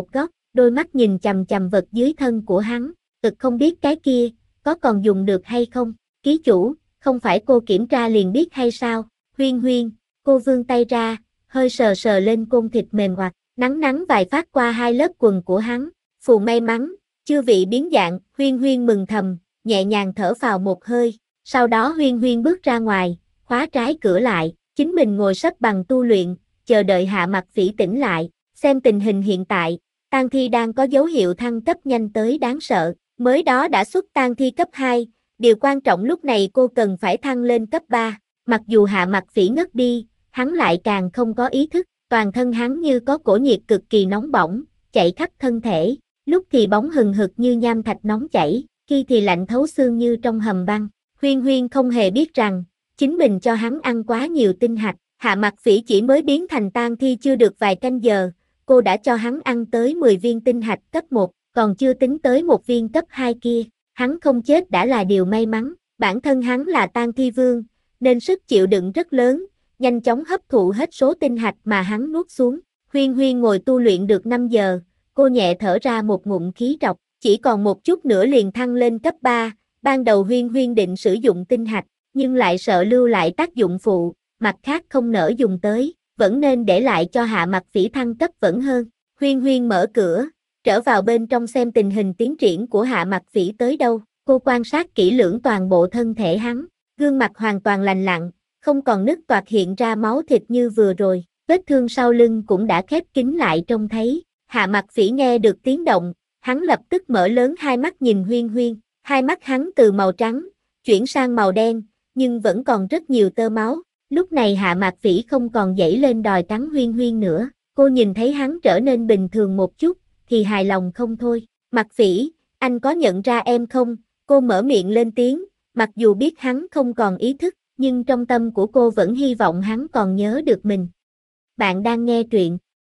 A: đôi mắt nhìn chằm chằm vật dưới thân của hắn, không biết cái kia, có còn dùng được hay không, ký chủ, không phải cô kiểm tra liền biết hay sao, Huyên Huyên, cô vươn tay ra, hơi sờ sờ lên côn thịt mềm oặt, nắng vài phát qua hai lớp quần của hắn, phù may mắn, chư vị biến dạng, Huyên Huyên mừng thầm, nhẹ nhàng thở phào một hơi, sau đó Huyên Huyên bước ra ngoài, khóa trái cửa lại, chính mình ngồi xếp bằng tu luyện, chờ đợi Hạ Mặc Phỉ tỉnh lại, xem tình hình hiện tại, tang thi đang có dấu hiệu thăng cấp nhanh tới đáng sợ, mới đó đã xuất tang thi cấp 2, điều quan trọng lúc này cô cần phải thăng lên cấp 3, mặc dù Hạ Mặc Phỉ ngất đi, hắn lại càng không có ý thức, toàn thân hắn như có cổ nhiệt cực kỳ nóng bỏng, chạy khắp thân thể, lúc thì bóng hừng hực như nham thạch nóng chảy, khi thì lạnh thấu xương như trong hầm băng. Huyên Huyên không hề biết rằng, chính mình cho hắn ăn quá nhiều tinh hạch, Hạ Mặc Phỉ chỉ mới biến thành tang thi chưa được vài canh giờ, cô đã cho hắn ăn tới 10 viên tinh hạch cấp 1, còn chưa tính tới một viên cấp 2 kia, hắn không chết đã là điều may mắn, bản thân hắn là tang thi vương, nên sức chịu đựng rất lớn, nhanh chóng hấp thụ hết số tinh hạch mà hắn nuốt xuống. Huyên Huyên ngồi tu luyện được 5 giờ, cô nhẹ thở ra một ngụm khí trọc, chỉ còn một chút nữa liền thăng lên cấp 3, ban đầu Huyên Huyên định sử dụng tinh hạch, nhưng lại sợ lưu lại tác dụng phụ, mặt khác không nỡ dùng tới, vẫn nên để lại cho Hạ Mặc Phỉ thăng cấp vẫn hơn. Huyên Huyên mở cửa, trở vào bên trong xem tình hình tiến triển của Hạ Mặc Phỉ tới đâu, cô quan sát kỹ lưỡng toàn bộ thân thể hắn, gương mặt hoàn toàn lành lặn, không còn nứt toạc hiện ra máu thịt như vừa rồi, vết thương sau lưng cũng đã khép kín lại trông thấy. Hạ Mặc Phỉ nghe được tiếng động, hắn lập tức mở lớn hai mắt nhìn Huyên Huyên, hai mắt hắn từ màu trắng, chuyển sang màu đen, nhưng vẫn còn rất nhiều tơ máu. Lúc này Hạ Mặc Phỉ không còn dãy lên đòi cắn Huyên Huyên nữa, cô nhìn thấy hắn trở nên bình thường một chút, thì hài lòng không thôi. Mặc Phỉ, anh có nhận ra em không? Cô mở miệng lên tiếng, mặc dù biết hắn không còn ý thức, nhưng trong tâm của cô vẫn hy vọng hắn còn nhớ được mình. Bạn đang nghe truyện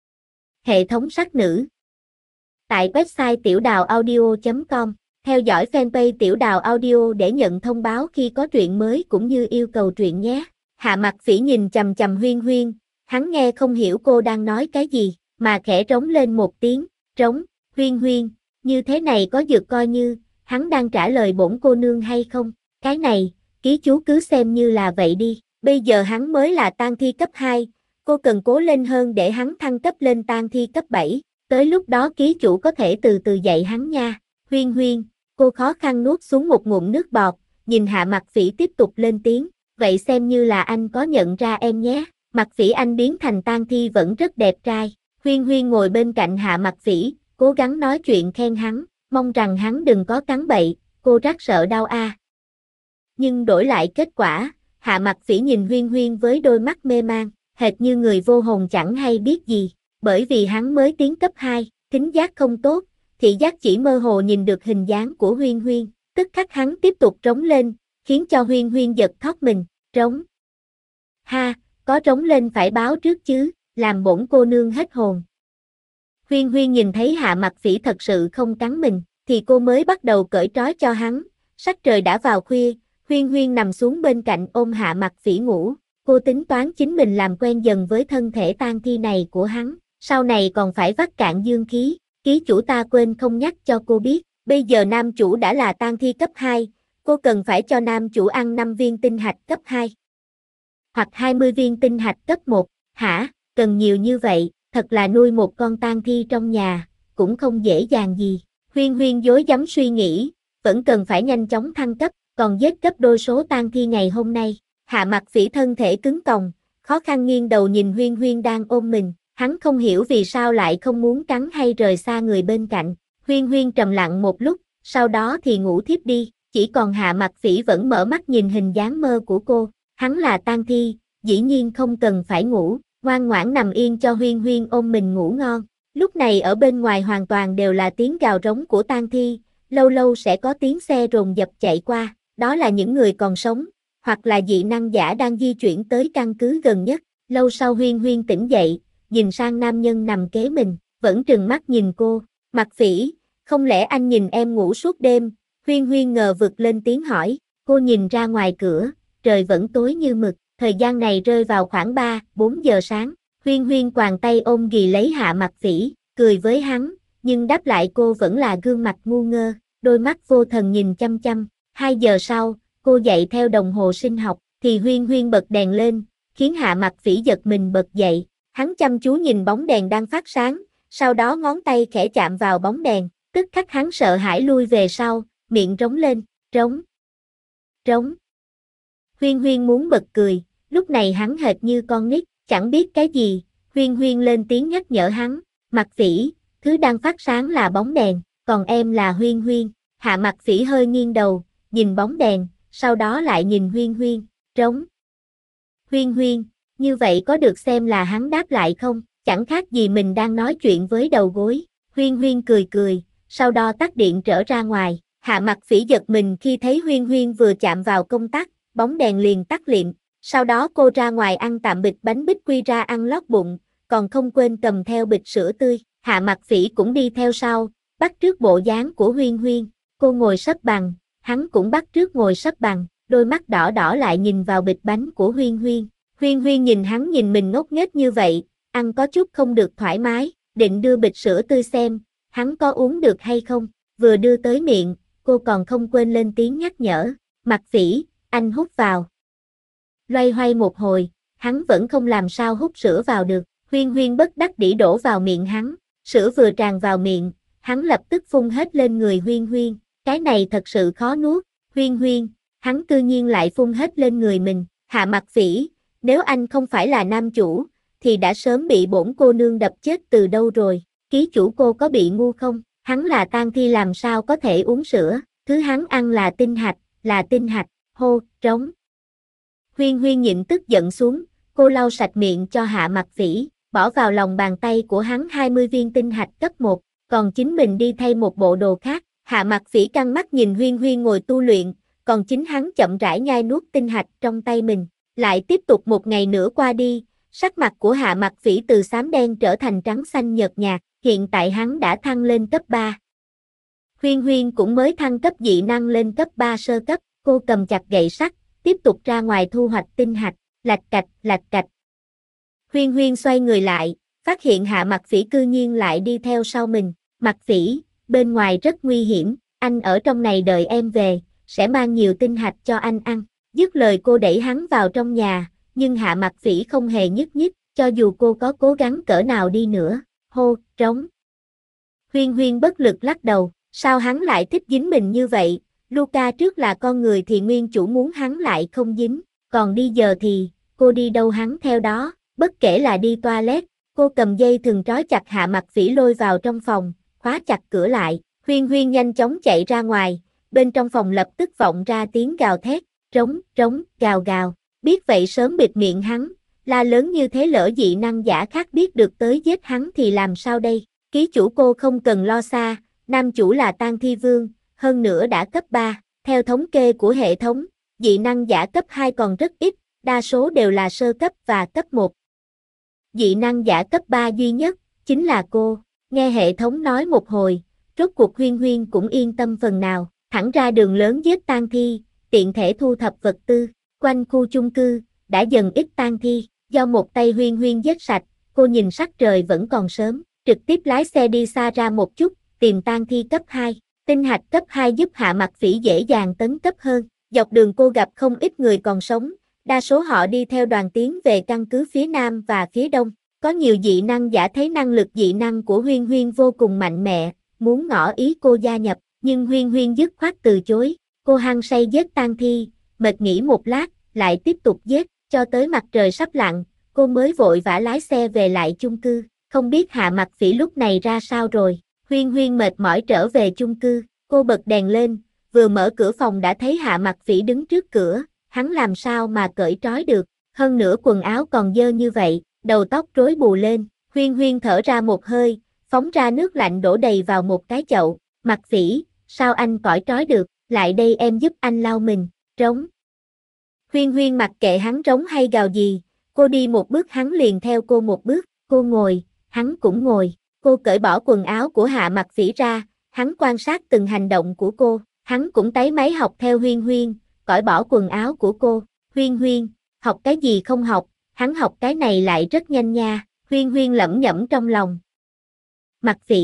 A: Hệ thống sắc nữ tại website tiểuđào audio.com. Theo dõi fanpage Tiểu Đào Audio để nhận thông báo khi có truyện mới cũng như yêu cầu truyện nhé. Hạ Mặc Phỉ nhìn chằm chằm Huyên Huyên, hắn nghe không hiểu cô đang nói cái gì, mà khẽ trống lên một tiếng, trống, Huyên Huyên, như thế này có dược coi như, hắn đang trả lời bổn cô nương hay không, cái này, ký chú cứ xem như là vậy đi, bây giờ hắn mới là tang thi cấp 2, cô cần cố lên hơn để hắn thăng cấp lên tang thi cấp 7, tới lúc đó ký chủ có thể từ từ dạy hắn nha. Huyên Huyên, cô khó khăn nuốt xuống một ngụm nước bọt, nhìn Hạ Mặc Phỉ tiếp tục lên tiếng, vậy xem như là anh có nhận ra em nhé, Mặc Phỉ anh biến thành tang thi vẫn rất đẹp trai. Huyên Huyên ngồi bên cạnh Hạ Mặc Phỉ, cố gắng nói chuyện khen hắn, mong rằng hắn đừng có cắn bậy, cô rất sợ đau a. Nhưng đổi lại kết quả, Hạ Mặc Phỉ nhìn Huyên Huyên với đôi mắt mê man, hệt như người vô hồn chẳng hay biết gì, bởi vì hắn mới tiến cấp 2, thính giác không tốt, thị giác chỉ mơ hồ nhìn được hình dáng của Huyên Huyên, tức khắc hắn tiếp tục trống lên, khiến cho Huyên Huyên giật thót mình, trống. Ha, có trống lên phải báo trước chứ, làm bổn cô nương hết hồn. Huyên Huyên nhìn thấy Hạ Mặc Phỉ thật sự không cắn mình, thì cô mới bắt đầu cởi trói cho hắn, sắc trời đã vào khuya, Huyên Huyên nằm xuống bên cạnh ôm Hạ Mặc Phỉ ngủ, cô tính toán chính mình làm quen dần với thân thể tang thi này của hắn, sau này còn phải vắt cạn dương khí. Ký chủ ta quên không nhắc cho cô biết, bây giờ nam chủ đã là tang thi cấp 2, cô cần phải cho nam chủ ăn 5 viên tinh hạch cấp 2. Hoặc 20 viên tinh hạch cấp 1, hả, cần nhiều như vậy, thật là nuôi một con tang thi trong nhà, cũng không dễ dàng gì. Huyên Huyên dối dám suy nghĩ, vẫn cần phải nhanh chóng thăng cấp, còn giết gấp đôi số tang thi ngày hôm nay. Hạ Mặc Phỉ thân thể cứng còng, khó khăn nghiêng đầu nhìn Huyên Huyên đang ôm mình. Hắn không hiểu vì sao lại không muốn cắn hay rời xa người bên cạnh. Huyên Huyên trầm lặng một lúc, sau đó thì ngủ thiếp đi, chỉ còn Hạ Mặc Phỉ vẫn mở mắt nhìn hình dáng mơ của cô. Hắn là tang thi, dĩ nhiên không cần phải ngủ, ngoan ngoãn nằm yên cho Huyên Huyên ôm mình ngủ ngon. Lúc này ở bên ngoài hoàn toàn đều là tiếng gào rống của tang thi, lâu lâu sẽ có tiếng xe rồn dập chạy qua, đó là những người còn sống, hoặc là dị năng giả đang di chuyển tới căn cứ gần nhất. Lâu sau Huyên Huyên tỉnh dậy, nhìn sang nam nhân nằm kế mình, vẫn trừng mắt nhìn cô, Mặc Phỉ, không lẽ anh nhìn em ngủ suốt đêm, Huyên Huyên ngờ vực lên tiếng hỏi, cô nhìn ra ngoài cửa, trời vẫn tối như mực, thời gian này rơi vào khoảng 3-4 giờ sáng, Huyên Huyên quàng tay ôm ghì lấy Hạ Mặc Phỉ, cười với hắn, nhưng đáp lại cô vẫn là gương mặt ngu ngơ, đôi mắt vô thần nhìn chăm chăm. 2 giờ sau, cô dậy theo đồng hồ sinh học, thì Huyên Huyên bật đèn lên, khiến Hạ Mặc Phỉ giật mình bật dậy. Hắn chăm chú nhìn bóng đèn đang phát sáng, sau đó ngón tay khẽ chạm vào bóng đèn, tức khắc hắn sợ hãi lui về sau, miệng rống lên, trống, trống. Huyên Huyên muốn bật cười, lúc này hắn hệt như con nít, chẳng biết cái gì. Huyên Huyên lên tiếng nhắc nhở hắn, Mặc Phỉ, thứ đang phát sáng là bóng đèn, còn em là Huyên Huyên. Hạ Mặc Phỉ hơi nghiêng đầu, nhìn bóng đèn, sau đó lại nhìn Huyên Huyên, trống. Huyên Huyên, như vậy có được xem là hắn đáp lại không? Chẳng khác gì mình đang nói chuyện với đầu gối. Huyên Huyên cười cười, sau đó tắt điện trở ra ngoài. Hạ Mặc Phỉ giật mình khi thấy Huyên Huyên vừa chạm vào công tắc, bóng đèn liền tắt liệm. Sau đó cô ra ngoài ăn tạm bịch bánh bích quy ra ăn lót bụng, còn không quên cầm theo bịch sữa tươi. Hạ Mặc Phỉ cũng đi theo sau, bắt chước bộ dáng của Huyên Huyên. Cô ngồi xếp bằng, hắn cũng bắt chước ngồi xếp bằng, đôi mắt đỏ đỏ lại nhìn vào bịch bánh của Huyên Huyên. Huyên Huyên nhìn hắn nhìn mình ngốc nghếch như vậy, ăn có chút không được thoải mái, định đưa bịch sữa tươi xem, hắn có uống được hay không. Vừa đưa tới miệng, cô còn không quên lên tiếng nhắc nhở, Mặc Phỉ, anh hút vào. Loay hoay một hồi, hắn vẫn không làm sao hút sữa vào được. Huyên Huyên bất đắc dĩ đổ vào miệng hắn, sữa vừa tràn vào miệng, hắn lập tức phun hết lên người Huyên Huyên, cái này thật sự khó nuốt. Huyên Huyên, hắn cư nhiên lại phun hết lên người mình. Hạ Mặc Phỉ, nếu anh không phải là nam chủ, thì đã sớm bị bổn cô nương đập chết từ đâu rồi. Ký chủ cô có bị ngu không? Hắn là tang thi làm sao có thể uống sữa, thứ hắn ăn là tinh hạch, hô, trống. Huyên Huyên nhịn tức giận xuống, cô lau sạch miệng cho Hạ Mặc Phỉ, bỏ vào lòng bàn tay của hắn 20 viên tinh hạch cấp 1, còn chính mình đi thay một bộ đồ khác. Hạ Mặc Phỉ căng mắt nhìn Huyên Huyên ngồi tu luyện, còn chính hắn chậm rãi nhai nuốt tinh hạch trong tay mình. Lại tiếp tục một ngày nữa qua đi, sắc mặt của Hạ Mặc Phỉ từ xám đen trở thành trắng xanh nhợt nhạt, hiện tại hắn đã thăng lên cấp 3. Huyên Huyên cũng mới thăng cấp dị năng lên cấp 3 sơ cấp, cô cầm chặt gậy sắt, tiếp tục ra ngoài thu hoạch tinh hạch, lạch cạch. Huyên Huyên xoay người lại, phát hiện Hạ Mặc Phỉ cư nhiên lại đi theo sau mình. Mặc Phỉ, bên ngoài rất nguy hiểm, anh ở trong này đợi em về, sẽ mang nhiều tinh hạch cho anh ăn. Dứt lời cô đẩy hắn vào trong nhà, nhưng Hạ Mặc Phỉ không hề nhúc nhích, cho dù cô có cố gắng cỡ nào đi nữa. Hô, trống. Huyên Huyên bất lực lắc đầu, sao hắn lại thích dính mình như vậy? Luca trước là con người thì nguyên chủ muốn hắn lại không dính, còn đi giờ thì, cô đi đâu hắn theo đó, bất kể là đi toilet, cô cầm dây thừng trói chặt Hạ Mặc Phỉ lôi vào trong phòng, khóa chặt cửa lại. Huyên Huyên nhanh chóng chạy ra ngoài, bên trong phòng lập tức vọng ra tiếng gào thét, trống, gào. Biết vậy sớm bịt miệng hắn, la lớn như thế lỡ dị năng giả khác biết được tới giết hắn thì làm sao đây? Ký chủ cô không cần lo xa, nam chủ là tang thi vương, hơn nữa đã cấp 3, theo thống kê của hệ thống, dị năng giả cấp 2 còn rất ít, đa số đều là sơ cấp và cấp 1. Dị năng giả cấp 3 duy nhất, chính là cô. Nghe hệ thống nói một hồi, rốt cuộc Huyên Huyên cũng yên tâm phần nào, thẳng ra đường lớn giết tang thi, tiện thể thu thập vật tư. Quanh khu chung cư, đã dần ít tang thi, do một tay Huyên Huyên giết sạch, cô nhìn sắc trời vẫn còn sớm, trực tiếp lái xe đi xa ra một chút, tìm tang thi cấp 2. Tinh hạch cấp 2 giúp Hạ Mặc Phỉ dễ dàng tấn cấp hơn. Dọc đường cô gặp không ít người còn sống, đa số họ đi theo đoàn tiến về căn cứ phía Nam và phía Đông. Có nhiều dị năng giả thấy năng lực dị năng của Huyên Huyên vô cùng mạnh mẽ, muốn ngỏ ý cô gia nhập, nhưng Huyên Huyên dứt khoát từ chối. Cô hăng say giết tang thi, mệt nghỉ một lát, lại tiếp tục giết, cho tới mặt trời sắp lặn, cô mới vội vã lái xe về lại chung cư. Không biết Hạ Mặc Phỉ lúc này ra sao rồi. Huyên Huyên mệt mỏi trở về chung cư, cô bật đèn lên, vừa mở cửa phòng đã thấy Hạ Mặc Phỉ đứng trước cửa, hắn làm sao mà cởi trói được, hơn nữa quần áo còn dơ như vậy, đầu tóc rối bù lên. Huyên Huyên thở ra một hơi, phóng ra nước lạnh đổ đầy vào một cái chậu. Mặc Phỉ, sao anh cởi trói được, lại đây em giúp anh lau mình, trống. Huyên Huyên mặc kệ hắn trống hay gào gì, cô đi một bước hắn liền theo cô một bước, cô ngồi, hắn cũng ngồi. Cô cởi bỏ quần áo của Hạ Mặc Phỉ ra, hắn quan sát từng hành động của cô, hắn cũng tái máy học theo Huyên Huyên, cởi bỏ quần áo của cô. Huyên Huyên, học cái gì không học, hắn học cái này lại rất nhanh nha. Huyên Huyên lẩm nhẩm trong lòng. Mặc Phỉ,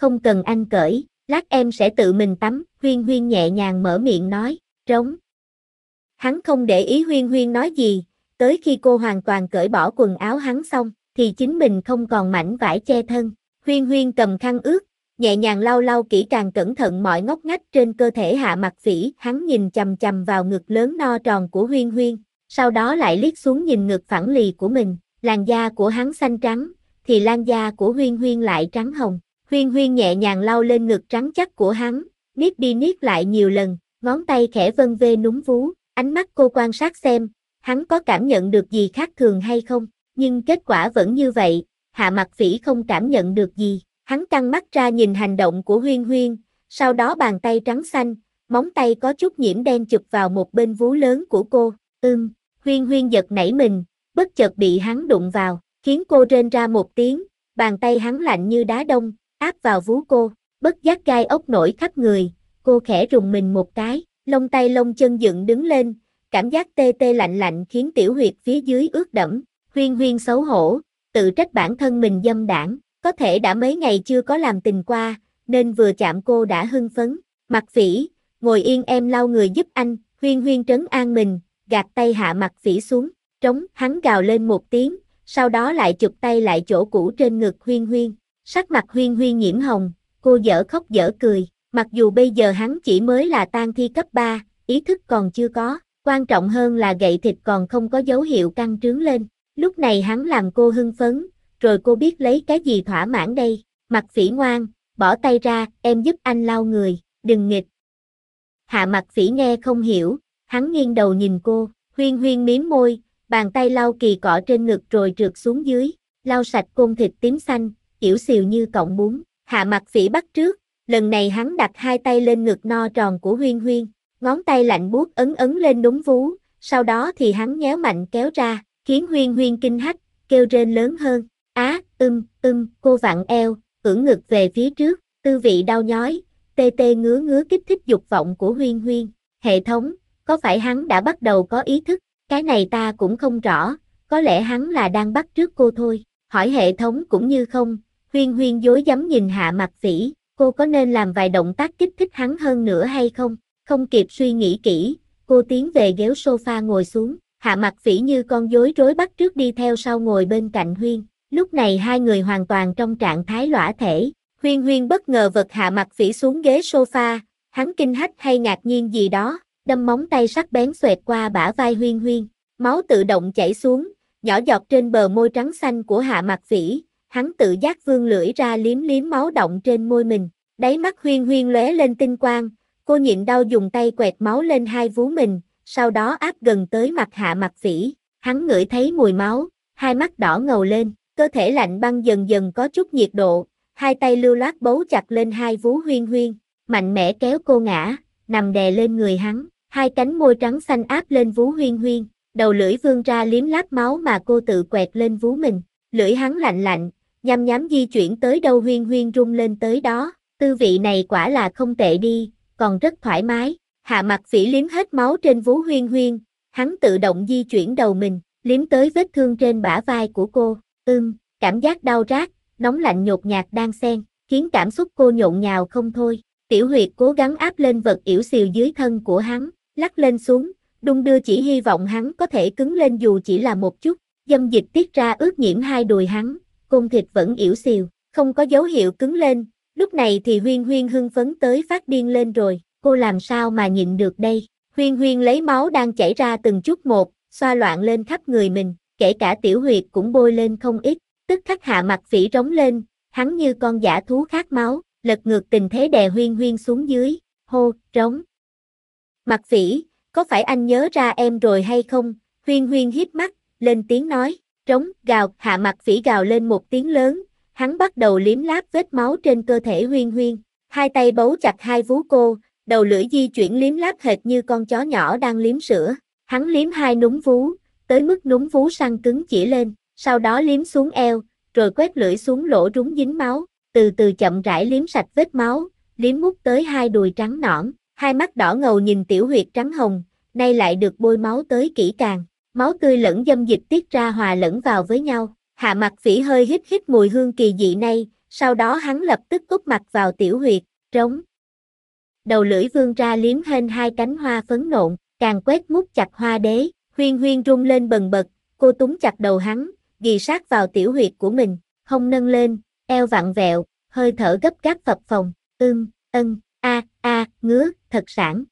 A: không cần anh cởi, lát em sẽ tự mình tắm, Huyên Huyên nhẹ nhàng mở miệng nói, trống. Hắn không để ý Huyên Huyên nói gì, tới khi cô hoàn toàn cởi bỏ quần áo hắn xong, thì chính mình không còn mảnh vải che thân. Huyên Huyên cầm khăn ướt, nhẹ nhàng lau lau kỹ càng cẩn thận mọi ngóc ngách trên cơ thể Hạ Mặc Phỉ, hắn nhìn chằm chằm vào ngực lớn no tròn của Huyên Huyên, sau đó lại liếc xuống nhìn ngực phẳng lì của mình, làn da của hắn xanh trắng, thì làn da của Huyên Huyên lại trắng hồng. Huyên Huyên nhẹ nhàng lau lên ngực trắng chắc của hắn, niết đi niết lại nhiều lần, ngón tay khẽ vân vê núm vú, ánh mắt cô quan sát xem, hắn có cảm nhận được gì khác thường hay không, nhưng kết quả vẫn như vậy, Hạ Mặc Phỉ không cảm nhận được gì, hắn căng mắt ra nhìn hành động của Huyên Huyên, sau đó bàn tay trắng xanh, móng tay có chút nhiễm đen chụp vào một bên vú lớn của cô, Huyên Huyên giật nảy mình, bất chợt bị hắn đụng vào, khiến cô rên ra một tiếng, bàn tay hắn lạnh như đá đông, áp vào vú cô, bất giác gai ốc nổi khắp người, cô khẽ rùng mình một cái, lông tay lông chân dựng đứng lên, cảm giác tê tê lạnh lạnh khiến tiểu huyệt phía dưới ướt đẫm, Huyên Huyên xấu hổ, tự trách bản thân mình dâm đãng, có thể đã mấy ngày chưa có làm tình qua, nên vừa chạm cô đã hưng phấn, Mặc Phỉ, ngồi yên em lau người giúp anh, Huyên Huyên trấn an mình, gạt tay Hạ Mặc Phỉ xuống, trống, hắn gào lên một tiếng, sau đó lại chụp tay lại chỗ cũ trên ngực Huyên Huyên, sắc mặt Huyên Huyên nhiễm hồng, cô dở khóc dở cười, mặc dù bây giờ hắn chỉ mới là tang thi cấp 3, ý thức còn chưa có, quan trọng hơn là gậy thịt còn không có dấu hiệu căng trướng lên, lúc này hắn làm cô hưng phấn, rồi cô biết lấy cái gì thỏa mãn đây, Mặc Phỉ ngoan, bỏ tay ra, em giúp anh lau người, đừng nghịch. Hạ Mặc Phỉ nghe không hiểu, hắn nghiêng đầu nhìn cô, Huyên Huyên mím môi, bàn tay lau kỳ cọ trên ngực rồi trượt xuống dưới, lau sạch côn thịt tím xanh, yểu xìu như cọng bún, Hạ Mặc Phỉ bắt trước, lần này hắn đặt hai tay lên ngực no tròn của Huyên Huyên, ngón tay lạnh buốt ấn ấn lên núm vú, sau đó thì hắn nhéo mạnh kéo ra, khiến Huyên Huyên kinh hách, kêu rên lớn hơn, cô vặn eo, ưỡn ngực về phía trước, tư vị đau nhói, tê tê ngứa ngứa kích thích dục vọng của Huyên Huyên, hệ thống, có phải hắn đã bắt đầu có ý thức, cái này ta cũng không rõ, có lẽ hắn là đang bắt trước cô thôi, hỏi hệ thống cũng như không, Huyên Huyên dối dám nhìn Hạ Mặc Phỉ, cô có nên làm vài động tác kích thích hắn hơn nữa hay không, không kịp suy nghĩ kỹ, cô tiến về ghế sofa ngồi xuống, Hạ Mặc Phỉ như con rối rối bắt trước đi theo sau ngồi bên cạnh Huyên, lúc này hai người hoàn toàn trong trạng thái lõa thể, Huyên Huyên bất ngờ vật Hạ Mặc Phỉ xuống ghế sofa, hắn kinh hách hay ngạc nhiên gì đó, đâm móng tay sắc bén xoẹt qua bả vai Huyên Huyên, máu tự động chảy xuống, nhỏ giọt trên bờ môi trắng xanh của Hạ Mặc Phỉ, hắn tự giác vươn lưỡi ra liếm liếm máu đọng trên môi mình, đáy mắt Huyên Huyên lóe lên tinh quang, cô nhịn đau dùng tay quẹt máu lên hai vú mình, sau đó áp gần tới mặt Hạ Mặc Phỉ, hắn ngửi thấy mùi máu, hai mắt đỏ ngầu lên, cơ thể lạnh băng dần dần có chút nhiệt độ, hai tay lưu loát bấu chặt lên hai vú Huyên Huyên, mạnh mẽ kéo cô ngã, nằm đè lên người hắn, hai cánh môi trắng xanh áp lên vú Huyên Huyên, đầu lưỡi vươn ra liếm láp máu mà cô tự quẹt lên vú mình, lưỡi hắn lạnh lạnh, nhăm nhám di chuyển tới đâu Huyên Huyên rung lên tới đó, tư vị này quả là không tệ đi, còn rất thoải mái, Hạ Mặc Phỉ liếm hết máu trên vú Huyên Huyên, hắn tự động di chuyển đầu mình, liếm tới vết thương trên bả vai của cô, cảm giác đau rát, nóng lạnh nhột nhạt đan xen, khiến cảm xúc cô nhộn nhào không thôi, tiểu huyệt cố gắng áp lên vật yểu xìu dưới thân của hắn, lắc lên xuống, đung đưa chỉ hy vọng hắn có thể cứng lên dù chỉ là một chút, dâm dịch tiết ra ướt nhiễm hai đùi hắn, côn thịt vẫn yểu xìu, không có dấu hiệu cứng lên, lúc này thì Huyên Huyên hưng phấn tới phát điên lên rồi, cô làm sao mà nhịn được đây, Huyên Huyên lấy máu đang chảy ra từng chút một, xoa loạn lên khắp người mình, kể cả tiểu huyệt cũng bôi lên không ít, tức khắc Hạ Mặc Phỉ rống lên, hắn như con dã thú khát máu, lật ngược tình thế đè Huyên Huyên xuống dưới, hô, trống. Mặc Phỉ, có phải anh nhớ ra em rồi hay không? Huyên Huyên híp mắt, lên tiếng nói, trống, gào, Hạ Mặc Phỉ gào lên một tiếng lớn, hắn bắt đầu liếm láp vết máu trên cơ thể Huyên Huyên, hai tay bấu chặt hai vú cô, đầu lưỡi di chuyển liếm láp hệt như con chó nhỏ đang liếm sữa, hắn liếm hai núm vú, tới mức núm vú săn cứng chỉ lên, sau đó liếm xuống eo, rồi quét lưỡi xuống lỗ rúng dính máu, từ từ chậm rãi liếm sạch vết máu, liếm mút tới hai đùi trắng nõn, hai mắt đỏ ngầu nhìn tiểu huyệt trắng hồng, nay lại được bôi máu tới kỹ càng, máu tươi lẫn dâm dịch tiết ra hòa lẫn vào với nhau, Hạ Mặc Phỉ hơi hít hít mùi hương kỳ dị này, sau đó hắn lập tức úp mặt vào tiểu huyệt, trống. Đầu lưỡi vươn ra liếm hên hai cánh hoa phấn nộn, càng quét mút chặt Hoa Đế, Huyên Huyên rung lên bần bật, cô túm chặt đầu hắn, ghì sát vào tiểu huyệt của mình, hông nâng lên, eo vặn vẹo, hơi thở gấp gáp phập phồng, ngứa, thật sảng,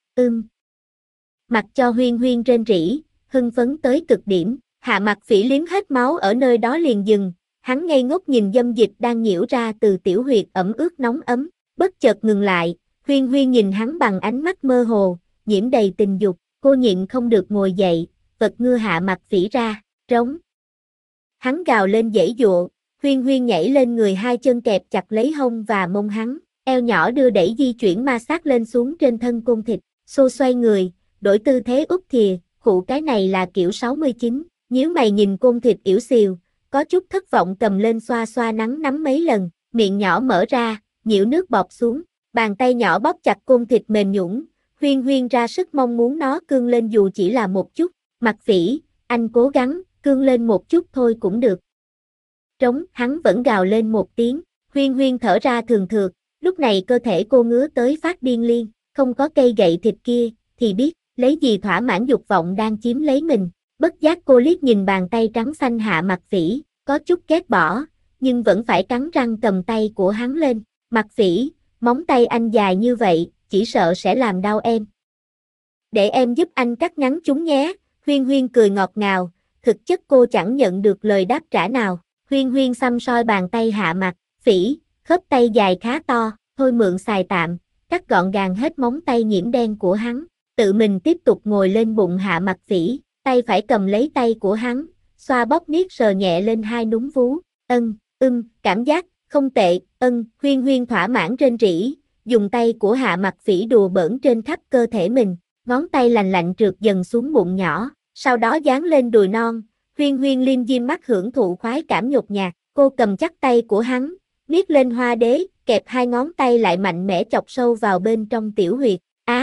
A: Mặc cho Huyên Huyên rên rỉ, hưng phấn tới cực điểm, Hạ Mặc Phỉ liếm hết máu ở nơi đó liền dừng, hắn ngây ngốc nhìn dâm dịch đang nhiễu ra từ tiểu huyệt ẩm ướt nóng ấm, bất chợt ngừng lại, Huyên Huyên nhìn hắn bằng ánh mắt mơ hồ, nhiễm đầy tình dục, cô nhịn không được ngồi dậy, vật ngưa Hạ Mặc Phỉ ra, trống. Hắn gào lên giãy giụa, Huyên Huyên nhảy lên người hai chân kẹp chặt lấy hông và mông hắn, eo nhỏ đưa đẩy di chuyển ma sát lên xuống trên thân côn thịt, xô xoay người, đổi tư thế úp thìa, khụ cái này là kiểu 69, nhíu mày nhìn côn thịt yểu xìu, có chút thất vọng cầm lên xoa xoa nắng nắm mấy lần, miệng nhỏ mở ra, nhiễu nước bọt xuống, bàn tay nhỏ bóp chặt côn thịt mềm nhũn, Huyên Huyên ra sức mong muốn nó cương lên dù chỉ là một chút, Mặc Phỉ, anh cố gắng, cương lên một chút thôi cũng được. Trống, hắn vẫn gào lên một tiếng, Huyên Huyên thở ra thường thượt, lúc này cơ thể cô ngứa tới phát điên liên, không có cây gậy thịt kia, thì biết, lấy gì thỏa mãn dục vọng đang chiếm lấy mình, bất giác cô liếc nhìn bàn tay trắng xanh Hạ Mặc Phỉ, có chút ghét bỏ, nhưng vẫn phải cắn răng cầm tay của hắn lên, Mặc Phỉ, móng tay anh dài như vậy, chỉ sợ sẽ làm đau em. Để em giúp anh cắt ngắn chúng nhé, Huyên Huyên cười ngọt ngào, thực chất cô chẳng nhận được lời đáp trả nào, Huyên Huyên xăm soi bàn tay Hạ Mặc Phỉ, khớp tay dài khá to, thôi mượn xài tạm, cắt gọn gàng hết móng tay nhiễm đen của hắn, tự mình tiếp tục ngồi lên bụng Hạ Mặc Phỉ, tay phải cầm lấy tay của hắn, xoa bóp niết sờ nhẹ lên hai núm vú, cảm giác, không tệ, Huyên Huyên thỏa mãn rên rỉ, dùng tay của Hạ Mặc Phỉ đùa bỡn trên khắp cơ thể mình, ngón tay lành lạnh trượt dần xuống bụng nhỏ, sau đó dán lên đùi non, Huyên Huyên liêm diêm mắt hưởng thụ khoái cảm nhột nhạt, cô cầm chắc tay của hắn, niết lên Hoa Đế, kẹp hai ngón tay lại mạnh mẽ chọc sâu vào bên trong tiểu huyệt,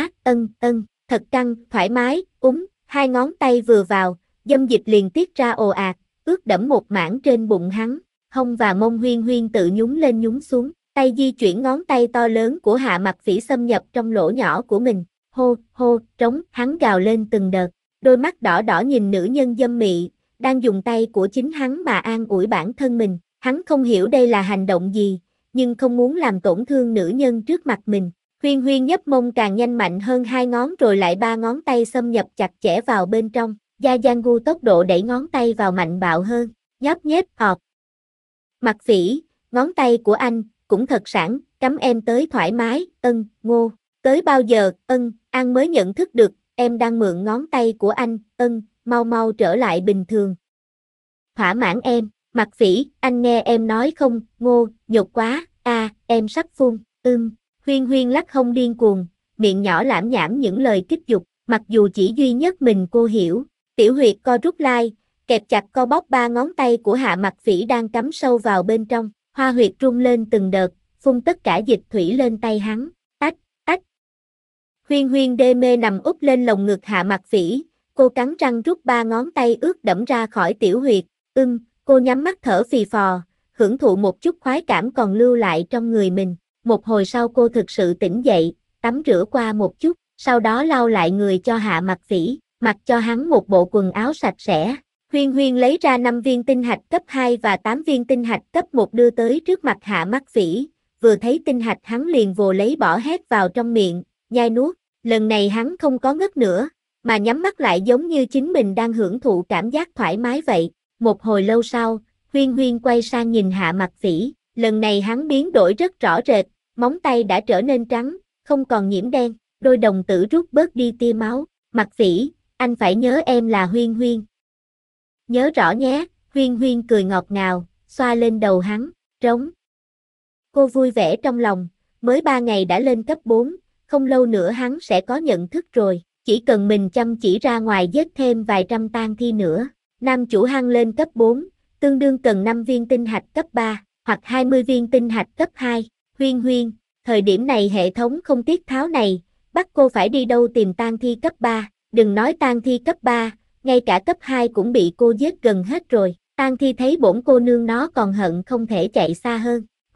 A: thật căng, thoải mái, hai ngón tay vừa vào, dâm dịch liền tiết ra ồ ạt, ướt đẫm một mảng trên bụng hắn, hông và mông Huyên Huyên tự nhún lên nhún xuống, tay di chuyển ngón tay to lớn của Hạ Mặc Phỉ xâm nhập trong lỗ nhỏ của mình, hô, trống, hắn gào lên từng đợt, đôi mắt đỏ đỏ nhìn nữ nhân dâm mị, đang dùng tay của chính hắn mà an ủi bản thân mình, hắn không hiểu đây là hành động gì, nhưng không muốn làm tổn thương nữ nhân trước mặt mình. Huyên Huyên nhấp mông càng nhanh mạnh hơn hai ngón rồi lại ba ngón tay xâm nhập chặt chẽ vào bên trong, Gia Giang Gu tốc độ đẩy ngón tay vào mạnh bạo hơn, nhóp nhép ọt. Mặc Phỉ, ngón tay của anh, cũng thật sảng, cắm em tới thoải mái, ngô, tới bao giờ, An mới nhận thức được, em đang mượn ngón tay của anh, mau trở lại bình thường. Thỏa mãn em, Mặc Phỉ, anh nghe em nói không, ngô, nhột quá, em sắp phun, Huyên Huyên lắc hông điên cuồng, miệng nhỏ lảm nhảm những lời kích dục, mặc dù chỉ duy nhất mình cô hiểu, tiểu huyệt co rút lai, kẹp chặt co bóp ba ngón tay của Hạ Mặc Phỉ đang cắm sâu vào bên trong, hoa huyệt rung lên từng đợt, phun tất cả dịch thủy lên tay hắn, tách. Huyên Huyên đê mê nằm úp lên lồng ngực Hạ Mặc Phỉ, cô cắn răng rút ba ngón tay ướt đẫm ra khỏi tiểu huyệt, cô nhắm mắt thở phì phò, hưởng thụ một chút khoái cảm còn lưu lại trong người mình. Một hồi sau cô thực sự tỉnh dậy, tắm rửa qua một chút, sau đó lau lại người cho Hạ Mặc Phỉ, mặc cho hắn một bộ quần áo sạch sẽ. Huyên Huyên lấy ra 5 viên tinh hạch cấp 2 và 8 viên tinh hạch cấp 1 đưa tới trước mặt Hạ Mặc Phỉ, vừa thấy tinh hạch hắn liền vồ lấy bỏ hết vào trong miệng, nhai nuốt, lần này hắn không có ngất nữa, mà nhắm mắt lại giống như chính mình đang hưởng thụ cảm giác thoải mái vậy. Một hồi lâu sau, Huyên Huyên quay sang nhìn Hạ Mặc Phỉ, lần này hắn biến đổi rất rõ rệt, móng tay đã trở nên trắng, không còn nhiễm đen, đôi đồng tử rút bớt đi tia máu, Mặc Phỉ, anh phải nhớ em là Huyên Huyên. Nhớ rõ nhé, Huyên Huyên cười ngọt ngào, xoa lên đầu hắn, trống. Cô vui vẻ trong lòng, mới 3 ngày đã lên cấp 4, không lâu nữa hắn sẽ có nhận thức rồi, chỉ cần mình chăm chỉ ra ngoài giết thêm vài trăm tang thi nữa. Nam chủ hăng lên cấp 4, tương đương cần 5 viên tinh hạch cấp 3, hoặc 20 viên tinh hạch cấp 2. Huyên Huyên, thời điểm này hệ thống không tiết tháo này, bắt cô phải đi đâu tìm tang thi cấp 3, đừng nói tang thi cấp 3, ngay cả cấp 2 cũng bị cô giết gần hết rồi, tang thi thấy bổn cô nương nó còn hận không thể chạy xa hơn.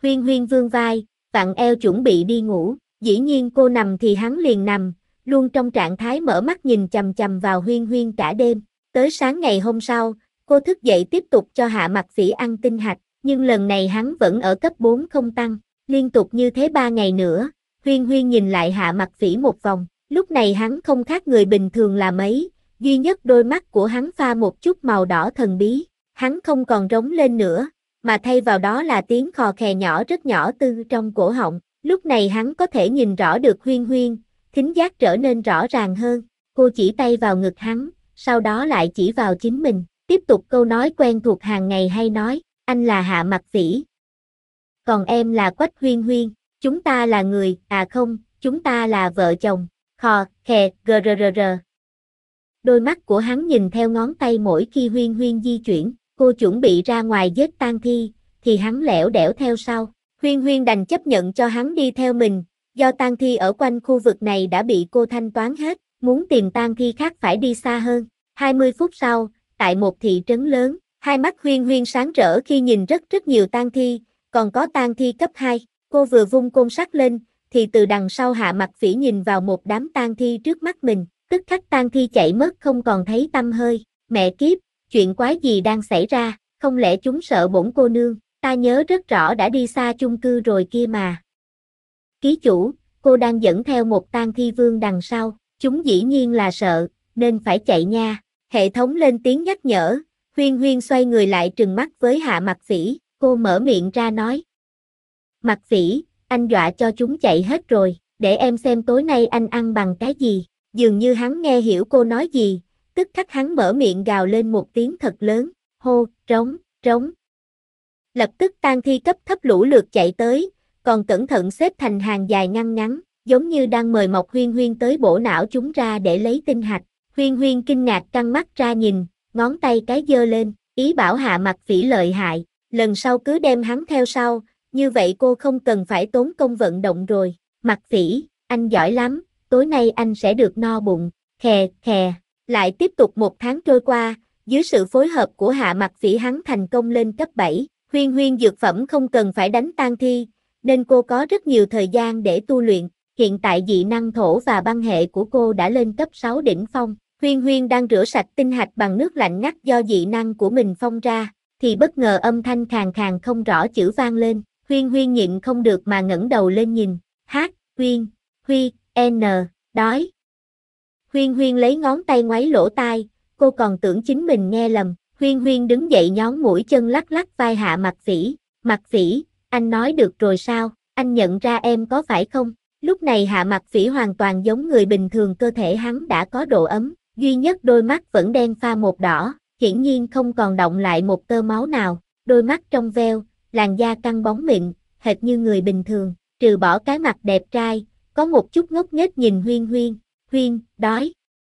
A: Huyên Huyên vươn vai, vặn eo chuẩn bị đi ngủ, dĩ nhiên cô nằm thì hắn liền nằm, luôn trong trạng thái mở mắt nhìn chằm chằm vào Huyên Huyên cả đêm. Tới sáng ngày hôm sau, cô thức dậy tiếp tục cho Hạ Mặc Phỉ ăn tinh hạch, nhưng lần này hắn vẫn ở cấp 4 không tăng, liên tục như thế 3 ngày nữa. Huyên Huyên nhìn lại Hạ Mặc Phỉ một vòng, lúc này hắn không khác người bình thường là mấy, duy nhất đôi mắt của hắn pha một chút màu đỏ thần bí, hắn không còn rống lên nữa, mà thay vào đó là tiếng khò khè nhỏ rất nhỏ từ trong cổ họng. Lúc này hắn có thể nhìn rõ được Huyên Huyên, thính giác trở nên rõ ràng hơn. Cô chỉ tay vào ngực hắn, sau đó lại chỉ vào chính mình, tiếp tục câu nói quen thuộc hàng ngày hay nói, anh là Hạ Mặc Phỉ. Còn em là Quách Huyên Huyên, chúng ta là người, à không, chúng ta là vợ chồng, khò, khè, gờ. Đôi mắt của hắn nhìn theo ngón tay mỗi khi Huyên Huyên di chuyển, cô chuẩn bị ra ngoài giết tang thi, thì hắn lẻo đẻo theo sau. Huyên Huyên đành chấp nhận cho hắn đi theo mình, do tang thi ở quanh khu vực này đã bị cô thanh toán hết, muốn tìm tang thi khác phải đi xa hơn. 20 phút sau, tại một thị trấn lớn, hai mắt Huyên Huyên sáng rỡ khi nhìn rất nhiều tang thi, còn có tang thi cấp 2. Cô vừa vung côn sắt lên, thì từ đằng sau Hạ Mặc Phỉ nhìn vào một đám tang thi trước mắt mình, tức khắc tang thi chạy mất không còn thấy tăm hơi. Mẹ kiếp, chuyện quái gì đang xảy ra, không lẽ chúng sợ bổn cô nương? Ta nhớ rất rõ đã đi xa chung cư rồi kia mà. Ký chủ, cô đang dẫn theo một tang thi vương đằng sau, chúng dĩ nhiên là sợ, nên phải chạy nha. Hệ thống lên tiếng nhắc nhở, Huyên Huyên xoay người lại trừng mắt với Hạ Mặc Phỉ, cô mở miệng ra nói. Mặc Phỉ, anh dọa cho chúng chạy hết rồi, để em xem tối nay anh ăn bằng cái gì. Dường như hắn nghe hiểu cô nói gì, tức khắc hắn mở miệng gào lên một tiếng thật lớn, hô, trống. Lập tức tang thi cấp thấp lũ lượt chạy tới, còn cẩn thận xếp thành hàng dài ngăn ngắn, giống như đang mời mọc Huyên Huyên tới bổ não chúng ra để lấy tinh hạch. Huyên Huyên kinh ngạc căng mắt ra nhìn, ngón tay cái giơ lên, ý bảo Hạ Mặc Phỉ lợi hại, lần sau cứ đem hắn theo sau, như vậy cô không cần phải tốn công vận động rồi. Mặc Phỉ, anh giỏi lắm, tối nay anh sẽ được no bụng, khè. Lại tiếp tục 1 tháng trôi qua, dưới sự phối hợp của Hạ Mặc Phỉ hắn thành công lên cấp 7. Huyên Huyên dược phẩm không cần phải đánh tang thi, nên cô có rất nhiều thời gian để tu luyện. Hiện tại dị năng thổ và băng hệ của cô đã lên cấp 6 đỉnh phong. Huyên Huyên đang rửa sạch tinh hạch bằng nước lạnh ngắt do dị năng của mình phong ra, thì bất ngờ âm thanh khàn khàn không rõ chữ vang lên. Huyên Huyên nhịn không được mà ngẩng đầu lên nhìn. Huyên, đói. Huyên Huyên lấy ngón tay ngoáy lỗ tai, cô còn tưởng chính mình nghe lầm. Huyên Huyên đứng dậy nhón mũi chân lắc lắc vai Hạ Mặc Phỉ. Mặc Phỉ, anh nói được rồi sao, anh nhận ra em có phải không? Lúc này Hạ Mặc Phỉ hoàn toàn giống người bình thường, cơ thể hắn đã có độ ấm, duy nhất đôi mắt vẫn đen pha một đỏ, hiển nhiên không còn động lại một tơ máu nào, đôi mắt trong veo, làn da căng bóng mịn, hệt như người bình thường, trừ bỏ cái mặt đẹp trai, có một chút ngốc nghếch nhìn Huyên, đói.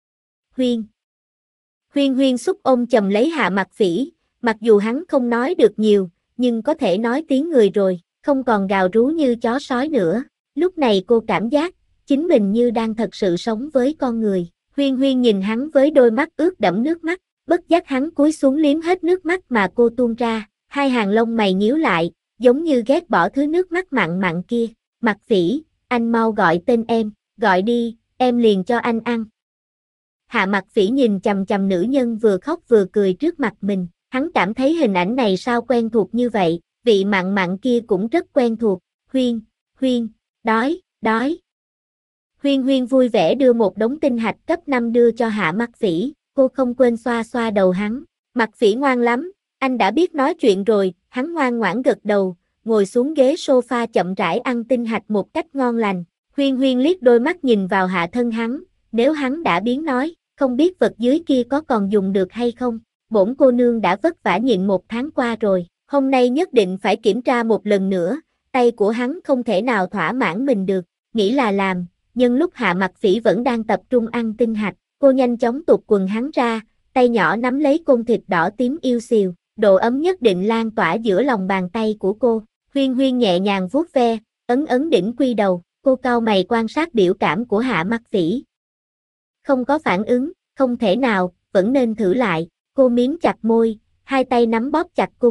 A: Huyên Huyên xúc ôm chầm lấy Hạ Mặc Phỉ, mặc dù hắn không nói được nhiều, nhưng có thể nói tiếng người rồi, không còn gào rú như chó sói nữa. Lúc này cô cảm giác, chính mình như đang thật sự sống với con người. Huyên Huyên nhìn hắn với đôi mắt ướt đẫm nước mắt, bất giác hắn cúi xuống liếm hết nước mắt mà cô tuôn ra, hai hàng lông mày nhíu lại, giống như ghét bỏ thứ nước mắt mặn mặn kia. Mặc Phỉ, anh mau gọi tên em, gọi đi, em liền cho anh ăn. Hạ Mặc Phỉ nhìn chằm chằm nữ nhân vừa khóc vừa cười trước mặt mình, hắn cảm thấy hình ảnh này sao quen thuộc như vậy, vị mặn mặn kia cũng rất quen thuộc. Huyên, đói. Huyên Huyên vui vẻ đưa một đống tinh hạch cấp 5 đưa cho Hạ Mặc Phỉ, cô không quên xoa xoa đầu hắn. Mặc Phỉ ngoan lắm, anh đã biết nói chuyện rồi, hắn ngoan ngoãn gật đầu, ngồi xuống ghế sofa chậm rãi ăn tinh hạch một cách ngon lành. Huyên Huyên liếc đôi mắt nhìn vào hạ thân hắn, nếu hắn đã biến nói, không biết vật dưới kia có còn dùng được hay không. Bổn cô nương đã vất vả nhịn 1 tháng qua rồi, hôm nay nhất định phải kiểm tra một lần nữa, tay của hắn không thể nào thỏa mãn mình được, nghĩ là làm, nhưng lúc Hạ Mặc Phỉ vẫn đang tập trung ăn tinh hạch, cô nhanh chóng tuột quần hắn ra, tay nhỏ nắm lấy côn thịt đỏ tím yêu xìu, độ ấm nhất định lan tỏa giữa lòng bàn tay của cô. Huyên Huyên nhẹ nhàng vuốt ve, ấn đỉnh quy đầu, cô cau mày quan sát biểu cảm của Hạ Mặc Phỉ. Không có phản ứng, không thể nào, vẫn nên thử lại, cô miếm chặt môi, hai tay nắm bóp chặt côn thịt,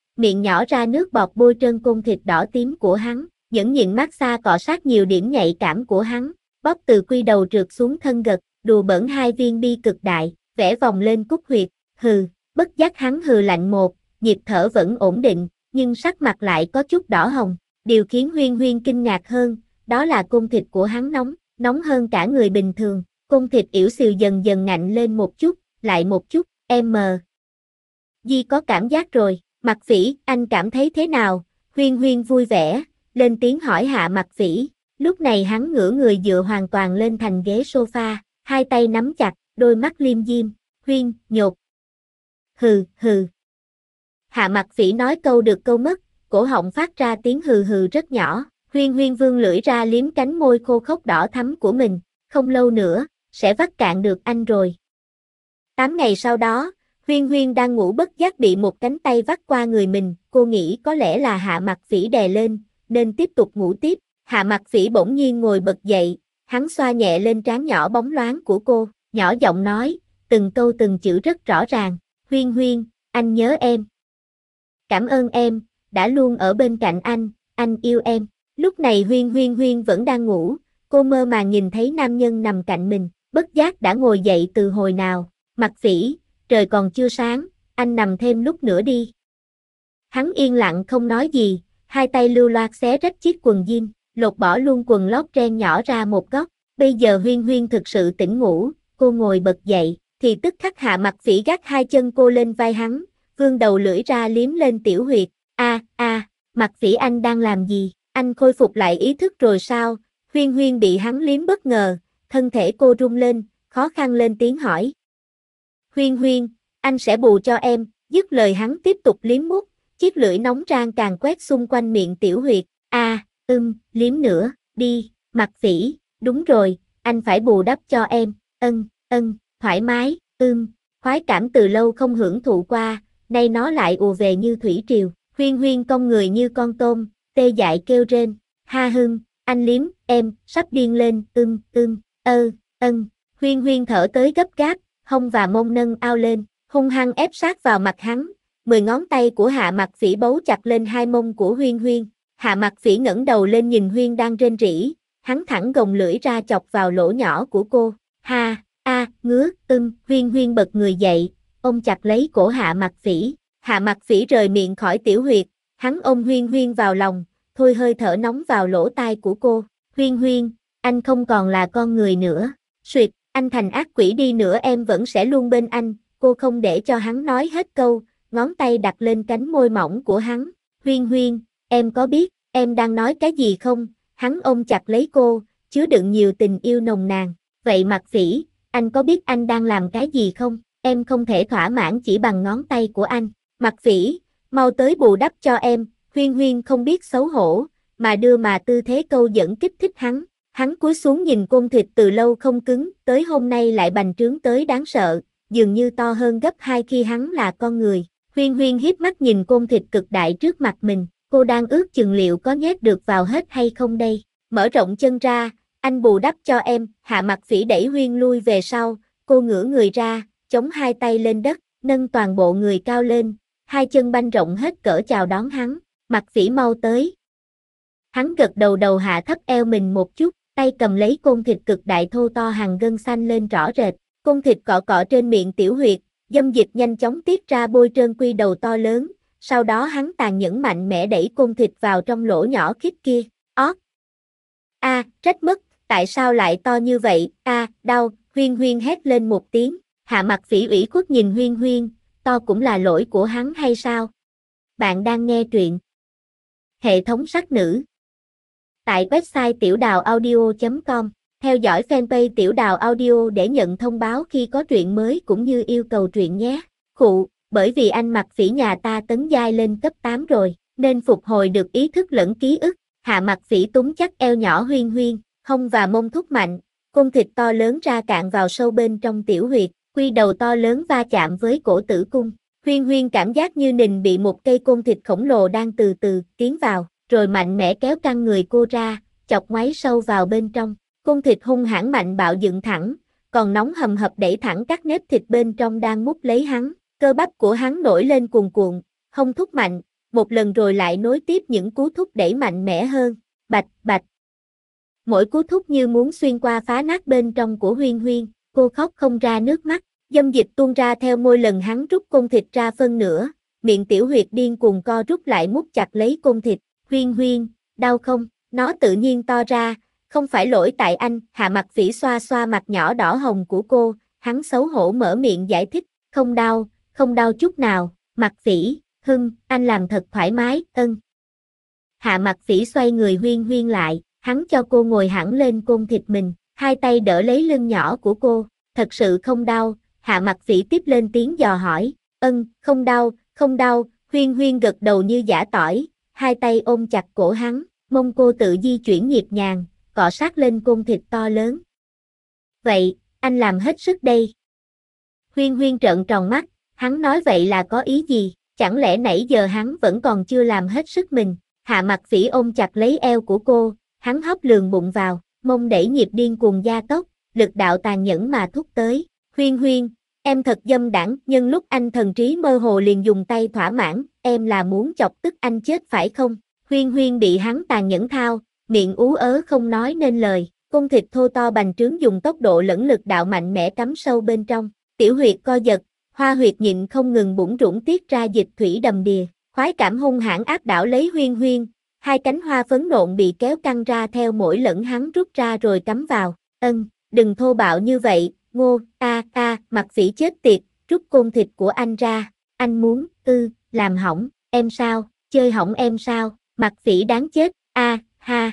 A: miệng nhỏ ra nước bọt bôi trơn côn thịt đỏ tím của hắn, nhẫn nhịn massage cọ sát nhiều điểm nhạy cảm của hắn, bóp từ quy đầu trượt xuống thân gật, đùa bỡn hai viên bi cực đại, vẽ vòng lên cúc huyệt, hừ, bất giác hắn hừ lạnh một, nhịp thở vẫn ổn định, nhưng sắc mặt lại có chút đỏ hồng, điều khiến Huyên Huyên kinh ngạc hơn, đó là côn thịt của hắn nóng hơn cả người bình thường, côn thịt yểu xìu dần dần ngạnh lên một chút, lại một chút, Di có cảm giác rồi, Mặc Phỉ, anh cảm thấy thế nào? Huyên Huyên vui vẻ, lên tiếng hỏi hạ Mặc Phỉ, lúc này hắn ngửa người dựa hoàn toàn lên thành ghế sofa, hai tay nắm chặt, đôi mắt liêm diêm, Huyên, nhột. Hừ, hừ. Hạ Mặc Phỉ nói câu được câu mất, cổ họng phát ra tiếng hừ hừ rất nhỏ, Huyên Huyên vươn lưỡi ra liếm cánh môi khô khốc đỏ thắm của mình, không lâu nữa, sẽ vắt cạn được anh rồi. 8 ngày sau đó, Huyên Huyên đang ngủ bất giác bị một cánh tay vắt qua người mình, cô nghĩ có lẽ là Hạ Mặc Phỉ đè lên, nên tiếp tục ngủ tiếp. Hạ Mặc Phỉ bỗng nhiên ngồi bật dậy, hắn xoa nhẹ lên trán nhỏ bóng loáng của cô, nhỏ giọng nói, từng câu từng chữ rất rõ ràng, Huyên Huyên, anh nhớ em. Cảm ơn em, đã luôn ở bên cạnh anh yêu em. Lúc này Huyên vẫn đang ngủ, cô mơ màng nhìn thấy nam nhân nằm cạnh mình, bất giác đã ngồi dậy từ hồi nào, Mặc Phỉ, trời còn chưa sáng, anh nằm thêm lúc nữa đi. Hắn yên lặng không nói gì, hai tay lưu loát xé rách chiếc quần jean, lột bỏ luôn quần lót ren nhỏ ra một góc, bây giờ Huyên thực sự tỉnh ngủ, cô ngồi bật dậy, thì tức khắc Hạ Mặc Phỉ gác hai chân cô lên vai hắn, vươn đầu lưỡi ra liếm lên tiểu huyệt, Mặc Phỉ anh đang làm gì, anh khôi phục lại ý thức rồi sao? Huyên bị hắn liếm bất ngờ, thân thể cô rung lên, khó khăn lên tiếng hỏi. Huyên, anh sẽ bù cho em, dứt lời hắn tiếp tục liếm mút, chiếc lưỡi nóng rang càng quét xung quanh miệng tiểu huyệt, liếm nữa, đi, Mặc Phỉ, đúng rồi, anh phải bù đắp cho em, thoải mái, khoái cảm từ lâu không hưởng thụ qua, nay nó lại ùa về như thủy triều, Huyên cong người như con tôm, tê dại kêu rên, ha hưng, anh liếm, em, sắp điên lên, Huyên thở tới gấp gáp, hông và mông nâng ao lên, hung hăng ép sát vào mặt hắn, 10 ngón tay của Hạ Mặc Phỉ bấu chặt lên hai mông của Huyên. Hạ Mặc Phỉ ngẩng đầu lên nhìn Huyên đang rên rỉ, hắn thẳng gồng lưỡi ra chọc vào lỗ nhỏ của cô, ngứa, Huyên bật người dậy, ôm chặt lấy cổ Hạ Mặc Phỉ, Hạ Mặc Phỉ rời miệng khỏi tiểu huyệt, hắn ôm Huyên vào lòng, thôi hơi thở nóng vào lỗ tai của cô, Huyên, anh không còn là con người nữa, suyệt, anh thành ác quỷ đi nữa em vẫn sẽ luôn bên anh, cô không để cho hắn nói hết câu, ngón tay đặt lên cánh môi mỏng của hắn, Huyên, em có biết, em đang nói cái gì không, hắn ôm chặt lấy cô, chứa đựng nhiều tình yêu nồng nàn, vậy Mặc Phỉ, anh có biết anh đang làm cái gì không, em không thể thỏa mãn chỉ bằng ngón tay của anh, Mặc Phỉ, mau tới bù đắp cho em, Huyên không biết xấu hổ, mà đưa mà tư thế câu dẫn kích thích hắn. Hắn cúi xuống nhìn côn thịt từ lâu không cứng, tới hôm nay lại bành trướng tới đáng sợ, dường như to hơn gấp 2 khi hắn là con người. Huyên híp mắt nhìn côn thịt cực đại trước mặt mình, cô đang ước chừng liệu có nhét được vào hết hay không đây. Mở rộng chân ra, anh bù đắp cho em, Hạ Mặc Phỉ đẩy Huyên lui về sau, cô ngửa người ra, chống hai tay lên đất, nâng toàn bộ người cao lên, hai chân banh rộng hết cỡ chào đón hắn, Mặc Phỉ mau tới. Hắn gật đầu hạ thấp eo mình một chút, tay cầm lấy côn thịt cực đại thô to hàng gân xanh lên rõ rệt, côn thịt cọ trên miệng tiểu huyệt, dâm dịch nhanh chóng tiết ra bôi trơn quy đầu to lớn, sau đó hắn tàn nhẫn mạnh mẽ đẩy côn thịt vào trong lỗ nhỏ khít kia, trách mất, tại sao lại to như vậy, đau, Huyên hét lên một tiếng, Hạ Mặc Phỉ ủy khuất nhìn Huyên, to cũng là lỗi của hắn hay sao? Bạn đang nghe truyện Hệ thống sắc nữ tại website tiểu đào audio.com, theo dõi fanpage Tiểu Đào Audio để nhận thông báo khi có truyện mới cũng như yêu cầu truyện nhé. Bởi vì anh Mặc Phỉ nhà ta tấn giai lên cấp 8 rồi, nên phục hồi được ý thức lẫn ký ức, Hạ Mặc Phỉ túm chắc eo nhỏ Huyên, hông và mông thúc mạnh, côn thịt to lớn ra cạn vào sâu bên trong tiểu huyệt, quy đầu to lớn va chạm với cổ tử cung. Huyên cảm giác như nình bị một cây côn thịt khổng lồ đang từ từ tiến vào, rồi mạnh mẽ kéo căng người cô ra, chọc ngoáy sâu vào bên trong. Côn thịt hung hãn mạnh bạo dựng thẳng, còn nóng hầm hập đẩy thẳng các nếp thịt bên trong đang mút lấy hắn. Cơ bắp của hắn nổi lên cuồn cuộn, hông thúc mạnh, một lần rồi lại nối tiếp những cú thúc đẩy mạnh mẽ hơn. Bạch, bạch. Mỗi cú thúc như muốn xuyên qua phá nát bên trong của Huyên Huyên, cô khóc không ra nước mắt, dâm dịch tuôn ra theo môi lần hắn rút côn thịt ra phân nửa, miệng tiểu huyệt điên cuồng co rút lại mút chặt lấy côn thịt. Huyên Huyên, đau không? Nó tự nhiên to ra, không phải lỗi tại anh. Hạ Mặc Phỉ xoa xoa mặt nhỏ đỏ hồng của cô, hắn xấu hổ mở miệng giải thích, không đau chút nào. Mặc Phỉ, anh làm thật thoải mái, Hạ Mặc Phỉ xoay người Huyên Huyên lại, hắn cho cô ngồi hẳn lên côn thịt mình, hai tay đỡ lấy lưng nhỏ của cô, thật sự không đau. Hạ Mặc Phỉ tiếp lên tiếng dò hỏi, không đau, Huyên Huyên gật đầu như giã tỏi, hai tay ôm chặt cổ hắn, mông cô tự di chuyển nhịp nhàng, cọ sát lên côn thịt to lớn. Vậy, anh làm hết sức đây. Huyên Huyên trợn tròn mắt, hắn nói vậy là có ý gì, chẳng lẽ nãy giờ hắn vẫn còn chưa làm hết sức mình. Hạ Mặc Phỉ ôm chặt lấy eo của cô, hắn hấp lườn bụng vào, mông đẩy nhịp điên cuồng gia tốc, lực đạo tàn nhẫn mà thúc tới. Huyên Huyên, em thật dâm đãng. Nhân lúc anh thần trí mơ hồ liền dùng tay thỏa mãn, em là muốn chọc tức anh chết phải không? Huyên Huyên bị hắn tàn nhẫn thao, miệng ú ớ không nói nên lời, côn thịt thô to bành trướng dùng tốc độ lẫn lực đạo mạnh mẽ cắm sâu bên trong, tiểu huyệt co giật, hoa huyệt nhịn không ngừng bủn rủn tiết ra dịch thủy đầm đìa, khoái cảm hung hãn áp đảo lấy Huyên Huyên, hai cánh hoa phấn nộn bị kéo căng ra theo mỗi lần hắn rút ra rồi cắm vào. Đừng thô bạo như vậy, Ngô. Mặc Phỉ chết tiệt, rút côn thịt của anh ra, anh muốn, làm hỏng, em sao, chơi hỏng em sao? Mặc Phỉ đáng chết, ha.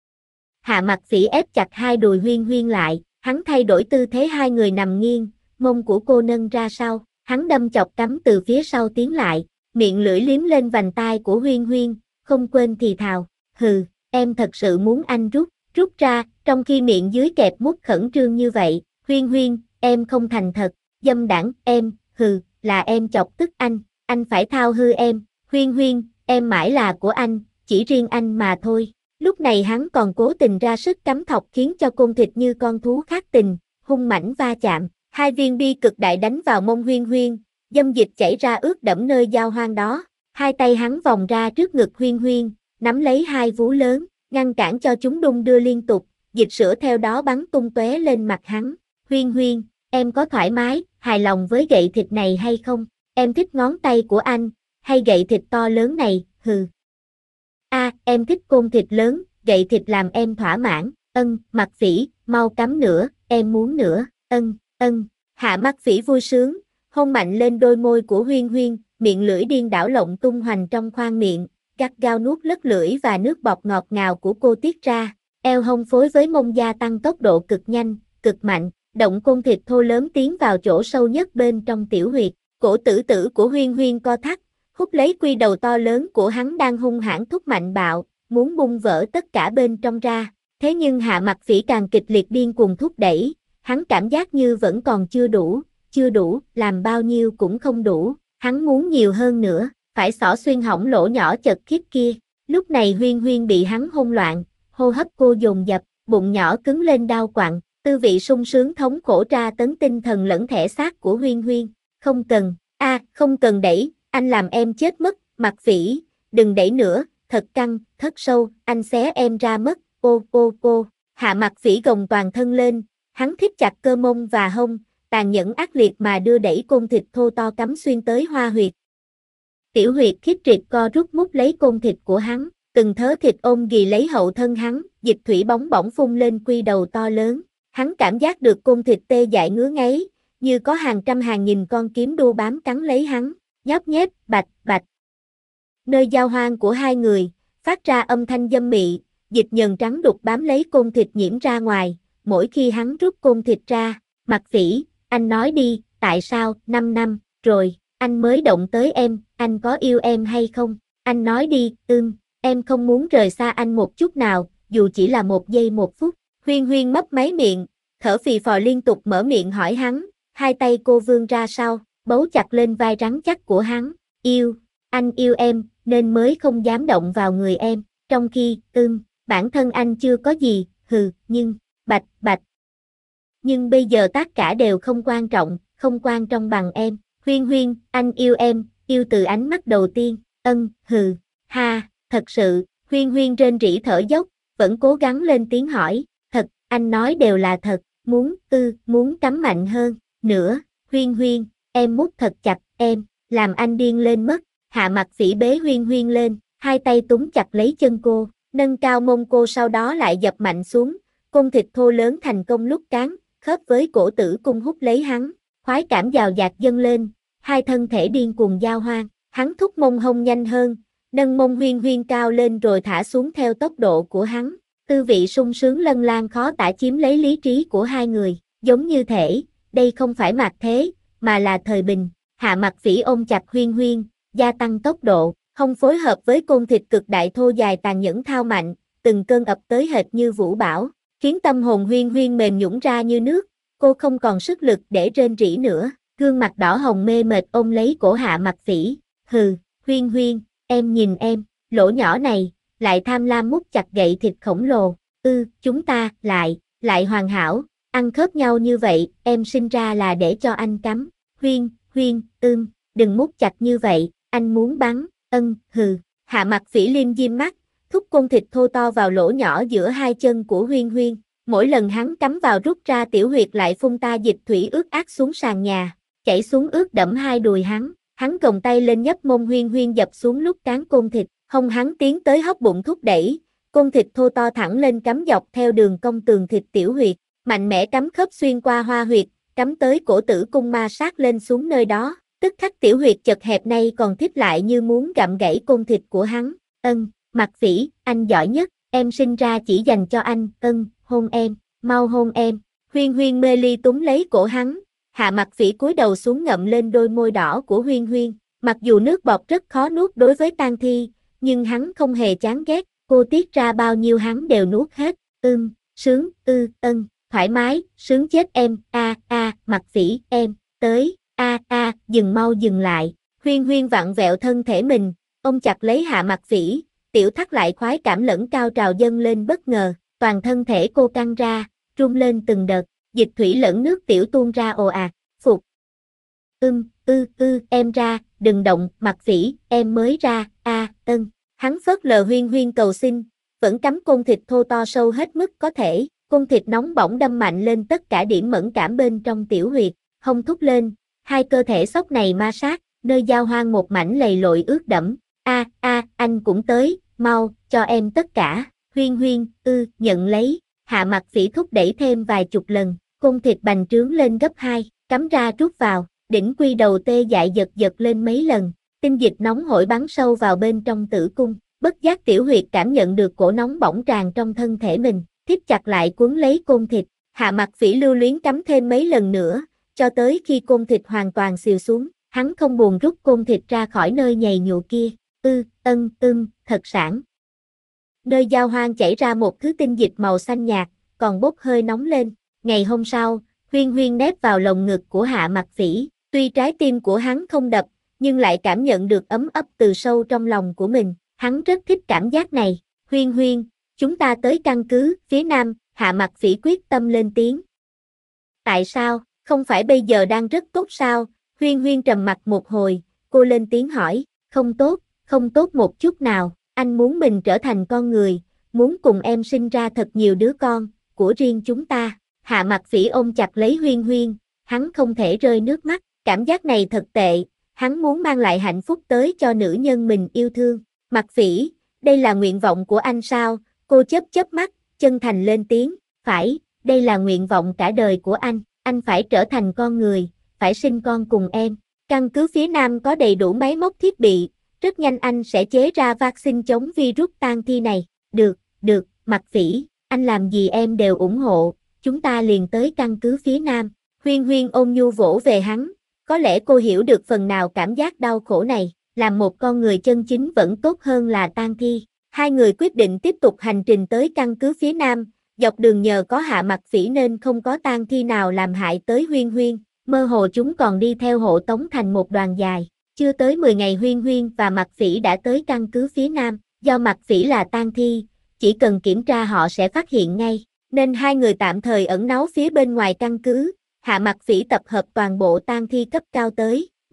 A: Hạ Mặc Phỉ ép chặt hai đùi Huyên Huyên lại, hắn thay đổi tư thế hai người nằm nghiêng, mông của cô nâng ra sau, hắn đâm chọc cắm từ phía sau tiến lại, miệng lưỡi liếm lên vành tai của Huyên Huyên, không quên thì thào, em thật sự muốn anh rút ra, trong khi miệng dưới kẹp mút khẩn trương như vậy. Huyên Huyên, em không thành thật, dâm đảng, em, là em chọc tức anh phải thao hư em. Huyên Huyên, em mãi là của anh, chỉ riêng anh mà thôi. Lúc này hắn còn cố tình ra sức cắm thọc khiến cho côn thịt như con thú khát tình, hung mãnh va chạm. Hai viên bi cực đại đánh vào mông Huyên Huyên, dâm dịch chảy ra ướt đẫm nơi giao hoang đó. Hai tay hắn vòng ra trước ngực Huyên Huyên, nắm lấy hai vú lớn, ngăn cản cho chúng đung đưa liên tục, dịch sữa theo đó bắn tung tóe lên mặt hắn. Huyên Huyên, em có thoải mái, hài lòng với gậy thịt này hay không? Em thích ngón tay của anh, hay gậy thịt to lớn này, em thích côn thịt lớn, gậy thịt làm em thỏa mãn. Mặc Phỉ, mau cắm nữa, em muốn nữa. Hạ Mặc Phỉ vui sướng, hôn mạnh lên đôi môi của Huyên Huyên, miệng lưỡi điên đảo lộn tung hoành trong khoang miệng, gắt gao nuốt lất lưỡi và nước bọt ngọt ngào của cô tiết ra. Eo hông phối với mông gia tăng tốc độ cực nhanh, cực mạnh, động côn thịt thô lớn tiến vào chỗ sâu nhất bên trong tiểu huyệt. Cổ tử tử của Huyên Huyên co thắt, hút lấy quy đầu to lớn của hắn đang hung hãn thúc mạnh bạo, muốn bung vỡ tất cả bên trong ra. Thế nhưng Hạ Mặc Phỉ càng kịch liệt điên cuồng thúc đẩy, hắn cảm giác như vẫn còn chưa đủ, làm bao nhiêu cũng không đủ, hắn muốn nhiều hơn nữa, phải xỏ xuyên hỏng lỗ nhỏ chật khít kia. Lúc này Huyên Huyên bị hắn hôn loạn, hô hấp cô dồn dập, bụng nhỏ cứng lên đau quặn, tư vị sung sướng thống khổ tra tấn tinh thần lẫn thể xác của Huyên Huyên. Không cần đẩy, anh làm em chết mất. Mặc Phỉ, đừng đẩy nữa, thật căng, thất sâu, anh xé em ra mất. Cô. Hạ Mặc Phỉ gồng toàn thân lên, hắn thít chặt cơ mông và hông, tàn nhẫn ác liệt mà đưa đẩy côn thịt thô to cắm xuyên tới hoa huyệt. Tiểu huyệt khiếp triệt co rút mút lấy côn thịt của hắn, từng thớ thịt ôm ghì lấy hậu thân hắn, dịch thủy bóng bỏng phun lên quy đầu to lớn. Hắn cảm giác được côn thịt tê dại ngứa ngáy, như có hàng trăm hàng nghìn con kiếm đua bám cắn lấy hắn, nhóp nhép, bạch. Nơi giao hoang của hai người, phát ra âm thanh dâm mị, dịch nhờn trắng đục bám lấy côn thịt nhiễm ra ngoài, mỗi khi hắn rút côn thịt ra. Mặc Phỉ, anh nói đi, tại sao, 5 năm, rồi, anh mới động tới em, anh có yêu em hay không? Anh nói đi, em không muốn rời xa anh một chút nào, dù chỉ là 1 giây 1 phút. Huyên Huyên mấp máy miệng, thở phì phò liên tục mở miệng hỏi hắn, hai tay cô vươn ra sau, bấu chặt lên vai rắn chắc của hắn. Anh yêu em, nên mới không dám động vào người em, trong khi, bản thân anh chưa có gì, nhưng, bạch. Nhưng bây giờ tất cả đều không quan trọng bằng em. Huyên Huyên, anh yêu em, yêu từ ánh mắt đầu tiên. Hừ, ha, thật sự, Huyên Huyên rên rỉ thở dốc, vẫn cố gắng lên tiếng hỏi, thật, anh nói đều là thật, muốn cắm mạnh hơn, nữa, Huyên Huyên, em mút thật chặt, em, làm anh điên lên mất, Hạ Mặc Phỉ bế Huyên Huyên lên, hai tay túm chặt lấy chân cô, nâng cao mông cô sau đó lại dập mạnh xuống, cung thịt thô lớn thành công lúc cán, khớp với cổ tử cung hút lấy hắn, khoái cảm dào dạt dâng lên, hai thân thể điên cuồng giao hoan, hắn thúc mông hông nhanh hơn, nâng mông Huyên Huyên cao lên rồi thả xuống theo tốc độ của hắn, tư vị sung sướng lân lan khó tả chiếm lấy lý trí của hai người, giống như thể, đây không phải mạt thế, mà là thời bình, Hạ Mặc Phỉ ôm chặt Huyên Huyên, gia tăng tốc độ, hông phối hợp với côn thịt cực đại thô dài tàn nhẫn thao mạnh, từng cơn ập tới hệt như vũ bão, khiến tâm hồn Huyên Huyên mềm nhũn ra như nước, cô không còn sức lực để rên rỉ nữa, gương mặt đỏ hồng mê mệt ôm lấy cổ Hạ Mặc Phỉ, hừ, Huyên Huyên, em nhìn em, lỗ nhỏ này, lại tham lam mút chặt gậy thịt khổng lồ, chúng ta, lại hoàn hảo, ăn khớp nhau như vậy, em sinh ra là để cho anh cắm, Huyên, đừng mút chặt như vậy, anh muốn bắn, hừ, Hạ Mặc Phỉ liêm diêm mắt, thúc côn thịt thô to vào lỗ nhỏ giữa hai chân của Huyên Huyên, mỗi lần hắn cắm vào rút ra tiểu huyệt lại phun ta dịch thủy ướt át xuống sàn nhà, chảy xuống ướt đẫm hai đùi hắn gồng tay lên nhấp mông Huyên Huyên dập xuống lúc cán côn thịt, hông hắn tiến tới hốc bụng thúc đẩy, côn thịt thô to thẳng lên cắm dọc theo đường cong tường thịt tiểu huyệt, mạnh mẽ cắm khớp xuyên qua hoa huyệt, cắm tới cổ tử cung ma sát lên xuống nơi đó, tức khắc tiểu huyệt chật hẹp nay còn thít lại như muốn gặm gãy côn thịt của hắn, Mặc Phỉ, anh giỏi nhất, em sinh ra chỉ dành cho anh, hôn em, mau hôn em, Huyên Huyên mê ly túm lấy cổ hắn, Hạ Mặc Phỉ cúi đầu xuống ngậm lên đôi môi đỏ của Huyên Huyên, mặc dù nước bọt rất khó nuốt đối với tang thi, nhưng hắn không hề chán ghét, cô tiết ra bao nhiêu hắn đều nuốt hết, sướng, thoải mái, sướng chết em, Mặc Phỉ, em, tới, dừng lại, Huyên Huyên vặn vẹo thân thể mình, ôm chặt lấy Hạ Mặc Phỉ, tiểu thắt lại khoái cảm lẫn cao trào dâng lên bất ngờ, toàn thân thể cô căng ra, rung lên từng đợt, dịch thủy lẫn nước tiểu tuôn ra ồ ạt, phục. Em ra, đừng động, Mặc Phỉ, em mới ra, Hắn phớt lờ Huyên Huyên cầu xin, vẫn cắm côn thịt thô to sâu hết mức có thể, côn thịt nóng bỏng đâm mạnh lên tất cả điểm mẫn cảm bên trong tiểu huyệt, hông thúc lên, hai cơ thể xốc này ma sát, nơi giao hoang một mảnh lầy lội ướt đẫm, anh cũng tới, mau, cho em tất cả, Huyên Huyên, nhận lấy, Hạ Mặc Phỉ thúc đẩy thêm vài chục lần, côn thịt bành trướng lên gấp 2, cắm ra rút vào, đỉnh quy đầu tê dại giật lên mấy lần, tinh dịch nóng hổi bắn sâu vào bên trong tử cung, bất giác tiểu huyệt cảm nhận được cổ nóng bỏng tràn trong thân thể mình, tiếp chặt lại cuốn lấy côn thịt, Hạ Mặc Phỉ lưu luyến cắm thêm mấy lần nữa, cho tới khi côn thịt hoàn toàn xìu xuống, hắn không buồn rút côn thịt ra khỏi nơi nhầy nhụa kia, thật sảng. Nơi giao hoang chảy ra một thứ tinh dịch màu xanh nhạt, còn bốc hơi nóng lên, ngày hôm sau, Huyên Huyên nép vào lồng ngực của Hạ Mặc Phỉ, tuy trái tim của hắn không đập, nhưng lại cảm nhận được ấm ấp từ sâu trong lòng của mình, hắn rất thích cảm giác này, Huyên Huyên, chúng ta tới căn cứ, phía nam, Hạ Mặc Phỉ quyết tâm lên tiếng. Tại sao, không phải bây giờ đang rất tốt sao, Huyên Huyên trầm mặc một hồi, cô lên tiếng hỏi, không tốt một chút nào, anh muốn mình trở thành con người, muốn cùng em sinh ra thật nhiều đứa con, của riêng chúng ta, Hạ Mặc Phỉ ôm chặt lấy Huyên Huyên, hắn không thể rơi nước mắt, cảm giác này thật tệ, hắn muốn mang lại hạnh phúc tới cho nữ nhân mình yêu thương, Mặc Phỉ, đây là nguyện vọng của anh sao, cô chớp mắt, chân thành lên tiếng, phải, đây là nguyện vọng cả đời của anh phải trở thành con người, phải sinh con cùng em, căn cứ phía nam có đầy đủ máy móc thiết bị, rất nhanh anh sẽ chế ra vaccine chống virus tang thi này, được, Mặc Phỉ, anh làm gì em đều ủng hộ, chúng ta liền tới căn cứ phía nam, Huyên Huyên ôn nhu vỗ về hắn, có lẽ cô hiểu được phần nào cảm giác đau khổ này, làm một con người chân chính vẫn tốt hơn là tang thi, hai người quyết định tiếp tục hành trình tới căn cứ phía nam, dọc đường nhờ có Hạ Mặc Phỉ nên không có tang thi nào làm hại tới Huyên Huyên, mơ hồ chúng còn đi theo hộ tống thành một đoàn dài. Chưa tới 10 ngày Huyên Huyên và Mặc Phỉ đã tới căn cứ phía nam, do Mặc Phỉ là tang thi, chỉ cần kiểm tra họ sẽ phát hiện ngay, nên hai người tạm thời ẩn náu phía bên ngoài căn cứ, Hạ Mặc Phỉ tập hợp toàn bộ tang thi cấp cao tới,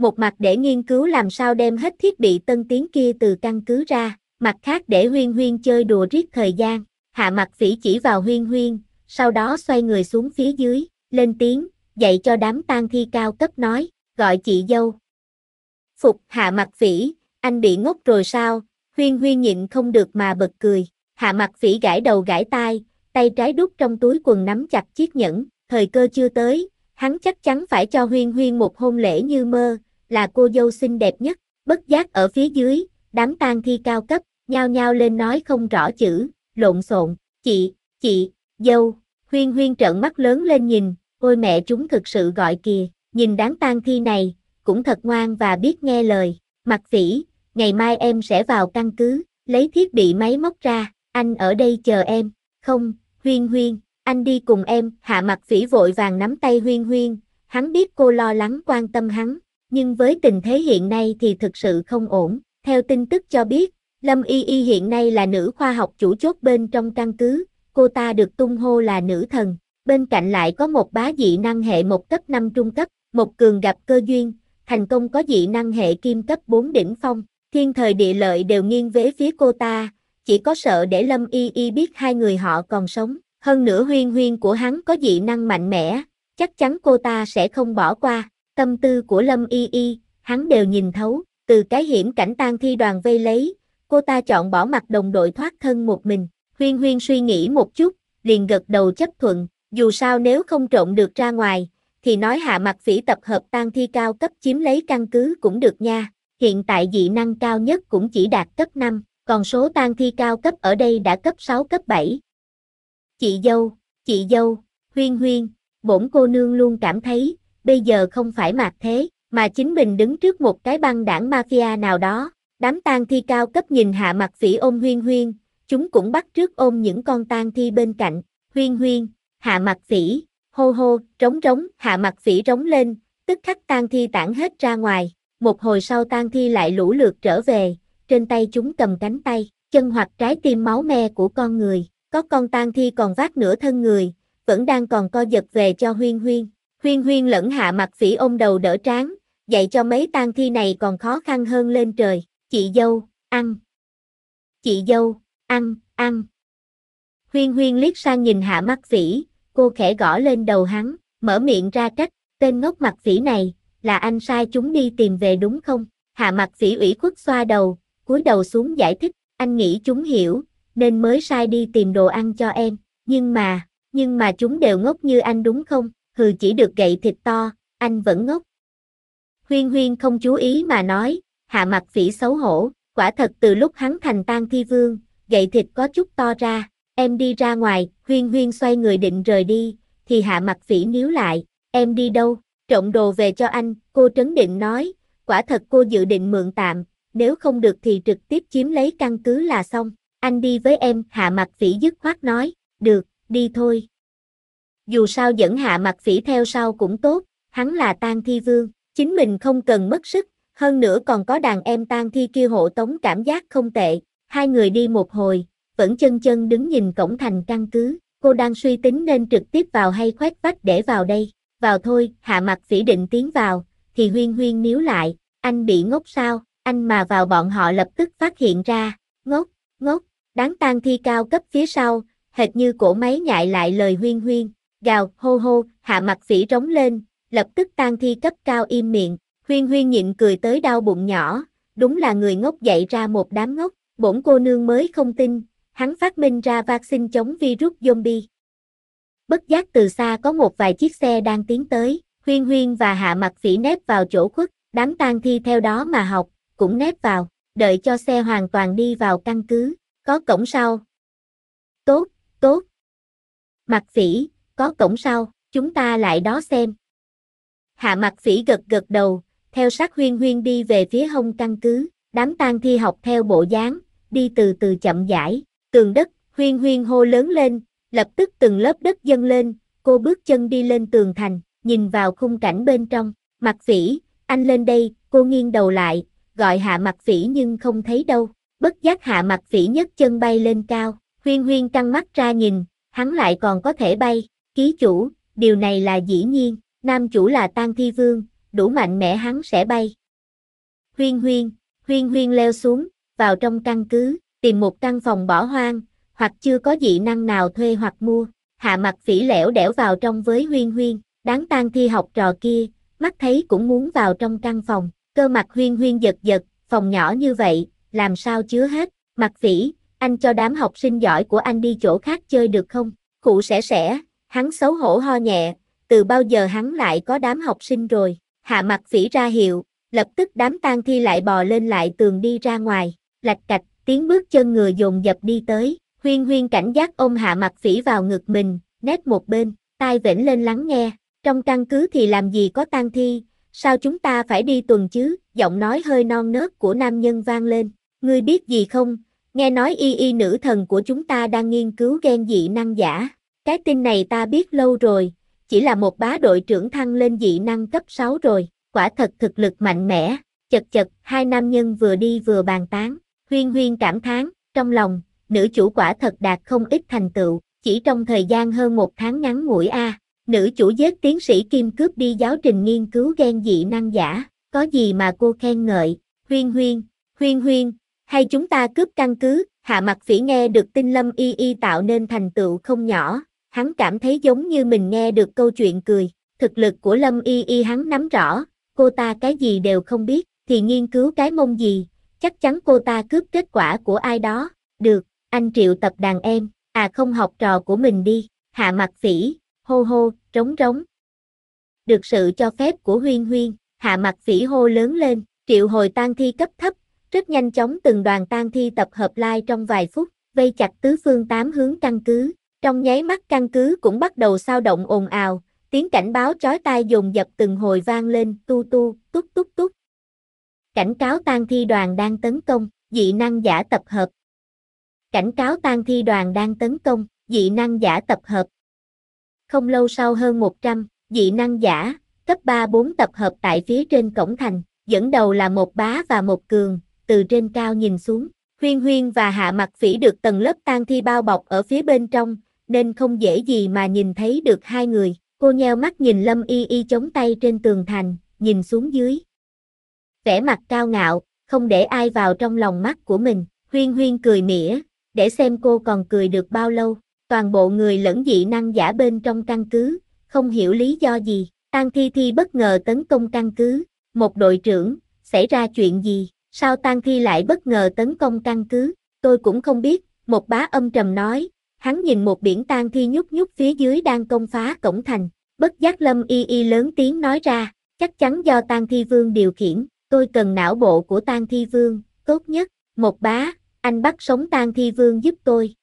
A: một mặt để nghiên cứu làm sao đem hết thiết bị tân tiến kia từ căn cứ ra, mặt khác để Huyên Huyên chơi đùa riết thời gian. Hạ Mặc Phỉ chỉ vào Huyên Huyên, sau đó xoay người xuống phía dưới, lên tiếng, dạy cho đám tang thi cao cấp nói, gọi chị dâu. Phục Hạ Mặc Phỉ, anh bị ngốc rồi sao? Huyên Huyên nhịn không được mà bật cười. Hạ Mặc Phỉ gãi đầu gãi tai, tay trái đút trong túi quần nắm chặt chiếc nhẫn, thời cơ chưa tới, hắn chắc chắn phải cho Huyên Huyên một hôn lễ như mơ, là cô dâu xinh đẹp nhất. Bất giác ở phía dưới, đám tang thi cao cấp, nhao nhao lên nói không rõ chữ, lộn xộn, chị, dâu. Huyên Huyên trợn mắt lớn lên nhìn, ôi mẹ chúng thực sự gọi kìa, nhìn đám tang thi này, cũng thật ngoan và biết nghe lời. Mặc Phỉ, ngày mai em sẽ vào căn cứ, lấy thiết bị máy móc ra, anh ở đây chờ em. Không, Huyên Huyên, anh đi cùng em. Hạ Mặc Phỉ vội vàng nắm tay Huyên Huyên, hắn biết cô lo lắng quan tâm hắn, nhưng với tình thế hiện nay thì thực sự không ổn. Theo tin tức cho biết, Lâm Y Y hiện nay là nữ khoa học chủ chốt bên trong căn cứ, cô ta được tung hô là nữ thần. Bên cạnh lại có một bá dị năng hệ 1 cấp 5 trung cấp, một cường gặp cơ duyên, thành công có dị năng hệ kim cấp 4 đỉnh phong. Thiên thời địa lợi đều nghiêng về phía cô ta, chỉ có sợ để Lâm Y Y biết hai người họ còn sống. Hơn nữa Huyên Huyên của hắn có dị năng mạnh mẽ, chắc chắn cô ta sẽ không bỏ qua. Tâm tư của Lâm Y Y, hắn đều nhìn thấu, từ cái hiểm cảnh tang thi đoàn vây lấy, cô ta chọn bỏ mặt đồng đội thoát thân một mình. Huyên Huyên suy nghĩ một chút, liền gật đầu chấp thuận, dù sao nếu không trộn được ra ngoài, thì nói Hạ Mặc Phỉ tập hợp tang thi cao cấp chiếm lấy căn cứ cũng được nha. Hiện tại dị năng cao nhất cũng chỉ đạt cấp 5, còn số tang thi cao cấp ở đây đã cấp 6 cấp 7. Chị dâu, Huyên Huyên, bổn cô nương luôn cảm thấy, bây giờ không phải Mạc Thế, mà chính mình đứng trước một cái băng đảng mafia nào đó. Đám tang thi cao cấp nhìn Hạ Mặc Phỉ ôm Huyên Huyên, chúng cũng bắt trước ôm những con tang thi bên cạnh. Huyên Huyên, Hạ Mặc Phỉ, hô hô, trống trống. Hạ Mặc Phỉ rống lên, tức khắc tang thi tản hết ra ngoài. Một hồi sau tang thi lại lũ lượt trở về, trên tay chúng cầm cánh tay, chân hoặc trái tim máu me của con người. Có con tang thi còn vác nửa thân người, vẫn đang còn co giật về cho Huyên Huyên. Huyên Huyên lẫn Hạ Mặc Phỉ ôm đầu đỡ trán, dạy cho mấy tang thi này còn khó khăn hơn lên trời. Chị dâu, ăn. Chị dâu, ăn. Huyên Huyên liếc sang nhìn Hạ Mặc Phỉ, cô khẽ gõ lên đầu hắn, mở miệng ra trách, tên ngốc Mặc Phỉ này, là anh sai chúng đi tìm về đúng không? Hạ Mặc Phỉ ủy khuất xoa đầu, cúi đầu xuống giải thích, anh nghĩ chúng hiểu, nên mới sai đi tìm đồ ăn cho em, nhưng mà chúng đều ngốc như anh đúng không? Hừ, chỉ được gậy thịt to, anh vẫn ngốc. Huyên Huyên không chú ý mà nói, Hạ Mặc Phỉ xấu hổ, quả thật từ lúc hắn thành tang thi vương, gậy thịt có chút to ra. Em đi ra ngoài. Huyên Huyên xoay người định rời đi, thì Hạ Mặc Phỉ níu lại, em đi đâu? Trộn đồ về cho anh. Cô trấn định nói, quả thật cô dự định mượn tạm, nếu không được thì trực tiếp chiếm lấy căn cứ là xong. Anh đi với em. Hạ Mặc Phỉ dứt khoát nói, được, đi thôi. Dù sao dẫn Hạ Mặc Phỉ theo sau cũng tốt, hắn là tang thi vương, chính mình không cần mất sức, hơn nữa còn có đàn em tang thi kia hộ tống, cảm giác không tệ. Hai người đi một hồi, vẫn chân chân đứng nhìn cổng thành căn cứ, cô đang suy tính nên trực tiếp vào hay khoét vách để vào đây. Vào thôi. Hạ Mặc Phỉ định tiến vào, thì Huyên Huyên níu lại, anh bị ngốc sao? Anh mà vào bọn họ lập tức phát hiện ra. Ngốc, đám tang thi cao cấp phía sau, hệt như cỗ máy nhại lại lời Huyên Huyên, gào, hô hô. Hạ Mặc Phỉ rống lên, lập tức tang thi cấp cao im miệng. Huyên Huyên nhịn cười tới đau bụng nhỏ, đúng là người ngốc dạy ra một đám ngốc, bổn cô nương mới không tin, hắn phát minh ra vaccine chống virus zombie. Bất giác từ xa có một vài chiếc xe đang tiến tới, Huyên Huyên và Hạ Mặc Phỉ nép vào chỗ khuất, đám tang thi theo đó mà học, cũng nép vào, đợi cho xe hoàn toàn đi vào căn cứ. Có cổng sau. Tốt. Mặc Phỉ, có cổng sau, chúng ta lại đó xem. Hạ Mặc Phỉ gật đầu, theo sát Huyên Huyên đi về phía hông căn cứ, đám tang thi học theo bộ dáng, đi từ từ chậm rãi. Tường đất. Huyên Huyên hô lớn lên, lập tức từng lớp đất dâng lên, cô bước chân đi lên tường thành, nhìn vào khung cảnh bên trong. Mặc Phỉ, anh lên đây. Cô nghiêng đầu lại, gọi Hạ Mặc Phỉ nhưng không thấy đâu. Bất giác Hạ Mặc Phỉ nhấc chân bay lên cao, Huyên Huyên căng mắt ra nhìn, hắn lại còn có thể bay. Ký chủ, điều này là dĩ nhiên, nam chủ là tang thi vương, đủ mạnh mẽ hắn sẽ bay. Huyên Huyên leo xuống, vào trong căn cứ, tìm một căn phòng bỏ hoang, hoặc chưa có dị năng nào thuê hoặc mua. Hạ Mặc Phỉ lẻo đẻo vào trong với Huyên Huyên, đáng tang thi học trò kia, mắt thấy cũng muốn vào trong căn phòng. Cơ mặt Huyên Huyên giật giật, phòng nhỏ như vậy, làm sao chứa hết. Mặc Phỉ, anh cho đám học sinh giỏi của anh đi chỗ khác chơi được không? Khụ sẽ, hắn xấu hổ ho nhẹ, từ bao giờ hắn lại có đám học sinh rồi. Hạ Mặc Phỉ ra hiệu, lập tức đám tang thi lại bò lên lại tường đi ra ngoài. Lạch cạch, tiếng bước chân người dồn dập đi tới. Huyên Huyên cảnh giác ôm Hạ Mặc Phỉ vào ngực mình, nép một bên, tai vểnh lên lắng nghe. Trong căn cứ thì làm gì có tang thi, sao chúng ta phải đi tuần chứ? Giọng nói hơi non nớt của nam nhân vang lên. Ngươi biết gì không? Nghe nói y nữ thần của chúng ta đang nghiên cứu gen dị năng giả. Cái tin này ta biết lâu rồi, chỉ là một bá đội trưởng thăng lên dị năng cấp 6 rồi, quả thật thực lực mạnh mẽ. Chật, hai nam nhân vừa đi vừa bàn tán. Huyên Huyên cảm thán, trong lòng, nữ chủ quả thật đạt không ít thành tựu, chỉ trong thời gian hơn 1 tháng ngắn ngủi a. Nữ chủ giết tiến sĩ Kim cướp đi giáo trình nghiên cứu gen dị năng giả, có gì mà cô khen ngợi. Huyên Huyên, hay chúng ta cướp căn cứ? Hạ Mặc Phỉ nghe được tin Lâm Y tạo nên thành tựu không nhỏ, hắn cảm thấy giống như mình nghe được câu chuyện cười. Thực lực của Lâm Y hắn nắm rõ, cô ta cái gì đều không biết, thì nghiên cứu cái mông gì, chắc chắn cô ta cướp kết quả của ai đó. Được, anh triệu tập đàn em, không học trò của mình đi. Hạ Mặc Phỉ, hô, trống rống. Được sự cho phép của Huyên Huyên, Hạ Mặc Phỉ hô lớn lên, triệu hồi tang thi cấp thấp, rất nhanh chóng từng đoàn tang thi tập hợp lai trong vài phút, vây chặt tứ phương tám hướng căn cứ. Trong nháy mắt căn cứ cũng bắt đầu xao động ồn ào, tiếng cảnh báo chói tai dồn dập từng hồi vang lên, tu, túc. Cảnh cáo tang thi đoàn đang tấn công, dị năng giả tập hợp. Cảnh cáo tang thi đoàn đang tấn công, dị năng giả tập hợp. Không lâu sau hơn 100, dị năng giả, cấp 3-4 tập hợp tại phía trên cổng thành, dẫn đầu là một bá và một cường, từ trên cao nhìn xuống. Huyên Huyên và Hạ Mặc Phỉ được tầng lớp tang thi bao bọc ở phía bên trong, nên không dễ gì mà nhìn thấy được hai người. Cô nheo mắt nhìn Lâm Y chống tay trên tường thành, nhìn xuống dưới. Vẻ mặt cao ngạo, không để ai vào trong lòng mắt của mình. Huyên Huyên cười mỉa, để xem cô còn cười được bao lâu. Toàn bộ người lẫn dị năng giả bên trong căn cứ, không hiểu lý do gì. Tang thi bất ngờ tấn công căn cứ. Một đội trưởng, xảy ra chuyện gì? Sao tang thi lại bất ngờ tấn công căn cứ? Tôi cũng không biết, một bá âm trầm nói. Hắn nhìn một biển tang thi nhúc phía dưới đang công phá cổng thành. Bất giác Lâm Y lớn tiếng nói ra, chắc chắn do tang thi vương điều khiển. Tôi cần não bộ của tang thi vương, tốt nhất. Một bá, anh bắt sống tang thi vương giúp tôi.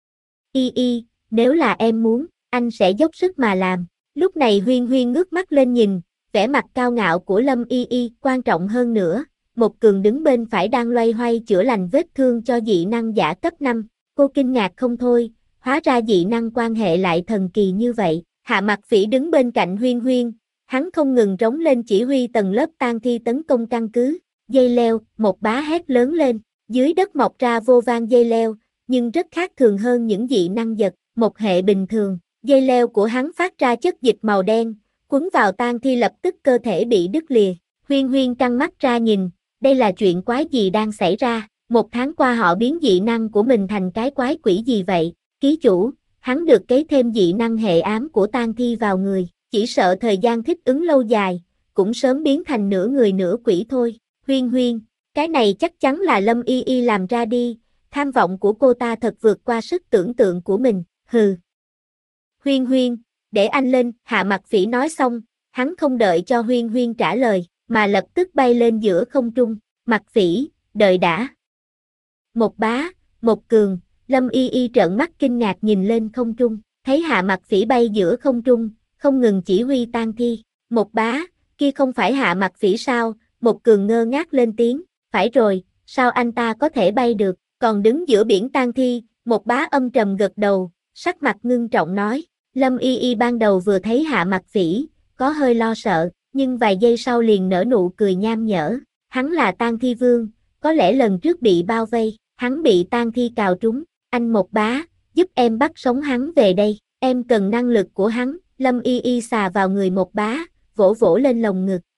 A: Y, nếu là em muốn, anh sẽ dốc sức mà làm. Lúc này Huyên Huyên ngước mắt lên nhìn, vẻ mặt cao ngạo của Lâm Y, quan trọng hơn nữa, một cường đứng bên phải đang loay hoay chữa lành vết thương cho dị năng giả cấp 5. Cô kinh ngạc không thôi, hóa ra dị năng quan hệ lại thần kỳ như vậy. Hạ Mặc Phỉ đứng bên cạnh Huyên Huyên, hắn không ngừng rống lên chỉ huy tầng lớp tang thi tấn công căn cứ. Dây leo, một bá hét lớn lên, dưới đất mọc ra vô vàn dây leo, nhưng rất khác thường hơn những dị năng vật, một hệ bình thường. Dây leo của hắn phát ra chất dịch màu đen, quấn vào tang thi lập tức cơ thể bị đứt lìa. Huyên Huyên căng mắt ra nhìn, đây là chuyện quái gì đang xảy ra? 1 tháng qua họ biến dị năng của mình thành cái quái quỷ gì vậy? Ký chủ, hắn được cấy thêm dị năng hệ ám của tang thi vào người, chỉ sợ thời gian thích ứng lâu dài, cũng sớm biến thành nửa người nửa quỷ thôi. Huyên, cái này chắc chắn là Lâm Y làm ra đi, tham vọng của cô ta thật vượt qua sức tưởng tượng của mình, hừ. Huyên, để anh lên, Hạ Mặc Phỉ nói xong, hắn không đợi cho Huyên trả lời, mà lập tức bay lên giữa không trung. Mặc Phỉ, đợi đã. Một bá, một cường, Lâm Y trợn mắt kinh ngạc nhìn lên không trung, thấy Hạ Mặc Phỉ bay giữa không trung, không ngừng chỉ huy tang thi. Một bá, kia không phải Hạ Mặc Phỉ sao? Một cường ngơ ngác lên tiếng, phải rồi, sao anh ta có thể bay được, còn đứng giữa biển tang thi? Một bá âm trầm gật đầu, sắc mặt ngưng trọng nói. Lâm Y ban đầu vừa thấy Hạ Mặc Phỉ, có hơi lo sợ, nhưng vài giây sau liền nở nụ cười nham nhở. Hắn là tang thi vương, có lẽ lần trước bị bao vây, hắn bị tang thi cào trúng. Anh một bá, giúp em bắt sống hắn về đây, em cần năng lực của hắn. Lâm Y xà vào người một bá, vỗ lên lồng ngực.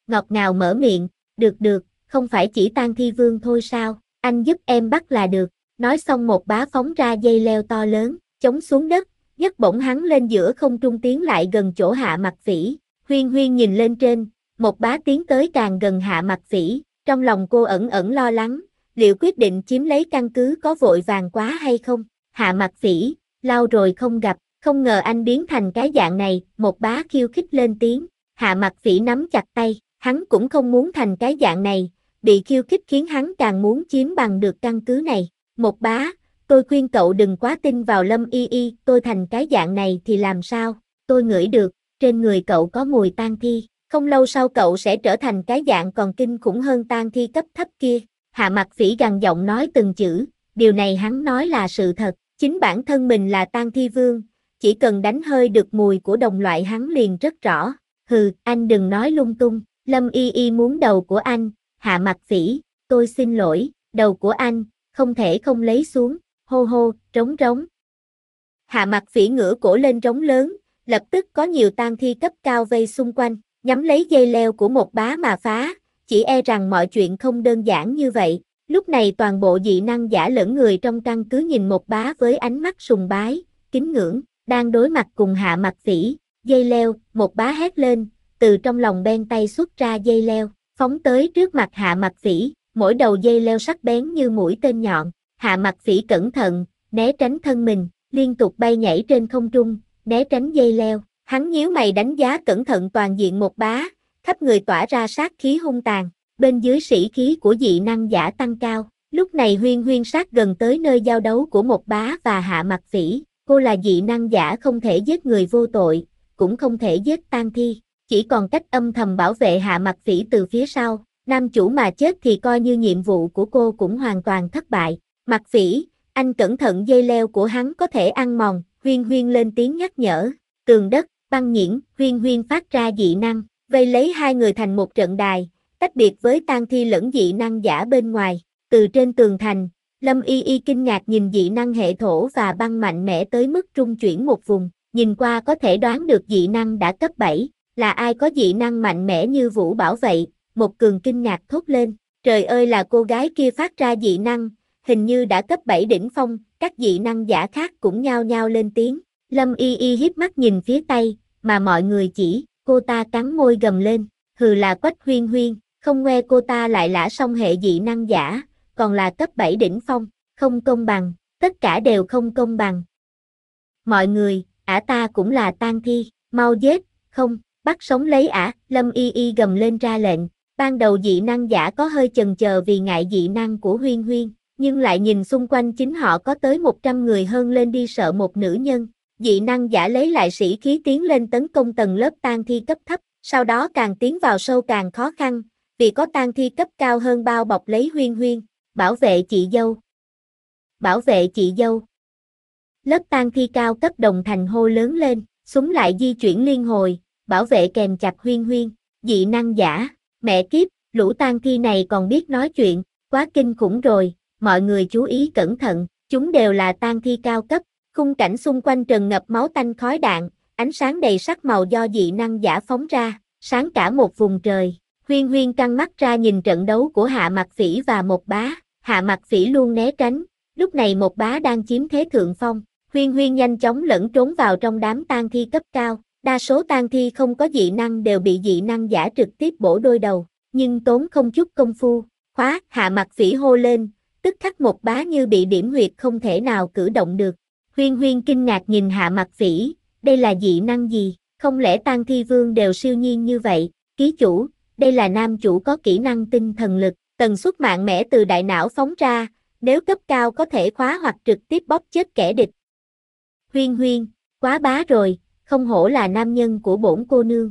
A: ngọt ngào mở miệng, được, không phải chỉ Tang Thi Vương thôi sao, anh giúp em bắt là được. Nói xong một bá phóng ra dây leo to lớn, chống xuống đất, nhấc bổng hắn lên giữa không trung tiến lại gần chỗ Hạ Mặc Phỉ. Huyên Huyên nhìn lên trên, một bá tiến tới càng gần Hạ Mặc Phỉ, trong lòng cô ẩn ẩn lo lắng, liệu quyết định chiếm lấy căn cứ có vội vàng quá hay không? Hạ Mặc Phỉ, lâu rồi không gặp, không ngờ anh biến thành cái dạng này, một bá khiêu khích lên tiếng. Hạ Mặc Phỉ nắm chặt tay, hắn cũng không muốn thành cái dạng này, bị khiêu khích khiến hắn càng muốn chiếm bằng được căn cứ này. Một bá, tôi khuyên cậu đừng quá tin vào Lâm Y Y, tôi thành cái dạng này thì làm sao? Tôi ngửi được, trên người cậu có mùi tang thi, không lâu sau cậu sẽ trở thành cái dạng còn kinh khủng hơn tang thi cấp thấp kia. Hạ Mặc Phỉ gằn giọng nói từng chữ, điều này hắn nói là sự thật, chính bản thân mình là tang thi vương, chỉ cần đánh hơi được mùi của đồng loại hắn liền rất rõ. Hừ, anh đừng nói lung tung, Lâm Y Y muốn đầu của anh. Hạ Mặc Phỉ, tôi xin lỗi, đầu của anh, không thể không lấy xuống, hô hô, trống trống. Hạ Mặc Phỉ ngửa cổ lên trống lớn, lập tức có nhiều tang thi cấp cao vây xung quanh, nhắm lấy dây leo của một bá mà phá, chỉ e rằng mọi chuyện không đơn giản như vậy. Lúc này toàn bộ dị năng giả lẫn người trong căn cứ nhìn một bá với ánh mắt sùng bái, kính ngưỡng, đang đối mặt cùng Hạ Mặc Phỉ. Dây leo, một bá hét lên, từ trong lòng ben tay xuất ra dây leo, phóng tới trước mặt Hạ Mặc Phỉ, mỗi đầu dây leo sắc bén như mũi tên nhọn. Hạ Mặc Phỉ cẩn thận, né tránh thân mình, liên tục bay nhảy trên không trung, né tránh dây leo. Hắn nhíu mày đánh giá cẩn thận toàn diện một bá, khắp người tỏa ra sát khí hung tàn, bên dưới sĩ khí của dị năng giả tăng cao. Lúc này Huyên Huyên sát gần tới nơi giao đấu của một bá và Hạ Mặc Phỉ, cô là dị năng giả không thể giết người vô tội, cũng không thể giết tang thi, chỉ còn cách âm thầm bảo vệ Hạ Mặc Phỉ từ phía sau. Nam chủ mà chết thì coi như nhiệm vụ của cô cũng hoàn toàn thất bại. Mặc Phỉ, anh cẩn thận dây leo của hắn có thể ăn mòn, Huyên Huyên lên tiếng nhắc nhở. Tường đất, băng nhiễn, Huyên Huyên phát ra dị năng, vây lấy hai người thành một trận đài, tách biệt với tang thi lẫn dị năng giả bên ngoài. Từ trên tường thành, Lâm Y Y kinh ngạc nhìn dị năng hệ thổ và băng mạnh mẽ tới mức rung chuyển một vùng, nhìn qua có thể đoán được dị năng đã cấp 7, là ai có dị năng mạnh mẽ như Vũ Bảo vậy. Một cường kinh ngạc thốt lên, trời ơi là cô gái kia phát ra dị năng, hình như đã cấp 7 đỉnh phong, các dị năng giả khác cũng nhao nhao lên tiếng. Lâm Y Y híp mắt nhìn phía Tây, mà mọi người chỉ, cô ta cắn môi gầm lên, hừ là Quách Huyên Huyên, không nghe cô ta lại lã xong hệ dị năng giả, còn là cấp 7 đỉnh phong, không công bằng, tất cả đều không công bằng. Mọi người, ta cũng là tang thi, mau giết, không, bắt sống lấy Lâm Y Y gầm lên ra lệnh. Ban đầu dị năng giả có hơi chần chờ vì ngại dị năng của Huyên Huyên, nhưng lại nhìn xung quanh chính họ có tới 100 người hơn lên đi sợ một nữ nhân. Dị năng giả lấy lại sĩ khí tiến lên tấn công tầng lớp tang thi cấp thấp, sau đó càng tiến vào sâu càng khó khăn, vì có tang thi cấp cao hơn bao bọc lấy Huyên Huyên. Bảo vệ chị dâu! Bảo vệ chị dâu! Lớp tang thi cao cấp đồng thành hô lớn lên, súng lại di chuyển liên hồi, bảo vệ kèm chặt Huyên Huyên. Dị năng giả! Mẹ kiếp, lũ tang thi này còn biết nói chuyện, quá kinh khủng rồi, mọi người chú ý cẩn thận, chúng đều là tang thi cao cấp. Khung cảnh xung quanh trần ngập máu tanh khói đạn, ánh sáng đầy sắc màu do dị năng giả phóng ra, sáng cả một vùng trời. Huyên Huyên căng mắt ra nhìn trận đấu của Hạ Mặc Phỉ và một bá, Hạ Mặc Phỉ luôn né tránh, lúc này một bá đang chiếm thế thượng phong. Huyên Huyên nhanh chóng lẫn trốn vào trong đám tang thi cấp cao. Đa số tang thi không có dị năng đều bị dị năng giả trực tiếp bổ đôi đầu, nhưng tốn không chút công phu. Khóa, Hạ Mặc Phỉ hô lên, tức khắc một bá như bị điểm huyệt không thể nào cử động được. Huyên Huyên kinh ngạc nhìn Hạ Mặc Phỉ, đây là dị năng gì, không lẽ tang thi vương đều siêu nhiên như vậy? Ký chủ, đây là nam chủ có kỹ năng tinh thần lực, tần suất mạnh mẽ từ đại não phóng ra, nếu cấp cao có thể khóa hoặc trực tiếp bóp chết kẻ địch. Huyên Huyên, quá bá rồi, không hổ là nam nhân của bổn cô nương.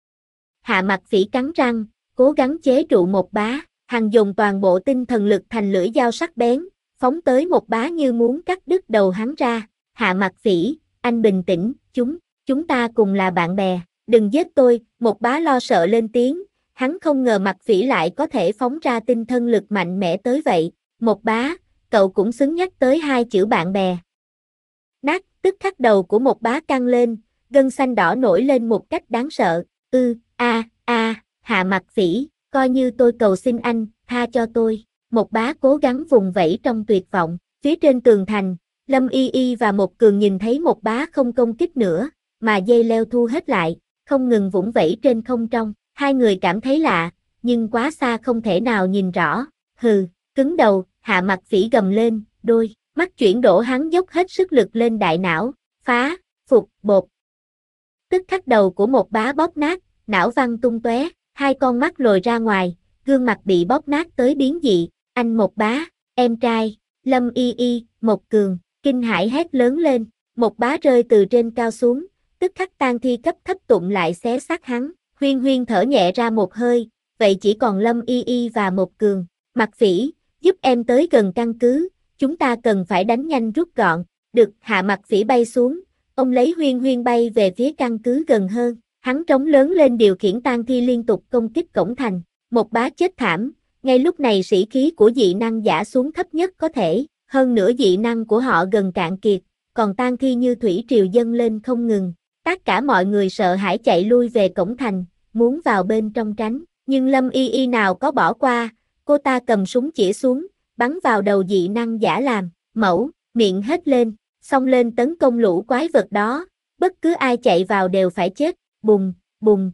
A: Hạ Mặc Phỉ cắn răng, cố gắng chế trụ một bá, hằng dùng toàn bộ tinh thần lực thành lưỡi dao sắc bén, phóng tới một bá như muốn cắt đứt đầu hắn ra. Hạ Mặc Phỉ, anh bình tĩnh, chúng ta cùng là bạn bè, đừng giết tôi, một bá lo sợ lên tiếng, hắn không ngờ Mặc Phỉ lại có thể phóng ra tinh thần lực mạnh mẽ tới vậy. Một bá, cậu cũng xứng nhắc tới hai chữ bạn bè. Nát, tức khắc đầu của một bá căng lên, gân xanh đỏ nổi lên một cách đáng sợ, Hạ Mặc Phỉ, coi như tôi cầu xin anh, tha cho tôi. Một bá cố gắng vùng vẫy trong tuyệt vọng. Phía trên tường thành, Lâm Y Y và Một Cường nhìn thấy một bá không công kích nữa, mà dây leo thu hết lại, không ngừng vũng vẫy trên không trong. Hai người cảm thấy lạ, nhưng quá xa không thể nào nhìn rõ. Hừ, cứng đầu, Hạ Mặc Phỉ gầm lên, đôi mắt chuyển đổ, hắn dốc hết sức lực lên đại não, phá, phục, bột. Tức khắc đầu của một bá bóp nát, não văng tung tóe, hai con mắt lồi ra ngoài, gương mặt bị bóp nát tới biến dị. Anh Một bá, em trai, Lâm Y Y, Một Cường, kinh hãi hét lớn lên. Một bá rơi từ trên cao xuống, tức khắc tang thi cấp thấp tụng lại xé xác hắn. Huyên Huyên thở nhẹ ra một hơi, vậy chỉ còn Lâm Y Y và Một Cường. Mặc Phỉ, giúp em tới gần căn cứ, chúng ta cần phải đánh nhanh rút gọn. Được, Hạ Mặc Phỉ bay xuống, ông lấy Huyên Huyên bay về phía căn cứ gần hơn. Hắn trống lớn lên điều khiển tang thi liên tục công kích cổng thành. Một bá chết thảm, ngay lúc này sĩ khí của dị năng giả xuống thấp nhất có thể, hơn nữa dị năng của họ gần cạn kiệt, còn tang thi như thủy triều dâng lên không ngừng. Tất cả mọi người sợ hãi chạy lui về cổng thành, muốn vào bên trong tránh, nhưng Lâm Y Y nào có bỏ qua, cô ta cầm súng chĩa xuống, bắn vào đầu dị năng giả làm mẫu, miệng hét lên, xông lên tấn công lũ quái vật đó, bất cứ ai chạy vào đều phải chết. Bùng, bùng.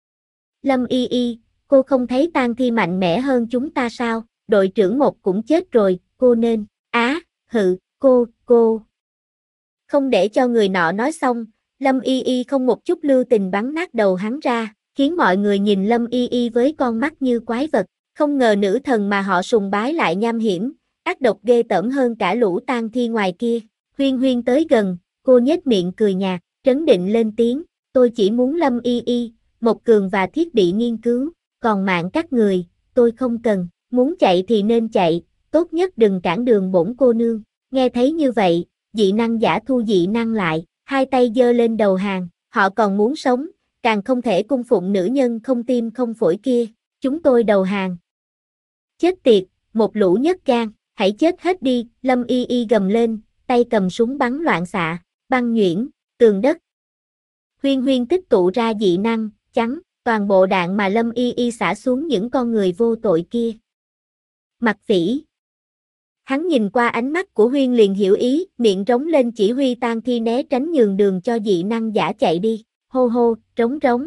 A: Lâm Y Y, cô không thấy tang thi mạnh mẽ hơn chúng ta sao? Đội trưởng Một cũng chết rồi, cô nên, hự, cô. Không để cho người nọ nói xong, Lâm Y Y không một chút lưu tình bắn nát đầu hắn ra, khiến mọi người nhìn Lâm Y Y với con mắt như quái vật. Không ngờ nữ thần mà họ sùng bái lại nham hiểm, ác độc ghê tởm hơn cả lũ tang thi ngoài kia. Huyên Huyên tới gần, cô nhếch miệng cười nhạt, trấn định lên tiếng, tôi chỉ muốn Lâm Y Y, Một Cường và thiết bị nghiên cứu, còn mạng các người, tôi không cần, muốn chạy thì nên chạy, tốt nhất đừng cản đường bổn cô nương. Nghe thấy như vậy, dị năng giả thu dị năng lại, hai tay giơ lên đầu hàng, họ còn muốn sống, càng không thể cung phụng nữ nhân không tim không phổi kia, chúng tôi đầu hàng. Chết tiệt, một lũ nhát gan, hãy chết hết đi, Lâm Y Y gầm lên, tay cầm súng bắn loạn xạ, băng nhuyễn, tường đất. Huyên Huyên tích tụ ra dị năng, chắn, toàn bộ đạn mà Lâm Y Y xả xuống những con người vô tội kia. Mặc Phỉ. Hắn nhìn qua ánh mắt của Huyên liền hiểu ý, miệng rống lên chỉ huy tang thi né tránh nhường đường cho dị năng giả chạy đi, hô hô, trống trống.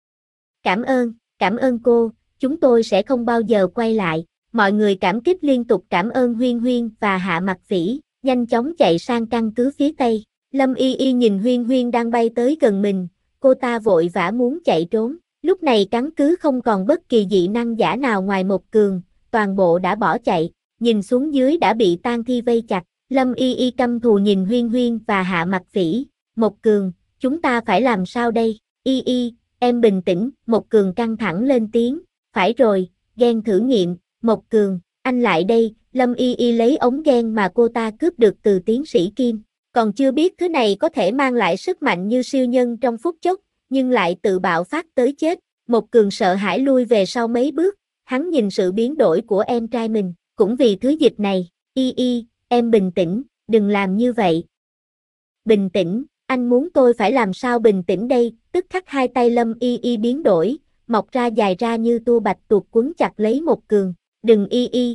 A: Cảm ơn cô, chúng tôi sẽ không bao giờ quay lại. Mọi người cảm kích liên tục cảm ơn Huyên Huyên và Hạ Mặc Phỉ, nhanh chóng chạy sang căn cứ phía tây. Lâm Y Y nhìn Huyên Huyên đang bay tới gần mình, cô ta vội vã muốn chạy trốn. Lúc này căn cứ không còn bất kỳ dị năng giả nào ngoài Một Cường, toàn bộ đã bỏ chạy, nhìn xuống dưới đã bị tang thi vây chặt. Lâm Y Y căm thù nhìn Huyên Huyên và Hạ Mặc Phỉ, Một Cường, chúng ta phải làm sao đây? Y Y, em bình tĩnh, Một Cường căng thẳng lên tiếng, phải rồi, gen thử nghiệm, Một Cường, anh lại đây. Lâm Y Y lấy ống gen mà cô ta cướp được từ tiến sĩ Kim. Còn chưa biết thứ này có thể mang lại sức mạnh như siêu nhân trong phút chốc, nhưng lại tự bạo phát tới chết. Một Cường sợ hãi lui về sau mấy bước, hắn nhìn sự biến đổi của em trai mình, cũng vì thứ dịch này. Y Y, em bình tĩnh, đừng làm như vậy. Bình tĩnh, anh muốn tôi phải làm sao bình tĩnh đây? Tức khắc hai tay Lâm Y Y biến đổi, mọc ra dài ra như tua bạch tuộc quấn chặt lấy Một Cường. Đừng Y Y,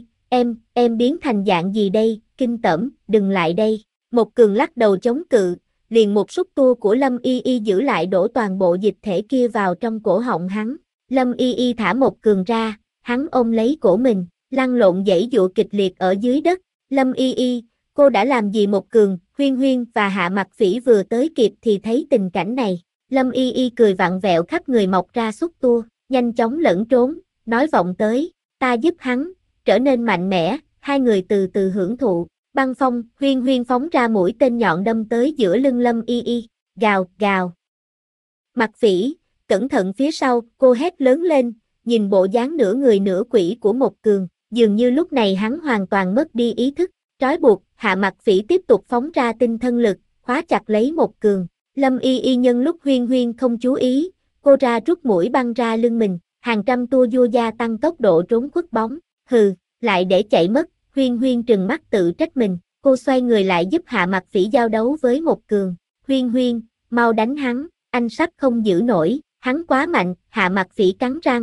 A: em biến thành dạng gì đây? Kinh tởm, đừng lại đây. Một Cường lắc đầu chống cự, liền một xúc tua của Lâm Y Y giữ lại đổ toàn bộ dịch thể kia vào trong cổ họng hắn. Lâm Y Y thả Một Cường ra, hắn ôm lấy cổ mình, lăn lộn giãy giụa kịch liệt ở dưới đất. Lâm Y Y, cô đã làm gì? Một Cường, Huyên Huyên và Hạ Mặc Phỉ vừa tới kịp thì thấy tình cảnh này. Lâm Y Y cười vặn vẹo khắp người mọc ra xúc tua, nhanh chóng lẫn trốn, nói vọng tới, ta giúp hắn, trở nên mạnh mẽ. Hai người từ từ hưởng thụ. Băng phong, Huyên Huyên phóng ra mũi tên nhọn đâm tới giữa lưng Lâm Y Y, gào, gào. Mặc Phỉ, cẩn thận phía sau, cô hét lớn lên, nhìn bộ dáng nửa người nửa quỷ của Một Cường, dường như lúc này hắn hoàn toàn mất đi ý thức, trói buộc. Hạ Mặc Phỉ tiếp tục phóng ra tinh thân lực, khóa chặt lấy Một Cường. Lâm Y Y nhân lúc Huyên Huyên không chú ý, cô ra rút mũi băng ra lưng mình, hàng trăm tua vua gia tăng tốc độ trốn khuất bóng. Hừ, lại để chạy mất. Huyên Huyên trừng mắt tự trách mình, cô xoay người lại giúp Hạ Mặc Phỉ giao đấu với Một Cường. Huyên Huyên, mau đánh hắn, anh sắp không giữ nổi, hắn quá mạnh. Hạ Mặc Phỉ cắn răng,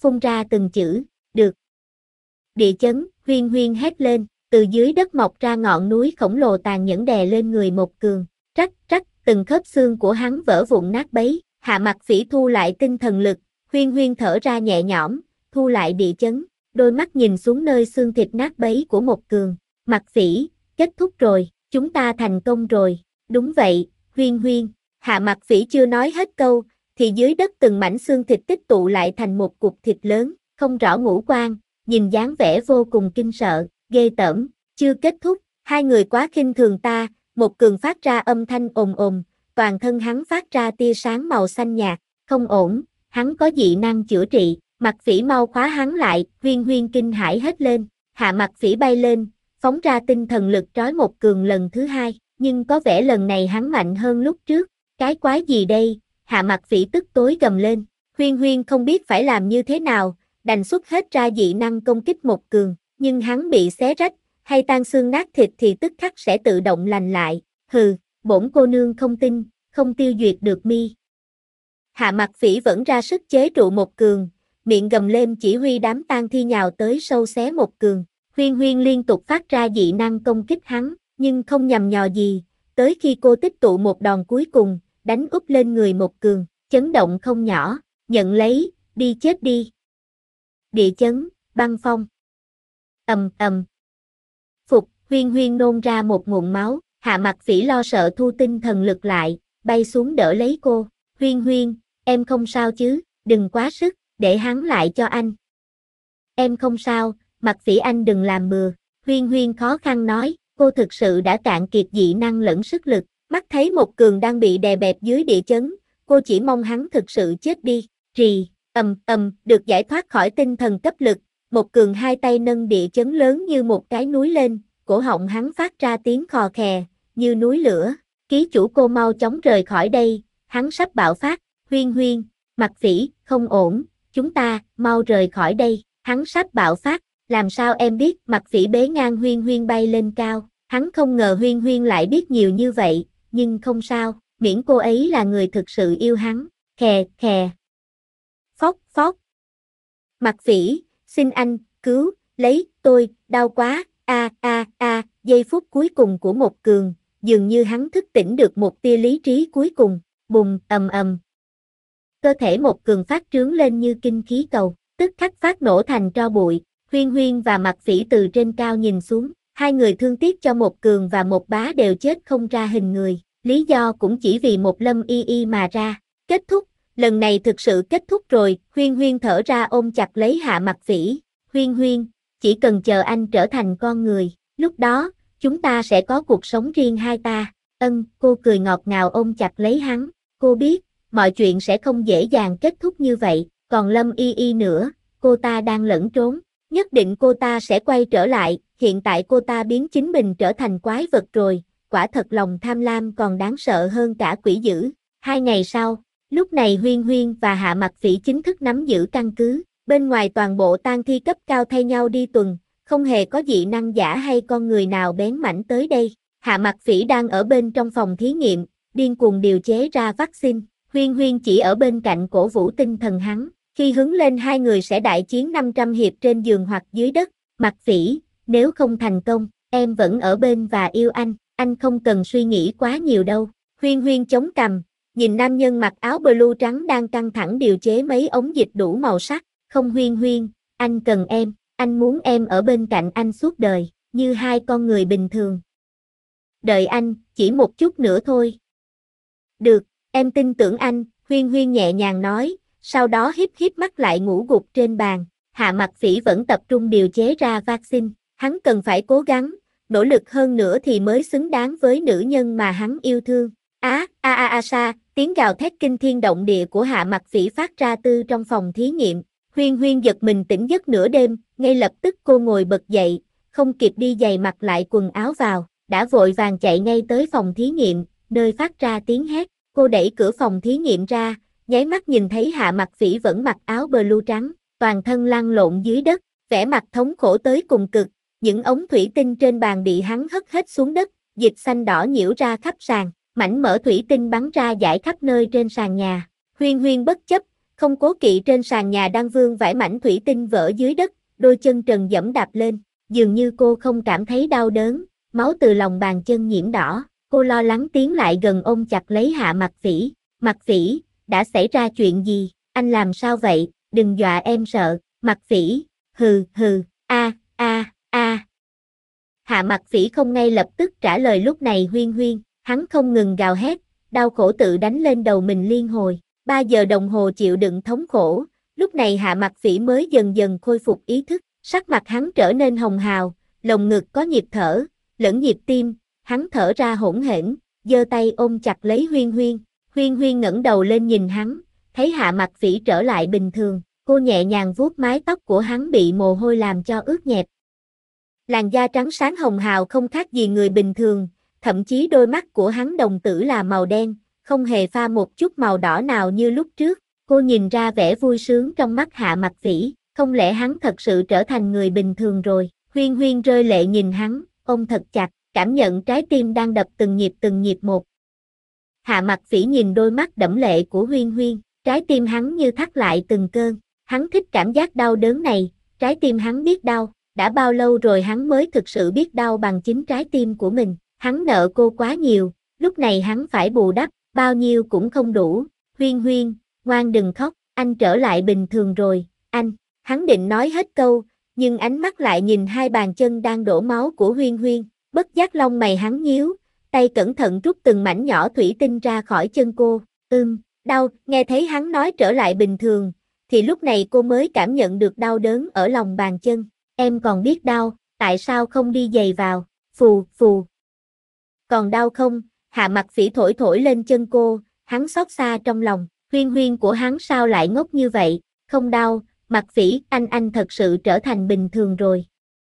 A: phun ra từng chữ, được. Địa chấn, Huyên Huyên hét lên, từ dưới đất mọc ra ngọn núi khổng lồ tàn nhẫn đè lên người Một Cường, rắc rắc, từng khớp xương của hắn vỡ vụn nát bấy, Hạ Mặc Phỉ thu lại tinh thần lực, Huyên Huyên thở ra nhẹ nhõm, thu lại địa chấn, đôi mắt nhìn xuống nơi xương thịt nát bấy của Một Cường, Mặc Phỉ, kết thúc rồi, chúng ta thành công rồi, đúng vậy, Huyên Huyên, Hạ Mặc Phỉ chưa nói hết câu, thì dưới đất từng mảnh xương thịt tích tụ lại thành một cục thịt lớn, không rõ ngũ quan, nhìn dáng vẻ vô cùng kinh sợ, ghê tởm, chưa kết thúc, hai người quá khinh thường ta, Một Cường phát ra âm thanh ồm ồm, toàn thân hắn phát ra tia sáng màu xanh nhạt, không ổn, hắn có dị năng chữa trị, Mặc Phỉ mau khóa hắn lại, Huyên Huyên kinh hãi hết lên, Hạ Mặc Phỉ bay lên, phóng ra tinh thần lực trói Một Cường lần thứ hai, nhưng có vẻ lần này hắn mạnh hơn lúc trước, cái quái gì đây, Hạ Mặc Phỉ tức tối gầm lên, Huyên Huyên không biết phải làm như thế nào, đành xuất hết ra dị năng công kích Một Cường, nhưng hắn bị xé rách, hay tan xương nát thịt thì tức khắc sẽ tự động lành lại, hừ, bổn cô nương không tin, không tiêu diệt được mi. Hạ Mặc Phỉ vẫn ra sức chế trụ Một Cường, miệng gầm lên chỉ huy đám tang thi nhào tới sâu xé Một Cường, Huyên Huyên liên tục phát ra dị năng công kích hắn, nhưng không nhằm nhò gì, tới khi cô tích tụ một đòn cuối cùng, đánh úp lên người Một Cường, chấn động không nhỏ, nhận lấy, đi chết đi. Địa chấn, băng phong. Phục, Huyên Huyên nôn ra một nguồn máu, Hạ Mặc Phỉ lo sợ thu tinh thần lực lại, bay xuống đỡ lấy cô, Huyên Huyên, em không sao chứ, đừng quá sức, để hắn lại cho anh. Em không sao, Mặc Phỉ anh đừng làm bừa, Huyên Huyên khó khăn nói, cô thực sự đã cạn kiệt dị năng lẫn sức lực, mắt thấy Một Cường đang bị đè bẹp dưới địa chấn, cô chỉ mong hắn thực sự chết đi, rì, được giải thoát khỏi tinh thần cấp lực, Một Cường hai tay nâng địa chấn lớn như một cái núi lên, cổ họng hắn phát ra tiếng khò khè, như núi lửa, ký chủ cô mau chóng rời khỏi đây, hắn sắp bạo phát, Huyên Huyên, Mặc Phỉ, không ổn, chúng ta, mau rời khỏi đây, hắn sắp bạo phát, làm sao em biết, Mặc Phỉ bế ngang Huyên Huyên bay lên cao, hắn không ngờ Huyên Huyên lại biết nhiều như vậy, nhưng không sao, miễn cô ấy là người thực sự yêu hắn, khè khè. Phóc phóc. Mặc Phỉ, xin anh, cứu, lấy, tôi, đau quá, giây phút cuối cùng của Một Cường, dường như hắn thức tỉnh được một tia lý trí cuối cùng, bùng, cơ thể Một Cường phát trướng lên như kinh khí cầu, tức khắc phát nổ thành tro bụi, Huyên Huyên và Mặc Phỉ từ trên cao nhìn xuống, hai người thương tiếc cho Một Cường và Một Bá đều chết không ra hình người, lý do cũng chỉ vì một Lâm Y Y mà ra, kết thúc, lần này thực sự kết thúc rồi, Huyên Huyên thở ra ôm chặt lấy Hạ Mặc Phỉ, Huyên Huyên, chỉ cần chờ anh trở thành con người, lúc đó, chúng ta sẽ có cuộc sống riêng hai ta, cô cười ngọt ngào ôm chặt lấy hắn, cô biết, mọi chuyện sẽ không dễ dàng kết thúc như vậy, còn Lâm Y Y nữa, cô ta đang lẫn trốn, nhất định cô ta sẽ quay trở lại, hiện tại cô ta biến chính mình trở thành quái vật rồi, quả thật lòng tham lam còn đáng sợ hơn cả quỷ dữ. 2 ngày sau, lúc này Huyên Huyên và Hạ Mặc Phỉ chính thức nắm giữ căn cứ, bên ngoài toàn bộ tang thi cấp cao thay nhau đi tuần, không hề có dị năng giả hay con người nào bén mảnh tới đây. Hạ Mặc Phỉ đang ở bên trong phòng thí nghiệm, điên cuồng điều chế ra vaccine, Huyên Huyên chỉ ở bên cạnh cổ vũ tinh thần hắn, khi hứng lên hai người sẽ đại chiến 500 hiệp trên giường hoặc dưới đất, Mặc Phỉ, nếu không thành công, em vẫn ở bên và yêu anh không cần suy nghĩ quá nhiều đâu, Huyên Huyên chống cằm, nhìn nam nhân mặc áo blue trắng đang căng thẳng điều chế mấy ống dịch đủ màu sắc, không Huyên Huyên, anh cần em, anh muốn em ở bên cạnh anh suốt đời, như hai con người bình thường. Đợi anh, chỉ một chút nữa thôi. Được, em tin tưởng anh, Huyên Huyên nhẹ nhàng nói, sau đó híp mắt lại ngủ gục trên bàn, Hạ Mặc Phỉ vẫn tập trung điều chế ra vaccine, hắn cần phải cố gắng, nỗ lực hơn nữa thì mới xứng đáng với nữ nhân mà hắn yêu thương. Tiếng gào thét kinh thiên động địa của Hạ Mặc Phỉ phát ra từ trong phòng thí nghiệm. Huyên Huyên giật mình tỉnh giấc nửa đêm, ngay lập tức cô ngồi bật dậy, không kịp đi giày mặc lại quần áo vào, đã vội vàng chạy ngay tới phòng thí nghiệm, nơi phát ra tiếng hét. Cô đẩy cửa phòng thí nghiệm ra, nháy mắt nhìn thấy Hạ Mặc Phỉ vẫn mặc áo blue trắng, toàn thân lăn lộn dưới đất, vẻ mặt thống khổ tới cùng cực. Những ống thủy tinh trên bàn bị hắn hất hết xuống đất, dịch xanh đỏ nhiễu ra khắp sàn, mảnh mỡ thủy tinh bắn ra dải khắp nơi trên sàn nhà. Huyên Huyên bất chấp, không cố kỵ trên sàn nhà đang vương vãi mảnh thủy tinh vỡ dưới đất, đôi chân trần giẫm đạp lên, dường như cô không cảm thấy đau đớn, máu từ lòng bàn chân nhiễm đỏ, cô lo lắng tiến lại gần ôm chặt lấy Hạ Mặc Phỉ. Mặc Phỉ, đã xảy ra chuyện gì, anh làm sao vậy, đừng dọa em sợ, Mặc Phỉ, hừ, a. Hạ Mặc Phỉ không ngay lập tức trả lời lúc này Huyên, hắn không ngừng gào hét, đau khổ tự đánh lên đầu mình liên hồi, 3 giờ đồng hồ chịu đựng thống khổ, lúc này Hạ Mặc Phỉ mới dần dần khôi phục ý thức, sắc mặt hắn trở nên hồng hào, lồng ngực có nhịp thở, lẫn nhịp tim, hắn thở ra hỗn hển, giơ tay ôm chặt lấy Huyên ngẩng đầu lên nhìn hắn, thấy Hạ Mặc Phỉ trở lại bình thường, cô nhẹ nhàng vuốt mái tóc của hắn bị mồ hôi làm cho ướt nhẹp. Làn da trắng sáng hồng hào không khác gì người bình thường, thậm chí đôi mắt của hắn đồng tử là màu đen, không hề pha một chút màu đỏ nào như lúc trước. Cô nhìn ra vẻ vui sướng trong mắt Hạ Mặc Phỉ, không lẽ hắn thật sự trở thành người bình thường rồi. Huyên rơi lệ nhìn hắn, ôm thật chặt, cảm nhận trái tim đang đập từng nhịp một. Hạ Mặc Phỉ nhìn đôi mắt đẫm lệ của Huyên, trái tim hắn như thắt lại từng cơn. Hắn thích cảm giác đau đớn này, trái tim hắn biết đau. Đã bao lâu rồi hắn mới thực sự biết đau bằng chính trái tim của mình. Hắn nợ cô quá nhiều, lúc này hắn phải bù đắp, bao nhiêu cũng không đủ. Huyên, ngoan đừng khóc, anh trở lại bình thường rồi, anh. Hắn định nói hết câu, nhưng ánh mắt lại nhìn hai bàn chân đang đổ máu của Huyên, bất giác lông mày hắn nhíu, tay cẩn thận rút từng mảnh nhỏ thủy tinh ra khỏi chân cô. Đau, nghe thấy hắn nói trở lại bình thường, thì lúc này cô mới cảm nhận được đau đớn ở lòng bàn chân. Em còn biết đau, tại sao không đi giày vào, phù. Còn đau không? Hạ Mặc Phỉ thổi lên chân cô, hắn xót xa trong lòng, Huyên của hắn sao lại ngốc như vậy, không đau, Mặc Phỉ, anh thật sự trở thành bình thường rồi.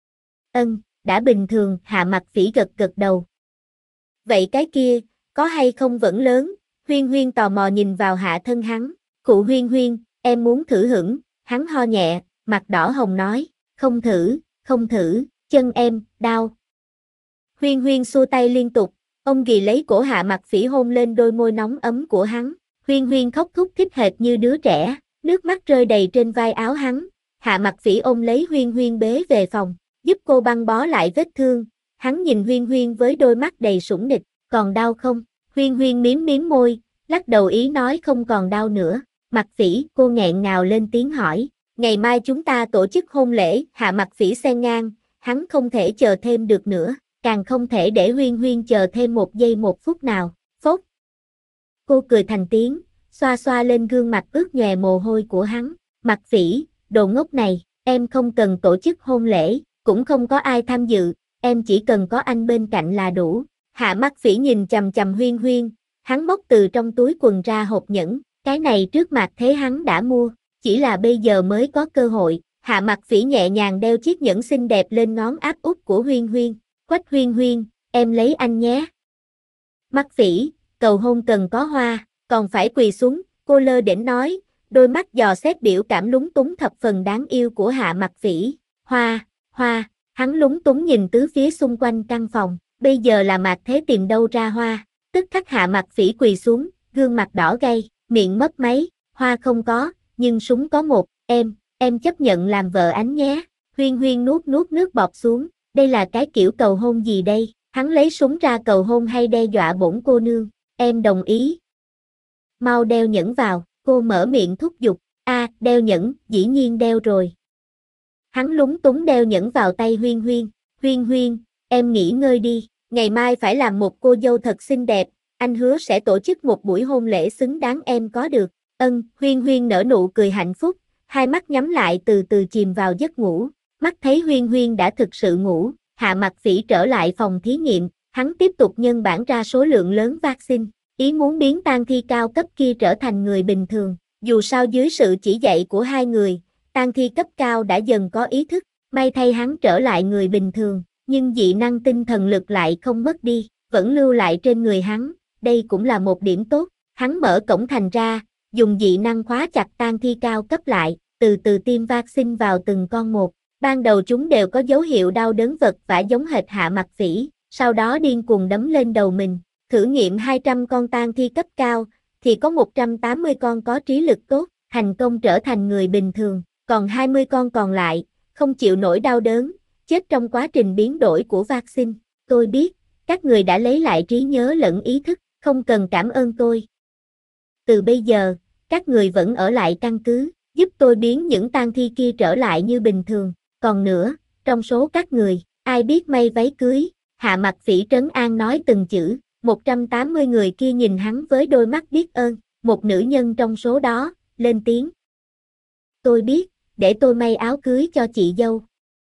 A: Đã bình thường, Hạ Mặc Phỉ gật đầu. Vậy cái kia, có hay không vẫn lớn, Huyên tò mò nhìn vào hạ thân hắn, cụ Huyên, em muốn thử hửng, hắn ho nhẹ, mặt đỏ hồng nói. Không thử, chân em, đau. Huyên xua tay liên tục, ông ghì lấy cổ Hạ Mặc Phỉ hôn lên đôi môi nóng ấm của hắn. Huyên khóc thút thít hệt như đứa trẻ, nước mắt rơi đầy trên vai áo hắn. Hạ Mặc Phỉ ôm lấy Huyên bế về phòng, giúp cô băng bó lại vết thương. Hắn nhìn Huyên với đôi mắt đầy sủng nịch, còn đau không? Huyên miếm môi, lắc đầu ý nói không còn đau nữa. Mặc Phỉ, cô nghẹn ngào lên tiếng hỏi. Ngày mai chúng ta tổ chức hôn lễ, Hạ Mặc Phỉ xen ngang, hắn không thể chờ thêm được nữa, càng không thể để Huyên chờ thêm 1 giây 1 phút nào. Phốt. Cô cười thành tiếng, xoa lên gương mặt ướt nhòe mồ hôi của hắn. Mặc Phỉ, đồ ngốc này, em không cần tổ chức hôn lễ, cũng không có ai tham dự, em chỉ cần có anh bên cạnh là đủ. Hạ Mặc Phỉ nhìn chằm chằm Huyên, hắn móc từ trong túi quần ra hộp nhẫn, cái này trước mặt thế hắn đã mua. Chỉ là bây giờ mới có cơ hội, Hạ Mặc Phỉ nhẹ nhàng đeo chiếc nhẫn xinh đẹp lên ngón áp út của Huyên. Quách Huyên, em lấy anh nhé. Mặc Phỉ, cầu hôn cần có hoa, còn phải quỳ xuống, cô lơ đễnh nói, đôi mắt dò xét biểu cảm lúng túng thập phần đáng yêu của Hạ Mặc Phỉ. Hoa, hắn lúng túng nhìn tứ phía xung quanh căn phòng, bây giờ là Mạc Thế tìm đâu ra hoa, tức khắc Hạ Mặc Phỉ quỳ xuống, gương mặt đỏ gay, miệng mấp máy, hoa không có. Nhưng súng có một, em chấp nhận làm vợ anh nhé. Huyên nuốt nước bọt xuống, đây là cái kiểu cầu hôn gì đây? Hắn lấy súng ra cầu hôn hay đe dọa bổn cô nương? Em đồng ý. Mau đeo nhẫn vào, cô mở miệng thúc giục. Đeo nhẫn, dĩ nhiên đeo rồi. Hắn lúng túng đeo nhẫn vào tay Huyên, em nghỉ ngơi đi, ngày mai phải làm một cô dâu thật xinh đẹp, anh hứa sẽ tổ chức một buổi hôn lễ xứng đáng em có được. Huyên nở nụ cười hạnh phúc, hai mắt nhắm lại từ từ chìm vào giấc ngủ. Mắt thấy Huyên đã thực sự ngủ, Hạ Mặc Phỉ trở lại phòng thí nghiệm, hắn tiếp tục nhân bản ra số lượng lớn vaccine, ý muốn biến tang thi cao cấp kia trở thành người bình thường. Dù sao dưới sự chỉ dạy của hai người, tang thi cấp cao đã dần có ý thức, may thay hắn trở lại người bình thường, nhưng dị năng tinh thần lực lại không mất đi, vẫn lưu lại trên người hắn, đây cũng là một điểm tốt. Hắn mở cổng thành ra, dùng dị năng khóa chặt tang thi cao cấp lại, từ từ tiêm vaccine vào từng con một. Ban đầu chúng đều có dấu hiệu đau đớn vật vã giống hệt Hạ Mặc Phỉ, sau đó điên cuồng đấm lên đầu mình. Thử nghiệm 200 con tang thi cấp cao, thì có 180 con có trí lực tốt. thành công trở thành người bình thường, còn 20 con còn lại, không chịu nổi đau đớn, chết trong quá trình biến đổi của vaccine. Tôi biết, các người đã lấy lại trí nhớ lẫn ý thức, không cần cảm ơn tôi. Từ bây giờ, các người vẫn ở lại căn cứ, giúp tôi biến những tang thi kia trở lại như bình thường. Còn nữa, trong số các người, ai biết may váy cưới? Hạ Mặc Phỉ trấn an nói từng chữ. 180 người kia nhìn hắn với đôi mắt biết ơn. Một nữ nhân trong số đó, lên tiếng. Tôi biết, để tôi may áo cưới cho chị dâu.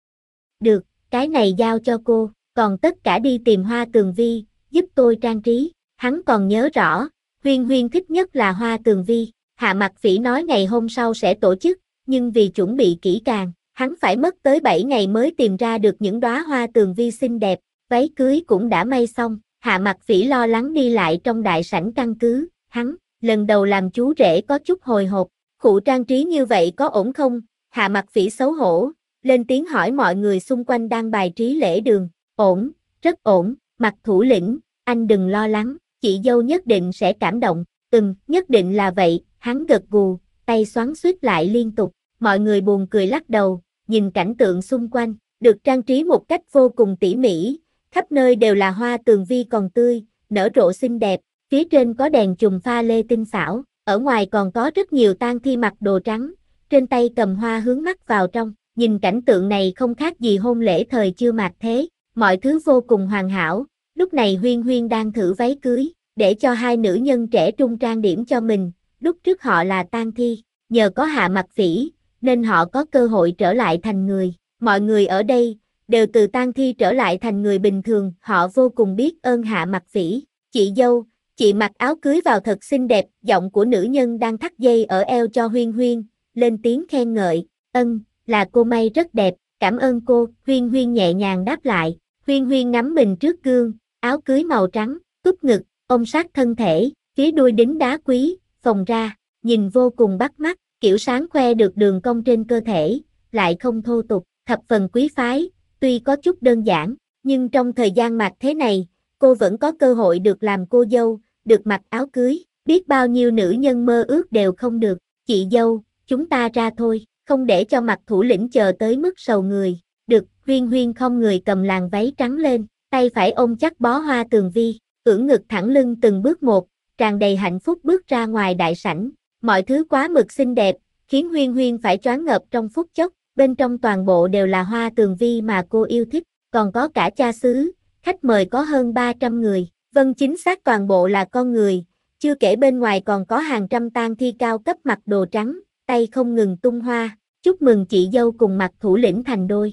A: Được, cái này giao cho cô, còn tất cả đi tìm Hoa Tường Vi, giúp tôi trang trí. Hắn còn nhớ rõ, Huyên Huyên thích nhất là Hoa Tường Vi. Hạ Mặc Phỉ nói ngày hôm sau sẽ tổ chức, nhưng vì chuẩn bị kỹ càng, hắn phải mất tới 7 ngày mới tìm ra được những đóa hoa tường vi xinh đẹp, váy cưới cũng đã may xong. Hạ Mặc Phỉ lo lắng đi lại trong đại sảnh căn cứ, hắn, lần đầu làm chú rể có chút hồi hộp, khu trang trí như vậy có ổn không? Hạ Mặc Phỉ xấu hổ, lên tiếng hỏi mọi người xung quanh đang bài trí lễ đường, ổn, rất ổn, Mặc thủ lĩnh, anh đừng lo lắng, chị dâu nhất định sẽ cảm động, nhất định là vậy, hắn gật gù, tay xoắn xuýt lại liên tục, mọi người buồn cười lắc đầu, nhìn cảnh tượng xung quanh, được trang trí một cách vô cùng tỉ mỉ, khắp nơi đều là hoa tường vi còn tươi, nở rộ xinh đẹp, phía trên có đèn chùm pha lê tinh xảo, ở ngoài còn có rất nhiều tang thi mặc đồ trắng, trên tay cầm hoa hướng mắt vào trong, nhìn cảnh tượng này không khác gì hôn lễ thời chưa mạt thế, mọi thứ vô cùng hoàn hảo, lúc này Huyên Huyên đang thử váy cưới, để cho hai nữ nhân trẻ trung trang điểm cho mình, lúc trước họ là tang thi, nhờ có Hạ Mặc Phỉ, nên họ có cơ hội trở lại thành người. Mọi người ở đây, đều từ tang thi trở lại thành người bình thường, họ vô cùng biết ơn Hạ Mặc Phỉ. Chị dâu, chị mặc áo cưới vào thật xinh đẹp, giọng của nữ nhân đang thắt dây ở eo cho Huyên Huyên, lên tiếng khen ngợi, là cô may rất đẹp, cảm ơn cô, Huyên Huyên nhẹ nhàng đáp lại, Huyên Huyên ngắm mình trước gương, áo cưới màu trắng, cúp ngực, ôm sát thân thể, phía đuôi đính đá quý, phồng ra, nhìn vô cùng bắt mắt, kiểu sáng khoe được đường cong trên cơ thể, lại không thô tục, thập phần quý phái, tuy có chút đơn giản, nhưng trong thời gian mặc thế này, cô vẫn có cơ hội được làm cô dâu, được mặc áo cưới, biết bao nhiêu nữ nhân mơ ước đều không được, chị dâu, chúng ta ra thôi, không để cho Mặc thủ lĩnh chờ tới mức sầu người, được, Huyên Huyên không người cầm làn váy trắng lên, tay phải ôm chắc bó hoa tường vi, ưỡn ngực thẳng lưng từng bước một, tràn đầy hạnh phúc bước ra ngoài đại sảnh, mọi thứ quá mực xinh đẹp, khiến Huyên Huyên phải choáng ngợp trong phút chốc, bên trong toàn bộ đều là hoa tường vi mà cô yêu thích, còn có cả cha xứ, khách mời có hơn 300 người, vâng chính xác toàn bộ là con người, chưa kể bên ngoài còn có hàng trăm tang thi cao cấp mặc đồ trắng, tay không ngừng tung hoa, chúc mừng chị dâu cùng Mặc thủ lĩnh thành đôi.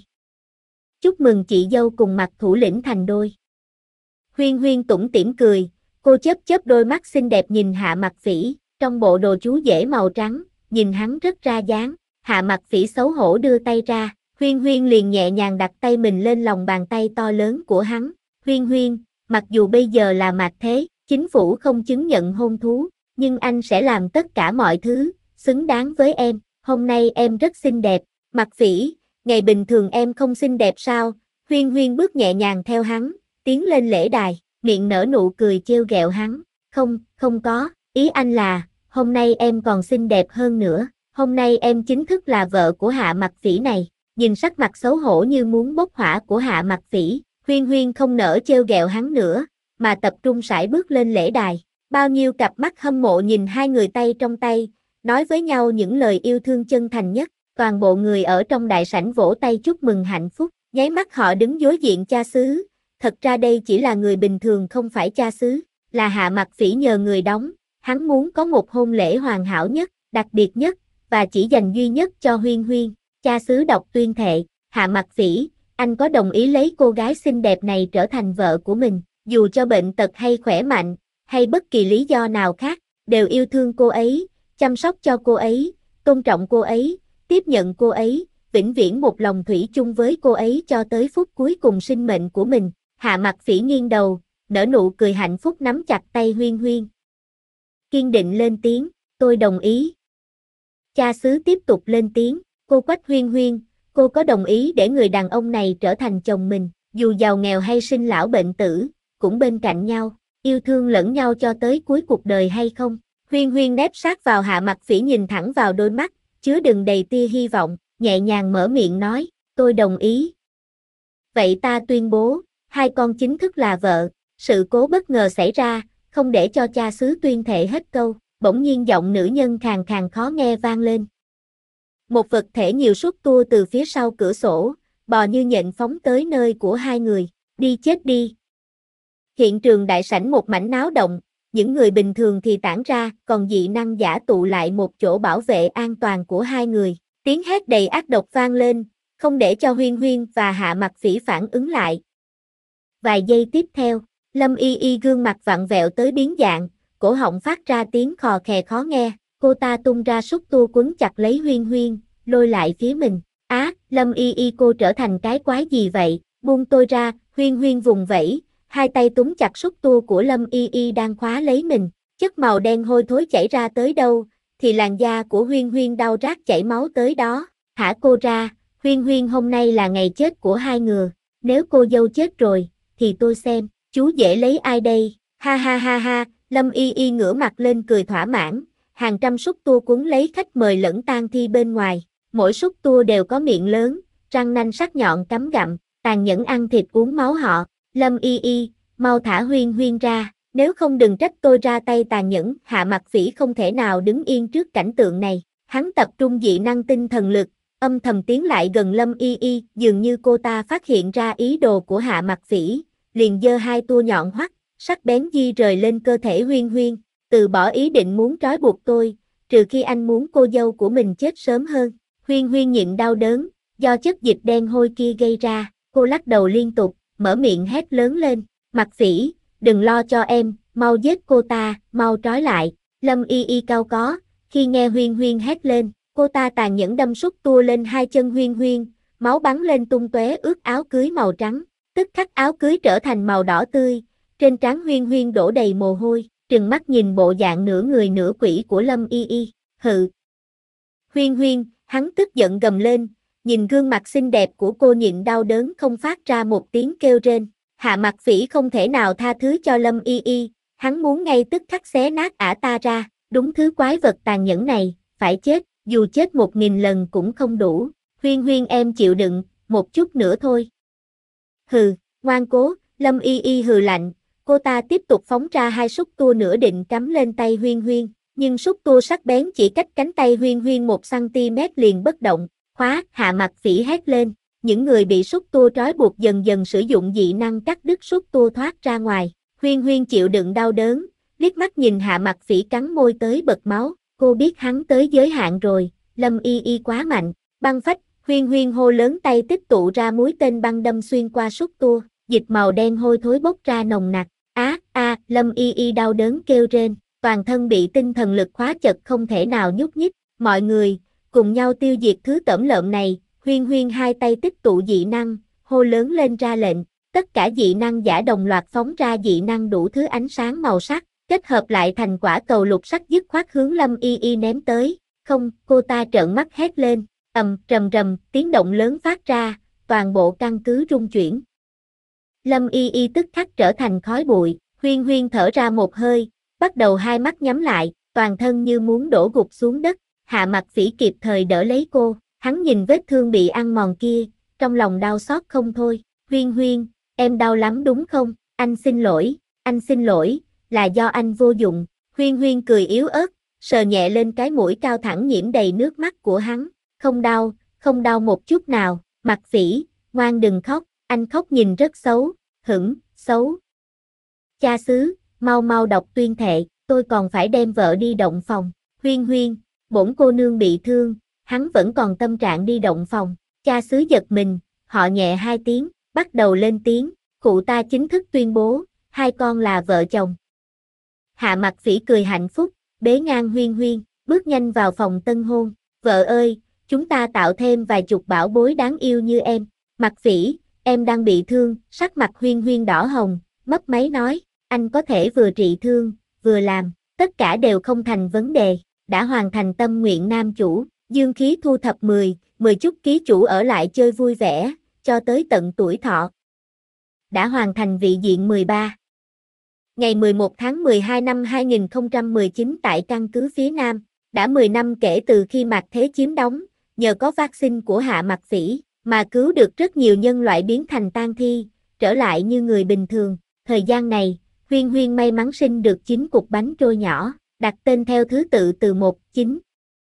A: Chúc mừng chị dâu cùng Mặc thủ lĩnh thành đôi. Huyên Huyên tủm tỉm cười, cô chớp chớp đôi mắt xinh đẹp nhìn Hạ Mặc Phỉ, trong bộ đồ chú rể màu trắng, nhìn hắn rất ra dáng, Hạ Mặc Phỉ xấu hổ đưa tay ra, Huyên Huyên liền nhẹ nhàng đặt tay mình lên lòng bàn tay to lớn của hắn, Huyên Huyên, mặc dù bây giờ là mạt thế, chính phủ không chứng nhận hôn thú, nhưng anh sẽ làm tất cả mọi thứ, xứng đáng với em, hôm nay em rất xinh đẹp, Mặc Phỉ, ngày bình thường em không xinh đẹp sao, Huyên Huyên bước nhẹ nhàng theo hắn, tiến lên lễ đài, miệng nở nụ cười trêu ghẹo hắn, không có, ý anh là, hôm nay em còn xinh đẹp hơn nữa, hôm nay em chính thức là vợ của Hạ Mặc Phỉ này, nhìn sắc mặt xấu hổ như muốn bốc hỏa của Hạ Mặc Phỉ, Huyên Huyên không nỡ trêu ghẹo hắn nữa, mà tập trung sải bước lên lễ đài, bao nhiêu cặp mắt hâm mộ nhìn hai người tay trong tay, nói với nhau những lời yêu thương chân thành nhất, toàn bộ người ở trong đại sảnh vỗ tay chúc mừng hạnh phúc, nháy mắt họ đứng đối diện cha xứ, thật ra đây chỉ là người bình thường không phải cha xứ, là Hạ Mặc Phỉ nhờ người đóng, hắn muốn có một hôn lễ hoàn hảo nhất, đặc biệt nhất, và chỉ dành duy nhất cho Huyên Huyên, cha xứ đọc tuyên thệ, Hạ Mặc Phỉ, anh có đồng ý lấy cô gái xinh đẹp này trở thành vợ của mình, dù cho bệnh tật hay khỏe mạnh, hay bất kỳ lý do nào khác, đều yêu thương cô ấy, chăm sóc cho cô ấy, tôn trọng cô ấy, tiếp nhận cô ấy, vĩnh viễn một lòng thủy chung với cô ấy cho tới phút cuối cùng sinh mệnh của mình. Hạ Mặc Phỉ nghiêng đầu, nở nụ cười hạnh phúc nắm chặt tay Huyên Huyên. Kiên định lên tiếng, tôi đồng ý. Cha xứ tiếp tục lên tiếng, cô Quách Huyên Huyên, cô có đồng ý để người đàn ông này trở thành chồng mình, dù giàu nghèo hay sinh lão bệnh tử, cũng bên cạnh nhau, yêu thương lẫn nhau cho tới cuối cuộc đời hay không? Huyên Huyên nép sát vào Hạ Mặc Phỉ nhìn thẳng vào đôi mắt, chứa đựng đầy tia hy vọng, nhẹ nhàng mở miệng nói, tôi đồng ý. Vậy ta tuyên bố, hai con chính thức là vợ. Sự cố bất ngờ xảy ra, không để cho cha xứ tuyên thệ hết câu, bỗng nhiên giọng nữ nhân khàn khàn khó nghe vang lên. Một vật thể nhiều xúc tua từ phía sau cửa sổ, bò như nhện phóng tới nơi của hai người, đi chết đi. Hiện trường đại sảnh một mảnh náo động, những người bình thường thì tản ra, còn dị năng giả tụ lại một chỗ bảo vệ an toàn của hai người. Tiếng hét đầy ác độc vang lên, không để cho Huyên Huyên và Hạ Mặc Phỉ phản ứng lại. Vài giây tiếp theo, Lâm Y Y gương mặt vặn vẹo tới biến dạng, cổ họng phát ra tiếng khò khè khó nghe, cô ta tung ra xúc tua quấn chặt lấy Huyên Huyên, lôi lại phía mình. Lâm Y Y cô trở thành cái quái gì vậy, buông tôi ra. Huyên Huyên vùng vẫy, hai tay túm chặt xúc tua của Lâm Y Y đang khóa lấy mình, chất màu đen hôi thối chảy ra tới đâu, thì làn da của Huyên Huyên đau rát chảy máu tới đó. Thả cô ra, Huyên Huyên, hôm nay là ngày chết của hai người, nếu cô dâu chết rồi, thì tôi xem, chú dễ lấy ai đây, ha ha ha ha. Lâm Y Y ngửa mặt lên cười thỏa mãn, hàng trăm xúc tua cuốn lấy khách mời lẫn tang thi bên ngoài, mỗi xúc tua đều có miệng lớn, răng nanh sắc nhọn cắm gặm, tàn nhẫn ăn thịt uống máu họ. Lâm Y Y, mau thả Huyên Huyên ra, nếu không đừng trách tôi ra tay tàn nhẫn. Hạ Mặc Phỉ không thể nào đứng yên trước cảnh tượng này, hắn tập trung dị năng tinh thần lực, âm thầm tiến lại gần Lâm Y Y, dường như cô ta phát hiện ra ý đồ của Hạ Mặc Phỉ, liền giơ hai tua nhọn hoắt, sắc bén di rời lên cơ thể Huyên Huyên, từ bỏ ý định muốn trói buộc tôi, trừ khi anh muốn cô dâu của mình chết sớm hơn. Huyên Huyên nhịn đau đớn, do chất dịch đen hôi kia gây ra, cô lắc đầu liên tục, mở miệng hét lớn lên, Mặc Phỉ, đừng lo cho em, mau giết cô ta, mau trói lại. Lâm Y Y cau có, khi nghe Huyên Huyên hét lên, cô ta tàn nhẫn đâm xúc tua lên hai chân Huyên Huyên, máu bắn lên tung tóe ướt áo cưới màu trắng, tức khắc áo cưới trở thành màu đỏ tươi, trên trán Huyên Huyên đổ đầy mồ hôi, trừng mắt nhìn bộ dạng nửa người nửa quỷ của Lâm Y Y, hừ. Huyên Huyên, hắn tức giận gầm lên, nhìn gương mặt xinh đẹp của cô nhịn đau đớn không phát ra một tiếng kêu rên. Hạ Mặc Phỉ không thể nào tha thứ cho Lâm Y Y, hắn muốn ngay tức khắc xé nát ả ta ra, đúng thứ quái vật tàn nhẫn này, phải chết, dù chết 1000 lần cũng không đủ. Huyên Huyên, em chịu đựng, một chút nữa thôi. Hừ, ngoan cố. Lâm Y Y hừ lạnh, cô ta tiếp tục phóng ra hai xúc tua nữa định cắm lên tay Huyên Huyên, nhưng xúc tua sắc bén chỉ cách cánh tay Huyên Huyên 1 cm liền bất động. Khóa. Hạ Mặc Phỉ hét lên, những người bị xúc tua trói buộc dần dần sử dụng dị năng cắt đứt xúc tua thoát ra ngoài. Huyên Huyên chịu đựng đau đớn, liếc mắt nhìn Hạ Mặc Phỉ cắn môi tới bật máu, cô biết hắn tới giới hạn rồi, Lâm Y Y quá mạnh. Băng phách. Huyên Huyên hô lớn, tay tích tụ ra mũi tên băng đâm xuyên qua xúc tua, dịch màu đen hôi thối bốc ra nồng nặc. Lâm Y Y đau đớn kêu rên, toàn thân bị tinh thần lực khóa chặt không thể nào nhúc nhích. Mọi người, cùng nhau tiêu diệt thứ tởm lợm này. Huyên Huyên hai tay tích tụ dị năng, hô lớn lên ra lệnh, tất cả dị năng giả đồng loạt phóng ra dị năng đủ thứ ánh sáng màu sắc, kết hợp lại thành quả cầu lục sắc dứt khoát hướng Lâm Y Y ném tới. Không, cô ta trợn mắt hét lên, rầm rầm, tiếng động lớn phát ra, toàn bộ căn cứ rung chuyển. Lâm Y Y tức khắc trở thành khói bụi, Huyên Huyên thở ra một hơi, bắt đầu hai mắt nhắm lại, toàn thân như muốn đổ gục xuống đất. Hạ Mặc Phỉ kịp thời đỡ lấy cô, hắn nhìn vết thương bị ăn mòn kia, trong lòng đau xót không thôi. Huyên Huyên, em đau lắm đúng không? Anh xin lỗi, là do anh vô dụng. Huyên Huyên cười yếu ớt, sờ nhẹ lên cái mũi cao thẳng nhiễm đầy nước mắt của hắn. Không đau một chút nào. Mặc Phỉ, ngoan đừng khóc, anh khóc nhìn rất xấu, xấu. Cha xứ, mau đọc tuyên thệ, tôi còn phải đem vợ đi động phòng. Huyên Huyên, bổn cô nương bị thương, hắn vẫn còn tâm trạng đi động phòng. Cha xứ giật mình, họ nhẹ hai tiếng, bắt đầu lên tiếng, cụ ta chính thức tuyên bố, hai con là vợ chồng. Hạ Mặc Phỉ cười hạnh phúc, bế ngang Huyên Huyên, bước nhanh vào phòng tân hôn. Vợ ơi, chúng ta tạo thêm vài chục bảo bối đáng yêu như em. Mặc Phỉ, em đang bị thương. Sắc mặt Huyên Huyên đỏ hồng, mấp máy nói, anh có thể vừa trị thương, vừa làm, tất cả đều không thành vấn đề. Đã hoàn thành tâm nguyện nam chủ, dương khí thu thập 10 chút ký chủ ở lại chơi vui vẻ, cho tới tận tuổi thọ. Đã hoàn thành vị diện 13. ngày 11 tháng 12 năm 2019 tại căn cứ phía Nam. Đã 10 năm kể từ khi Mạc Thế chiếm đóng, nhờ có vaccine của Hạ Mặc Phỉ, mà cứu được rất nhiều nhân loại biến thành tang thi, trở lại như người bình thường. Thời gian này, Huyên Huyên may mắn sinh được 9 cục bánh trôi nhỏ, đặt tên theo thứ tự từ 1, 9.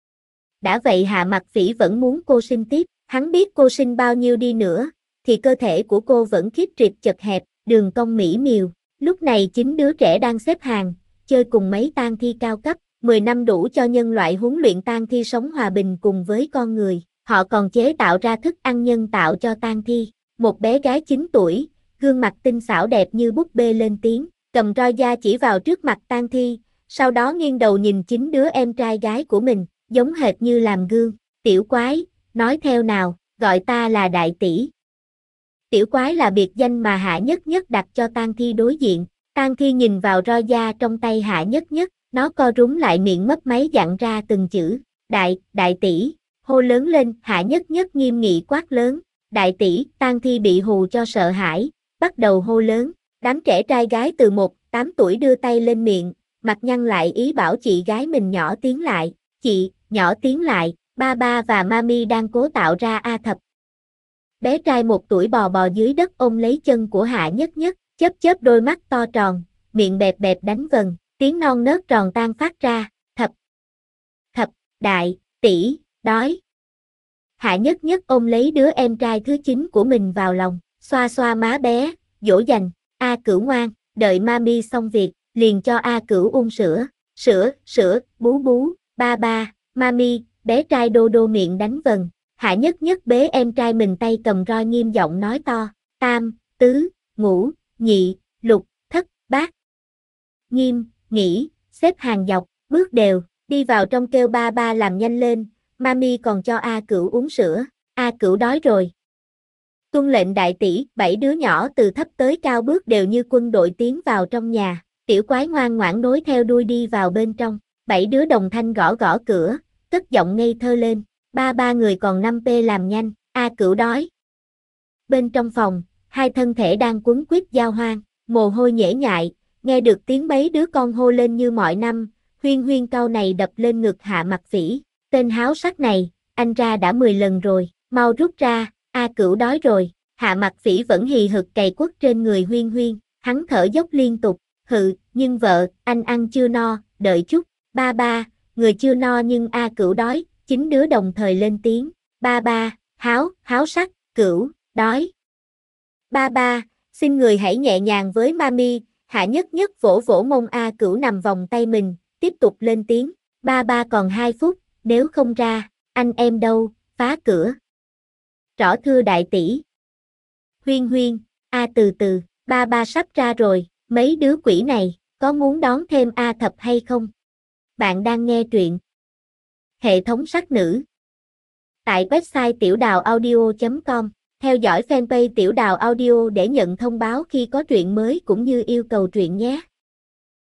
A: Đã vậy Hạ Mặc Phỉ vẫn muốn cô sinh tiếp, hắn biết cô sinh bao nhiêu đi nữa, thì cơ thể của cô vẫn khiếp triệt chật hẹp, đường cong mỹ miều. Lúc này 9 đứa trẻ đang xếp hàng, chơi cùng mấy tang thi cao cấp, 10 năm đủ cho nhân loại huấn luyện tang thi sống hòa bình cùng với con người. Họ còn chế tạo ra thức ăn nhân tạo cho tang thi. Một bé gái 9 tuổi, gương mặt tinh xảo đẹp như búp bê lên tiếng, cầm roi da chỉ vào trước mặt tang thi, sau đó nghiêng đầu nhìn 9 đứa em trai gái của mình, giống hệt như làm gương. Tiểu quái, nói theo nào, gọi ta là đại tỷ. Tiểu quái là biệt danh mà Hạ Nhất Nhất đặt cho tang thi đối diện. Tang thi nhìn vào roi da trong tay Hạ Nhất Nhất, nó co rúm lại miệng mấp máy dặn ra từng chữ, đại tỷ, hô lớn lên. Hạ Nhất Nhất nghiêm nghị quát lớn, đại tỷ. Tang thi bị hù cho sợ hãi, bắt đầu hô lớn. Đám trẻ trai gái từ 1-8 tuổi đưa tay lên miệng, mặt nhăn lại ý bảo chị gái mình nhỏ tiếng lại. Chị, nhỏ tiếng lại. Ba và Mami đang cố tạo ra A Thập. Bé trai 1 tuổi bò bò dưới đất ôm lấy chân của Hạ Nhất Nhất, chớp đôi mắt to tròn, miệng bẹp bẹp đánh vần, tiếng non nớt tròn tan phát ra, thập, đại, tỷ, đói. Hạ Nhất Nhất ôm lấy đứa em trai thứ 9 của mình vào lòng, xoa xoa má bé, dỗ dành, A Cửu ngoan, đợi Mami xong việc, liền cho A Cửu uống sữa, sữa, bú bú, ba, Mami, bé trai đô đô miệng đánh vần. Hạ Nhất Nhất bế em trai mình tay cầm roi nghiêm giọng nói to, tam, tứ, ngũ, nhị, lục, thất, bát. Nghiêm, nghỉ, xếp hàng dọc, bước đều, đi vào trong kêu ba làm nhanh lên, Mami còn cho A Cửu uống sữa, A Cửu đói rồi. Tuân lệnh đại tỷ. 7 đứa nhỏ từ thấp tới cao bước đều như quân đội tiến vào trong nhà, tiểu quái ngoan ngoãn nối theo đuôi đi vào bên trong, 7 đứa đồng thanh gõ cửa, cất giọng ngây thơ lên. Ba người còn 5P làm nhanh, A Cửu đói. Bên trong phòng, hai thân thể đang quấn quýt giao hoan, mồ hôi nhễ nhại, nghe được tiếng mấy đứa con hô lên như mọi năm, Huyên Huyên cau này đập lên ngực Hạ Mặc Phỉ, tên háo sắc này, anh ra đã 10 lần rồi, mau rút ra, A Cửu đói rồi. Hạ Mặc Phỉ vẫn hì hực cày quất trên người Huyên Huyên, hắn thở dốc liên tục, hừ, nhưng vợ, anh ăn chưa no, đợi chút, ba, người chưa no nhưng A Cửu đói. 9 đứa đồng thời lên tiếng, ba, háo sắc, Cửu, đói. Ba, xin người hãy nhẹ nhàng với Mami. Hạ Nhất Nhất vỗ vỗ mông A Cửu nằm vòng tay mình, tiếp tục lên tiếng, ba còn 2 phút, nếu không ra, anh em đâu, phá cửa. Rõ thưa đại tỷ. Huyên, từ từ, ba sắp ra rồi, mấy đứa quỷ này, có muốn đón thêm A Thập hay không? Bạn đang nghe truyện Hệ thống sắc nữ tại website tiểu đào audio.com. Theo dõi fanpage Tiểu Đào Audio để nhận thông báo khi có truyện mới cũng như yêu cầu truyện nhé.